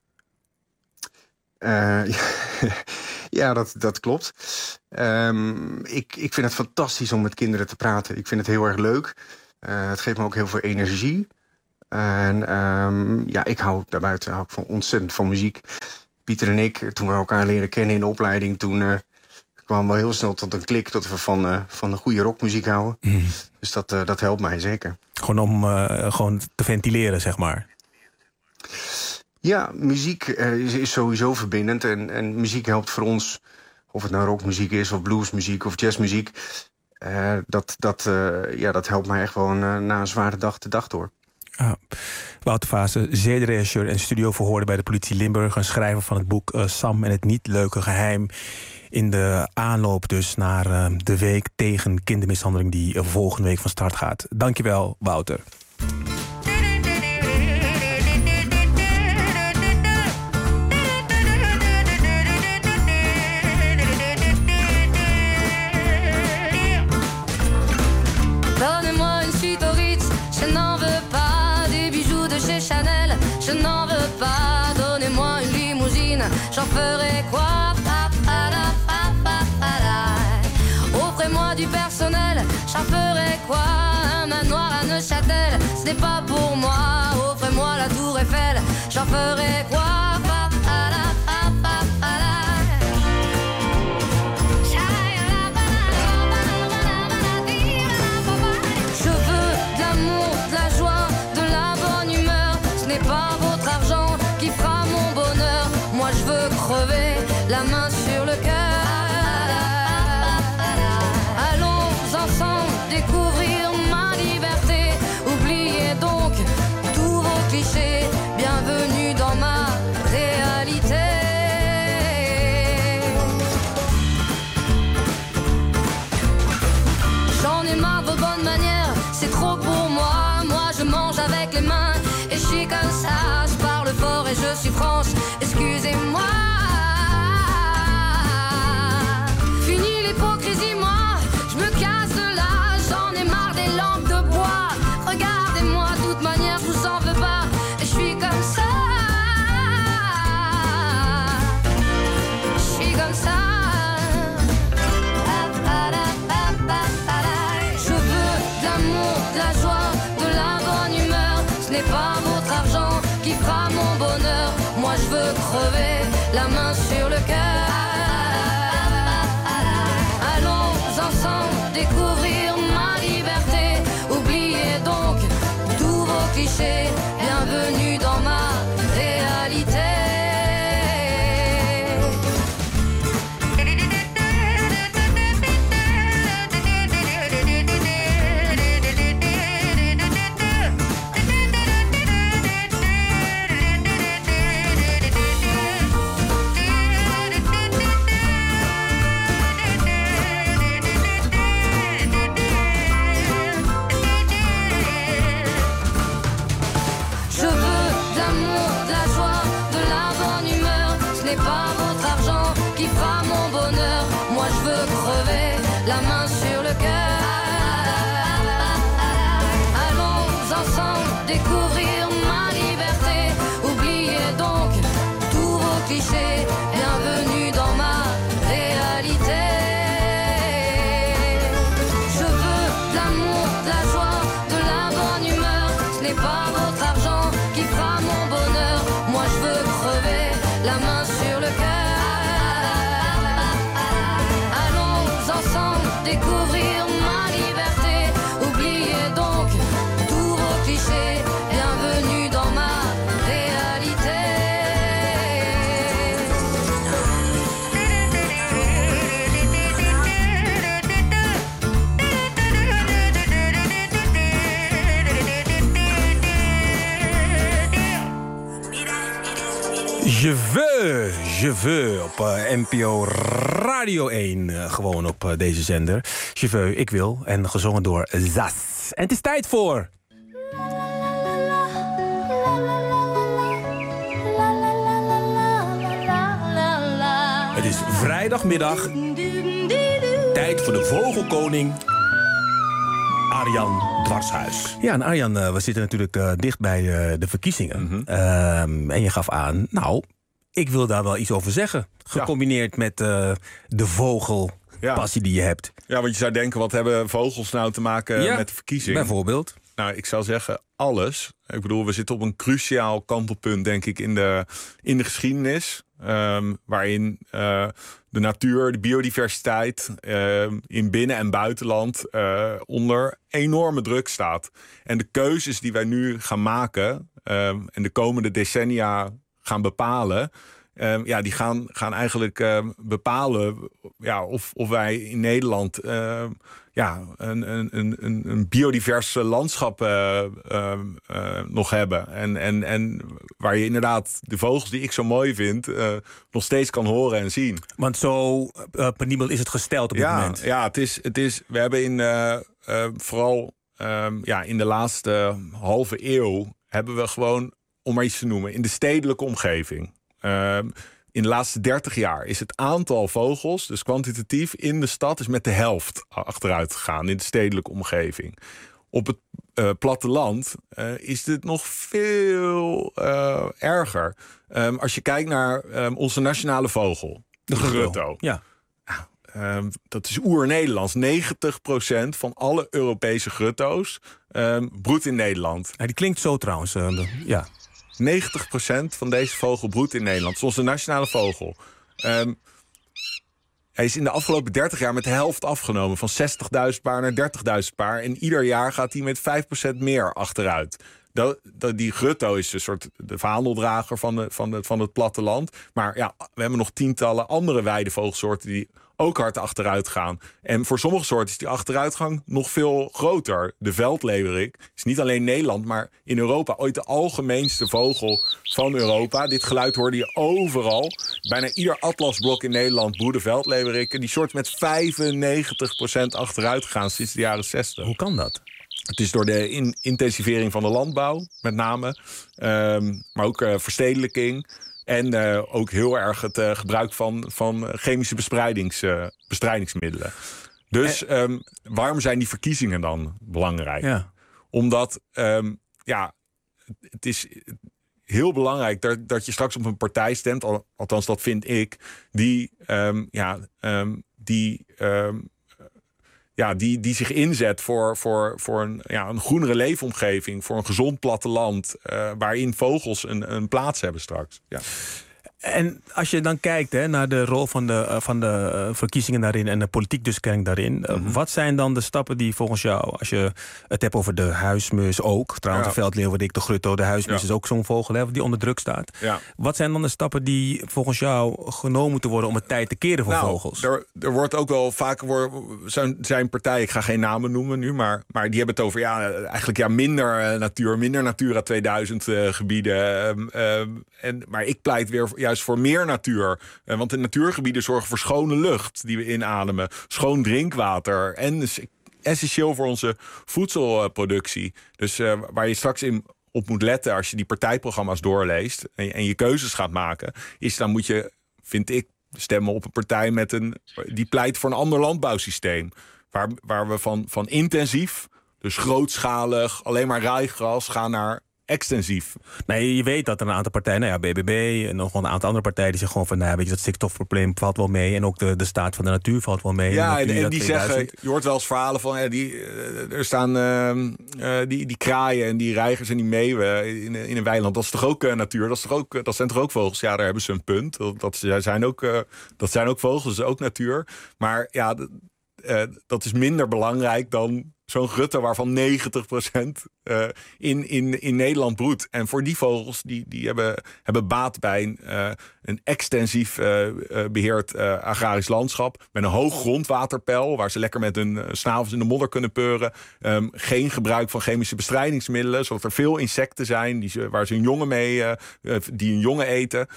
Ja, dat klopt. Ik vind het fantastisch om met kinderen te praten. Ik vind het heel erg leuk. Het geeft me ook heel veel energie. En ik hou daarbuiten ontzettend van muziek. Pieter en ik, toen we elkaar leren kennen in de opleiding... toen kwamen we heel snel tot een klik dat we van de goede rockmuziek houden. Mm. Dus dat helpt mij zeker. Gewoon om gewoon te ventileren, zeg maar. Ja, muziek is sowieso verbindend. En muziek helpt voor ons, of het nou rockmuziek is... of bluesmuziek of jazzmuziek... dat helpt mij echt gewoon na een zware dag de dag door. Wouter Vaassen, zedenregisseur en studioverhoorder bij de politie Limburg... en schrijver van het boek Sam en het niet leuke geheim... in de aanloop dus naar de week tegen kindermishandeling... die volgende week van start gaat. Dankjewel, Wouter. Donnez-moi une suite au Ritz, je n'en veux pas. Des bijoux de chez Chanel, je n'en veux pas. Donnez-moi une limousine, j'en ferai quoi? Offrez-moi du personnel, j'en ferai quoi? Un manoir à Neuchâtel, ce n'est pas pour moi. Offrez-moi la tour Eiffel, j'en ferai quoi? La main sur le cœur. Allons ensemble découvrir ma liberté. Oubliez donc tous vos clichés. Bienvenue dans ma réalité. J'en ai marre de vos bonnes manières, c'est trop pour moi. Moi je mange avec les mains et je suis comme ça. Je parle fort et je suis franche, excusez-moi. Pas votre argent qui fera mon bonheur. Moi je veux l'amour, de la joie, de la bonne humeur. Ce n'est pas votre argent qui fera mon bonheur. Moi je veux crever, la main sur le cœur. Allons ensemble découvrir ma liberté. Oubliez donc tous vos clichés. Bienvenue dans ma réalité. Je veux de l'amour, de la joie, de la bonne humeur. Ce n'est pas votre argent qui fera mon bonheur. Moi je veux crever, la main sur le cœur. Allons ensemble découvrir ma liberté. Oubliez donc tous vos clichés. Bienvenue dans ma réalité. Je veux op NPO Radio 1, gewoon op deze zender. Je veux, ik wil, en gezongen door Zas. En het is tijd voor... Het is vrijdagmiddag, tijd voor de vogelkoning... Arjan Dwarshuis. Ja, en Arjan, we zitten natuurlijk dicht bij de verkiezingen. En je gaf aan, nou, ik wil daar wel iets over zeggen. Gecombineerd met de vogelpassie die je hebt. Ja, want je zou denken, wat hebben vogels nou te maken met de verkiezingen? Bijvoorbeeld? Nou, ik zou zeggen, alles. Ik bedoel, we zitten op een cruciaal kantelpunt, denk ik, in de geschiedenis. Waarin de natuur, de biodiversiteit in binnen- en buitenland onder enorme druk staat. En de keuzes die wij nu gaan maken en de komende decennia gaan bepalen... die gaan eigenlijk bepalen of wij in Nederland een biodivers landschap nog hebben. En waar je inderdaad de vogels die ik zo mooi vind nog steeds kan horen en zien. Want zo penibel is het gesteld op dit moment. Ja, het is. We hebben vooral in de laatste halve eeuw hebben we gewoon, om maar iets te noemen, in de stedelijke omgeving. In de laatste 30 jaar is het aantal vogels, dus kwantitatief, in de stad is met de helft achteruit gegaan in de stedelijke omgeving. Op het platteland is dit nog veel erger. Als je kijkt naar onze nationale vogel, de grutto. Ja. Dat is oer-Nederlands. 90% van alle Europese grutto's broedt in Nederland. Ja, die klinkt zo trouwens. 90% van deze vogel broedt in Nederland. Dat is onze nationale vogel. Hij is in de afgelopen 30 jaar met de helft afgenomen. Van 60.000 paar naar 30.000 paar. En ieder jaar gaat hij met 5% meer achteruit. Die grutto is een soort de vaandeldrager van het platteland. Maar ja, we hebben nog tientallen andere weidevogelsoorten die ook hard achteruit gaan. En voor sommige soorten is die achteruitgang nog veel groter. De veldleeuwerik is niet alleen Nederland, maar in Europa ooit de algemeenste vogel van Europa. Dit geluid hoorde je overal. Bijna ieder atlasblok in Nederland broeden veldleeuwerikken. Die soort met 95% achteruit gegaan sinds de jaren 60. Hoe kan dat? Het is door de intensivering van de landbouw, met name. Maar ook verstedelijking. En ook heel erg het gebruik van chemische bestrijdingsmiddelen. Dus waarom zijn die verkiezingen dan belangrijk? Ja. Omdat het is heel belangrijk dat je straks op een partij stemt, althans dat vind ik, die zich inzet voor een groenere leefomgeving, voor een gezond platteland, waarin vogels een plaats hebben straks. Ja. En als je dan kijkt naar de rol van de verkiezingen daarin en de politiek dus daarin, wat zijn dan de stappen die volgens jou, als je het hebt over de huismus ook, trouwens de veldleeuwerik, de grutto, de huismus is ook zo'n vogel die onder druk staat. Ja. Wat zijn dan de stappen die volgens jou genomen moeten worden om het tijd te keren voor vogels? Er wordt ook wel vaak zijn partijen, ik ga geen namen noemen nu, maar die hebben het over minder natuur, minder Natura 2000 gebieden. Maar ik pleit weer juist voor meer natuur. Want de natuurgebieden zorgen voor schone lucht die we inademen. Schoon drinkwater. En is essentieel voor onze voedselproductie. Dus waar je straks op moet letten als je die partijprogramma's doorleest en je keuzes gaat maken, is dan moet je, vind ik, stemmen op een partij die pleit voor een ander landbouwsysteem. Waar we van intensief, dus grootschalig, alleen maar rijgras, gaan naar extensief. Nee, je weet dat er een aantal partijen, BBB en nog een aantal andere partijen, die zeggen gewoon van, weet je, dat stikstofprobleem valt wel mee en ook de staat van de natuur valt wel mee. Ja, en die zeggen, je hoort wel eens verhalen van, er staan die kraaien en die reigers en die meeuwen in een weiland. Dat is toch ook natuur? Dat zijn toch ook vogels? Ja, daar hebben ze een punt. Dat zijn ook vogels, dat is ook natuur. Maar ja, dat is minder belangrijk dan zo'n rutte waarvan 90% in Nederland broedt. En voor die vogels, die hebben baat bij een extensief beheerd agrarisch landschap met een hoog grondwaterpeil, waar ze lekker met hun snavels in de modder kunnen peuren. Geen gebruik van chemische bestrijdingsmiddelen, zodat er veel insecten zijn waar ze hun jongen die hun jongen eten.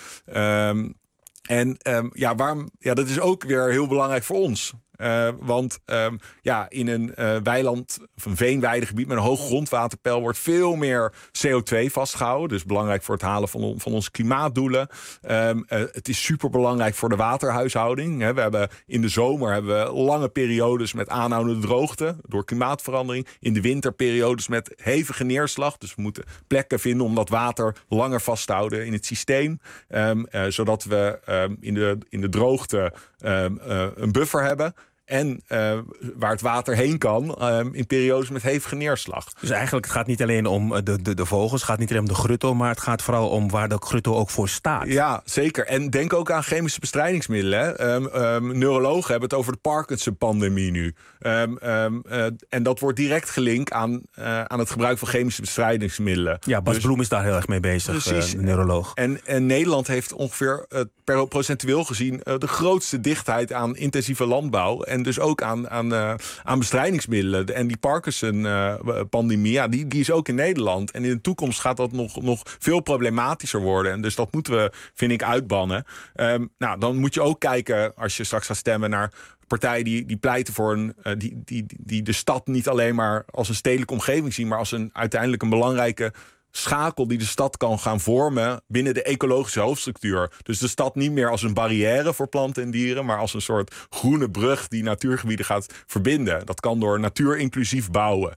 Dat is ook weer heel belangrijk voor ons. Want in een weiland of een veenweidegebied met een hoog grondwaterpeil wordt veel meer CO2 vastgehouden. Dus belangrijk voor het halen van onze klimaatdoelen. Het is superbelangrijk voor de waterhuishouding. We hebben in de zomer lange periodes met aanhoudende droogte door klimaatverandering. In de winterperiodes met hevige neerslag. Dus we moeten plekken vinden om dat water langer vast te houden in het systeem. Zodat we in de droogte een buffer hebben. En waar het water heen kan in periodes met hevige neerslag. Dus eigenlijk het gaat niet alleen om de vogels, het gaat niet alleen om de grutto, maar het gaat vooral om waar de grutto ook voor staat. Ja, zeker. En denk ook aan chemische bestrijdingsmiddelen. Neurologen hebben het over de Parkinson-pandemie nu. En dat wordt direct gelinkt aan het gebruik van chemische bestrijdingsmiddelen. Ja, Bas Bloem is daar heel erg mee bezig, de neuroloog. En Nederland heeft ongeveer procentueel gezien de grootste dichtheid aan intensieve landbouw. En dus ook aan bestrijdingsmiddelen. En die Parkinson-pandemie, die is ook in Nederland. En in de toekomst gaat dat nog veel problematischer worden. En dus dat moeten we, vind ik, uitbannen. Dan moet je ook kijken, als je straks gaat stemmen, naar partijen die pleiten voor die de stad niet alleen maar als een stedelijke omgeving zien, maar als uiteindelijk een belangrijke schakel die de stad kan gaan vormen binnen de ecologische hoofdstructuur. Dus de stad niet meer als een barrière voor planten en dieren, maar als een soort groene brug die natuurgebieden gaat verbinden. Dat kan door natuurinclusief bouwen.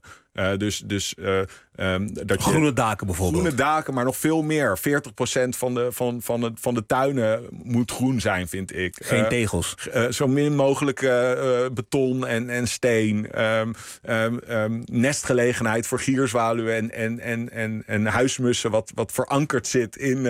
Groene daken bijvoorbeeld. Groene daken, maar nog veel meer. 40% van de tuinen moet groen zijn, vind ik. Geen tegels. Zo min mogelijk beton en steen. Nestgelegenheid voor gierzwaluwen en huismussen, wat verankerd zit in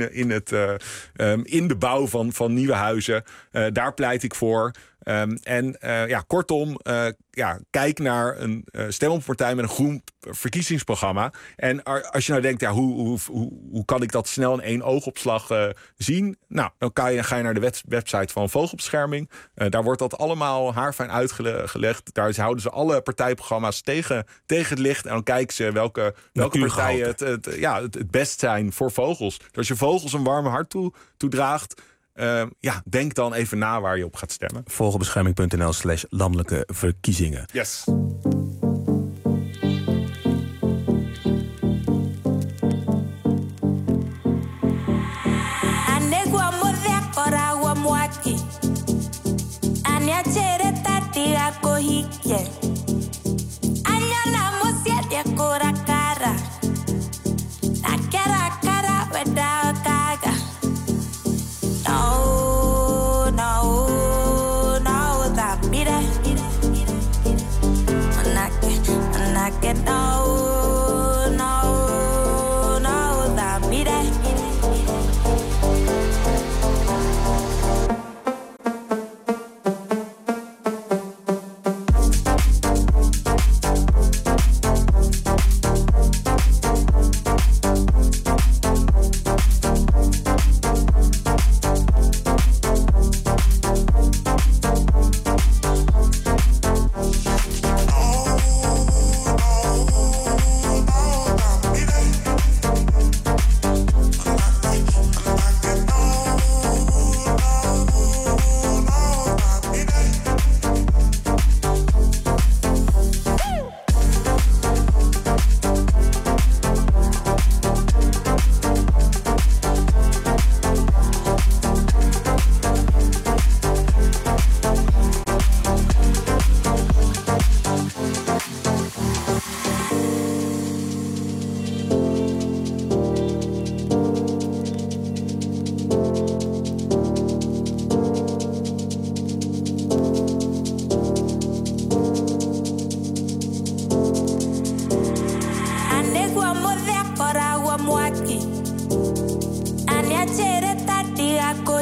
de bouw van nieuwe huizen. Daar pleit ik voor. Kortom, kijk naar een stem op een partij met een groen verkiezingsprogramma. En als je nou denkt, hoe kan ik dat snel in één oogopslag zien? Nou, dan ga je naar de website van Vogelbescherming. Daar wordt dat allemaal haarfijn uitgelegd. Daar houden ze alle partijprogramma's tegen het licht. En dan kijken ze welke partijen het best zijn voor vogels. Dus als je vogels een warm hart toedraagt, denk dan even na waar je op gaat stemmen. Vogelbescherming.nl/landelijke verkiezingen. Yes.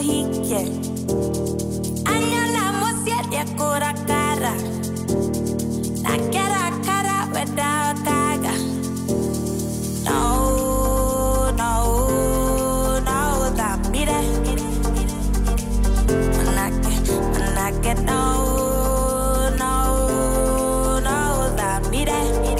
hike. Anyala mosiete kura cara. Nakera cara without kaga. No, that mire. Manake, no, that mire.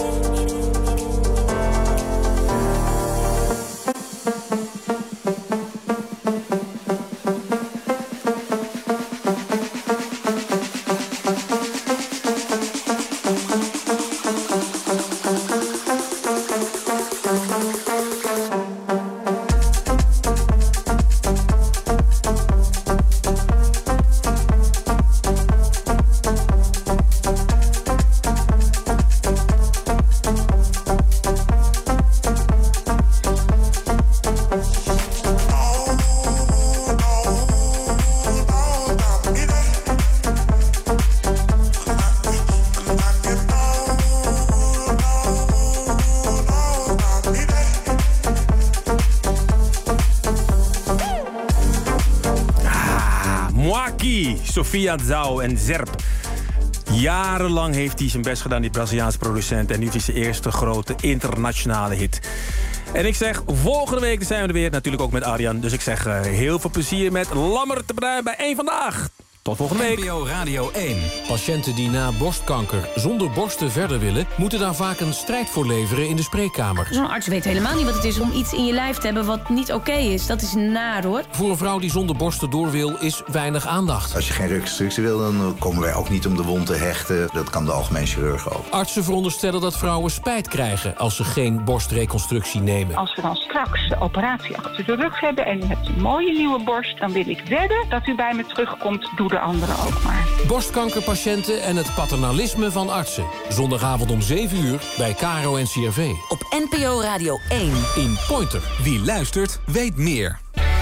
Sofia Zhao en Zerp. Jarenlang heeft hij zijn best gedaan, die Braziliaanse producent. En nu is hij zijn eerste grote internationale hit. En ik zeg, volgende week zijn we er weer. Natuurlijk ook met Arjan. Dus ik zeg heel veel plezier met Lammert de Bruin bij 1 Vandaag. Tot volgende week. NPO Radio 1. Patiënten die na borstkanker zonder borsten verder willen, moeten daar vaak een strijd voor leveren in de spreekkamer. Zo'n arts weet helemaal niet wat het is om iets in je lijf te hebben wat niet oké is. Dat is naar, hoor. Voor een vrouw die zonder borsten door wil, is weinig aandacht. Als je geen reconstructie wil, dan komen wij ook niet om de wond te hechten. Dat kan de algemeen chirurg ook. Artsen veronderstellen dat vrouwen spijt krijgen als ze geen borstreconstructie nemen. Als we dan straks de operatie achter de rug hebben en u hebt een mooie nieuwe borst, dan wil ik wedden dat u bij me terugkomt. Doe de anderen ook maar. Borstkankerpatiënten en het paternalisme van artsen. Zondagavond om 7 uur bij KRO NCRV. Op NPO Radio 1. In Pointer. Wie luistert, weet meer.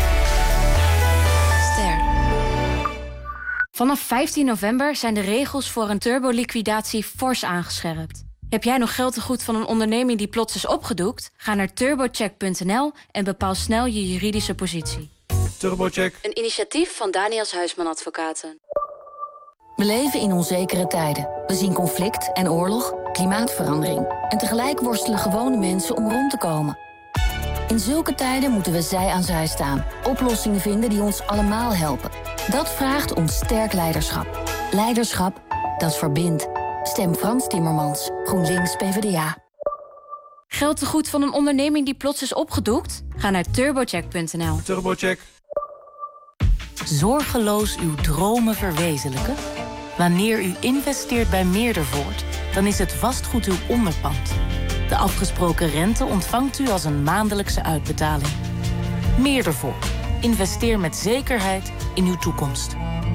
Ster. Vanaf 15 november zijn de regels voor een turboliquidatie fors aangescherpt. Heb jij nog geld te goed van een onderneming die plots is opgedoekt? Ga naar turbocheck.nl en bepaal snel je juridische positie. Turbocheck. Een initiatief van Daniels Huisman Advocaten. We leven in onzekere tijden. We zien conflict en oorlog, klimaatverandering. En tegelijk worstelen gewone mensen om rond te komen. In zulke tijden moeten we zij aan zij staan. Oplossingen vinden die ons allemaal helpen. Dat vraagt om sterk leiderschap. Leiderschap dat verbindt. Stem Frans Timmermans, GroenLinks PvdA. Geld te goed van een onderneming die plots is opgedoekt? Ga naar turbocheck.nl. Turbocheck. Zorgeloos uw dromen verwezenlijken? Wanneer u investeert bij Meerdervoort, dan is het vastgoed uw onderpand. De afgesproken rente ontvangt u als een maandelijkse uitbetaling. Meerdervoort. Investeer met zekerheid in uw toekomst.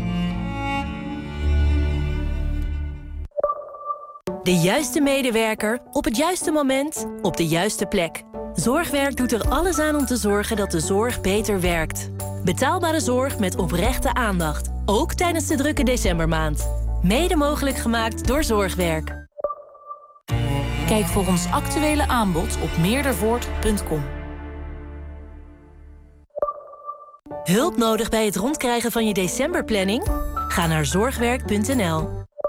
De juiste medewerker, op het juiste moment, op de juiste plek. Zorgwerk doet er alles aan om te zorgen dat de zorg beter werkt. Betaalbare zorg met oprechte aandacht. Ook tijdens de drukke decembermaand. Mede mogelijk gemaakt door Zorgwerk. Kijk voor ons actuele aanbod op meerdervoort.com. Hulp nodig bij het rondkrijgen van je decemberplanning? Ga naar zorgwerk.nl.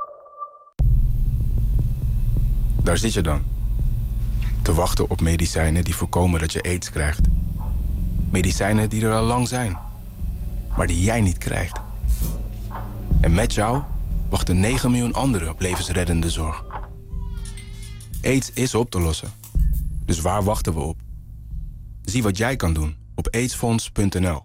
Daar zit je dan. Te wachten op medicijnen die voorkomen dat je aids krijgt. Medicijnen die er al lang zijn, maar die jij niet krijgt. En met jou wachten 9 miljoen anderen op levensreddende zorg. AIDS is op te lossen. Dus waar wachten we op? Zie wat jij kan doen op aidsfonds.nl.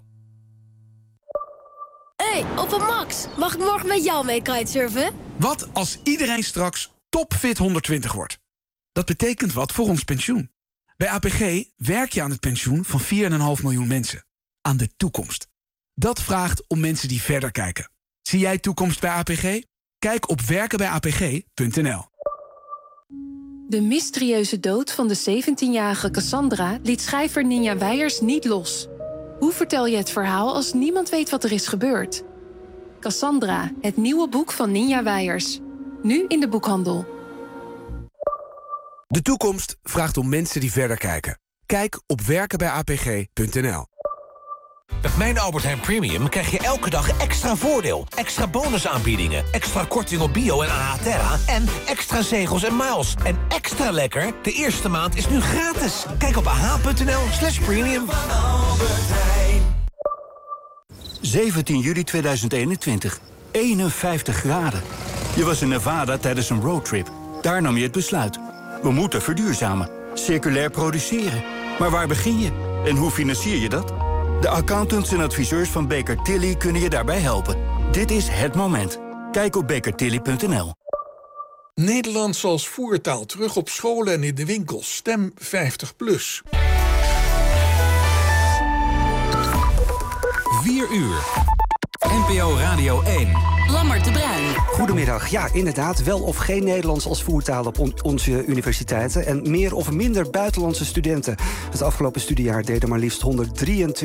Hey, opa Max, mag ik morgen met jou mee kitesurfen? Wat als iedereen straks topfit 120 wordt? Dat betekent wat voor ons pensioen. Bij APG werk je aan het pensioen van 4,5 miljoen mensen. Aan de toekomst. Dat vraagt om mensen die verder kijken. Zie jij toekomst bij APG? Kijk op werkenbijapg.nl. De mysterieuze dood van de 17-jarige Cassandra liet schrijver Ninja Weijers niet los. Hoe vertel je het verhaal als niemand weet wat er is gebeurd? Cassandra, het nieuwe boek van Ninja Weijers. Nu in de boekhandel. De toekomst vraagt om mensen die verder kijken. Kijk op werkenbijapg.nl. Met mijn Albert Heijn Premium krijg je elke dag extra voordeel. Extra bonusaanbiedingen, extra korting op bio en AH-Terra... en extra zegels en miles. En extra lekker, de eerste maand is nu gratis. Kijk op ah.nl/premium. 17 juli 2021. 51 graden. Je was in Nevada tijdens een roadtrip. Daar nam je het besluit. We moeten verduurzamen. Circulair produceren. Maar waar begin je? En hoe financier je dat? De accountants en adviseurs van Baker Tilly kunnen je daarbij helpen. Dit is het moment. Kijk op bakertilly.nl. Nederlands als voertaal terug op scholen en in de winkels. Stem 50+. 4 uur. NPO Radio 1. Lammert de Bruin. Goedemiddag. Ja, inderdaad, wel of geen Nederlands als voertaal op onze universiteiten. En meer of minder buitenlandse studenten. Het afgelopen studiejaar deden maar liefst 123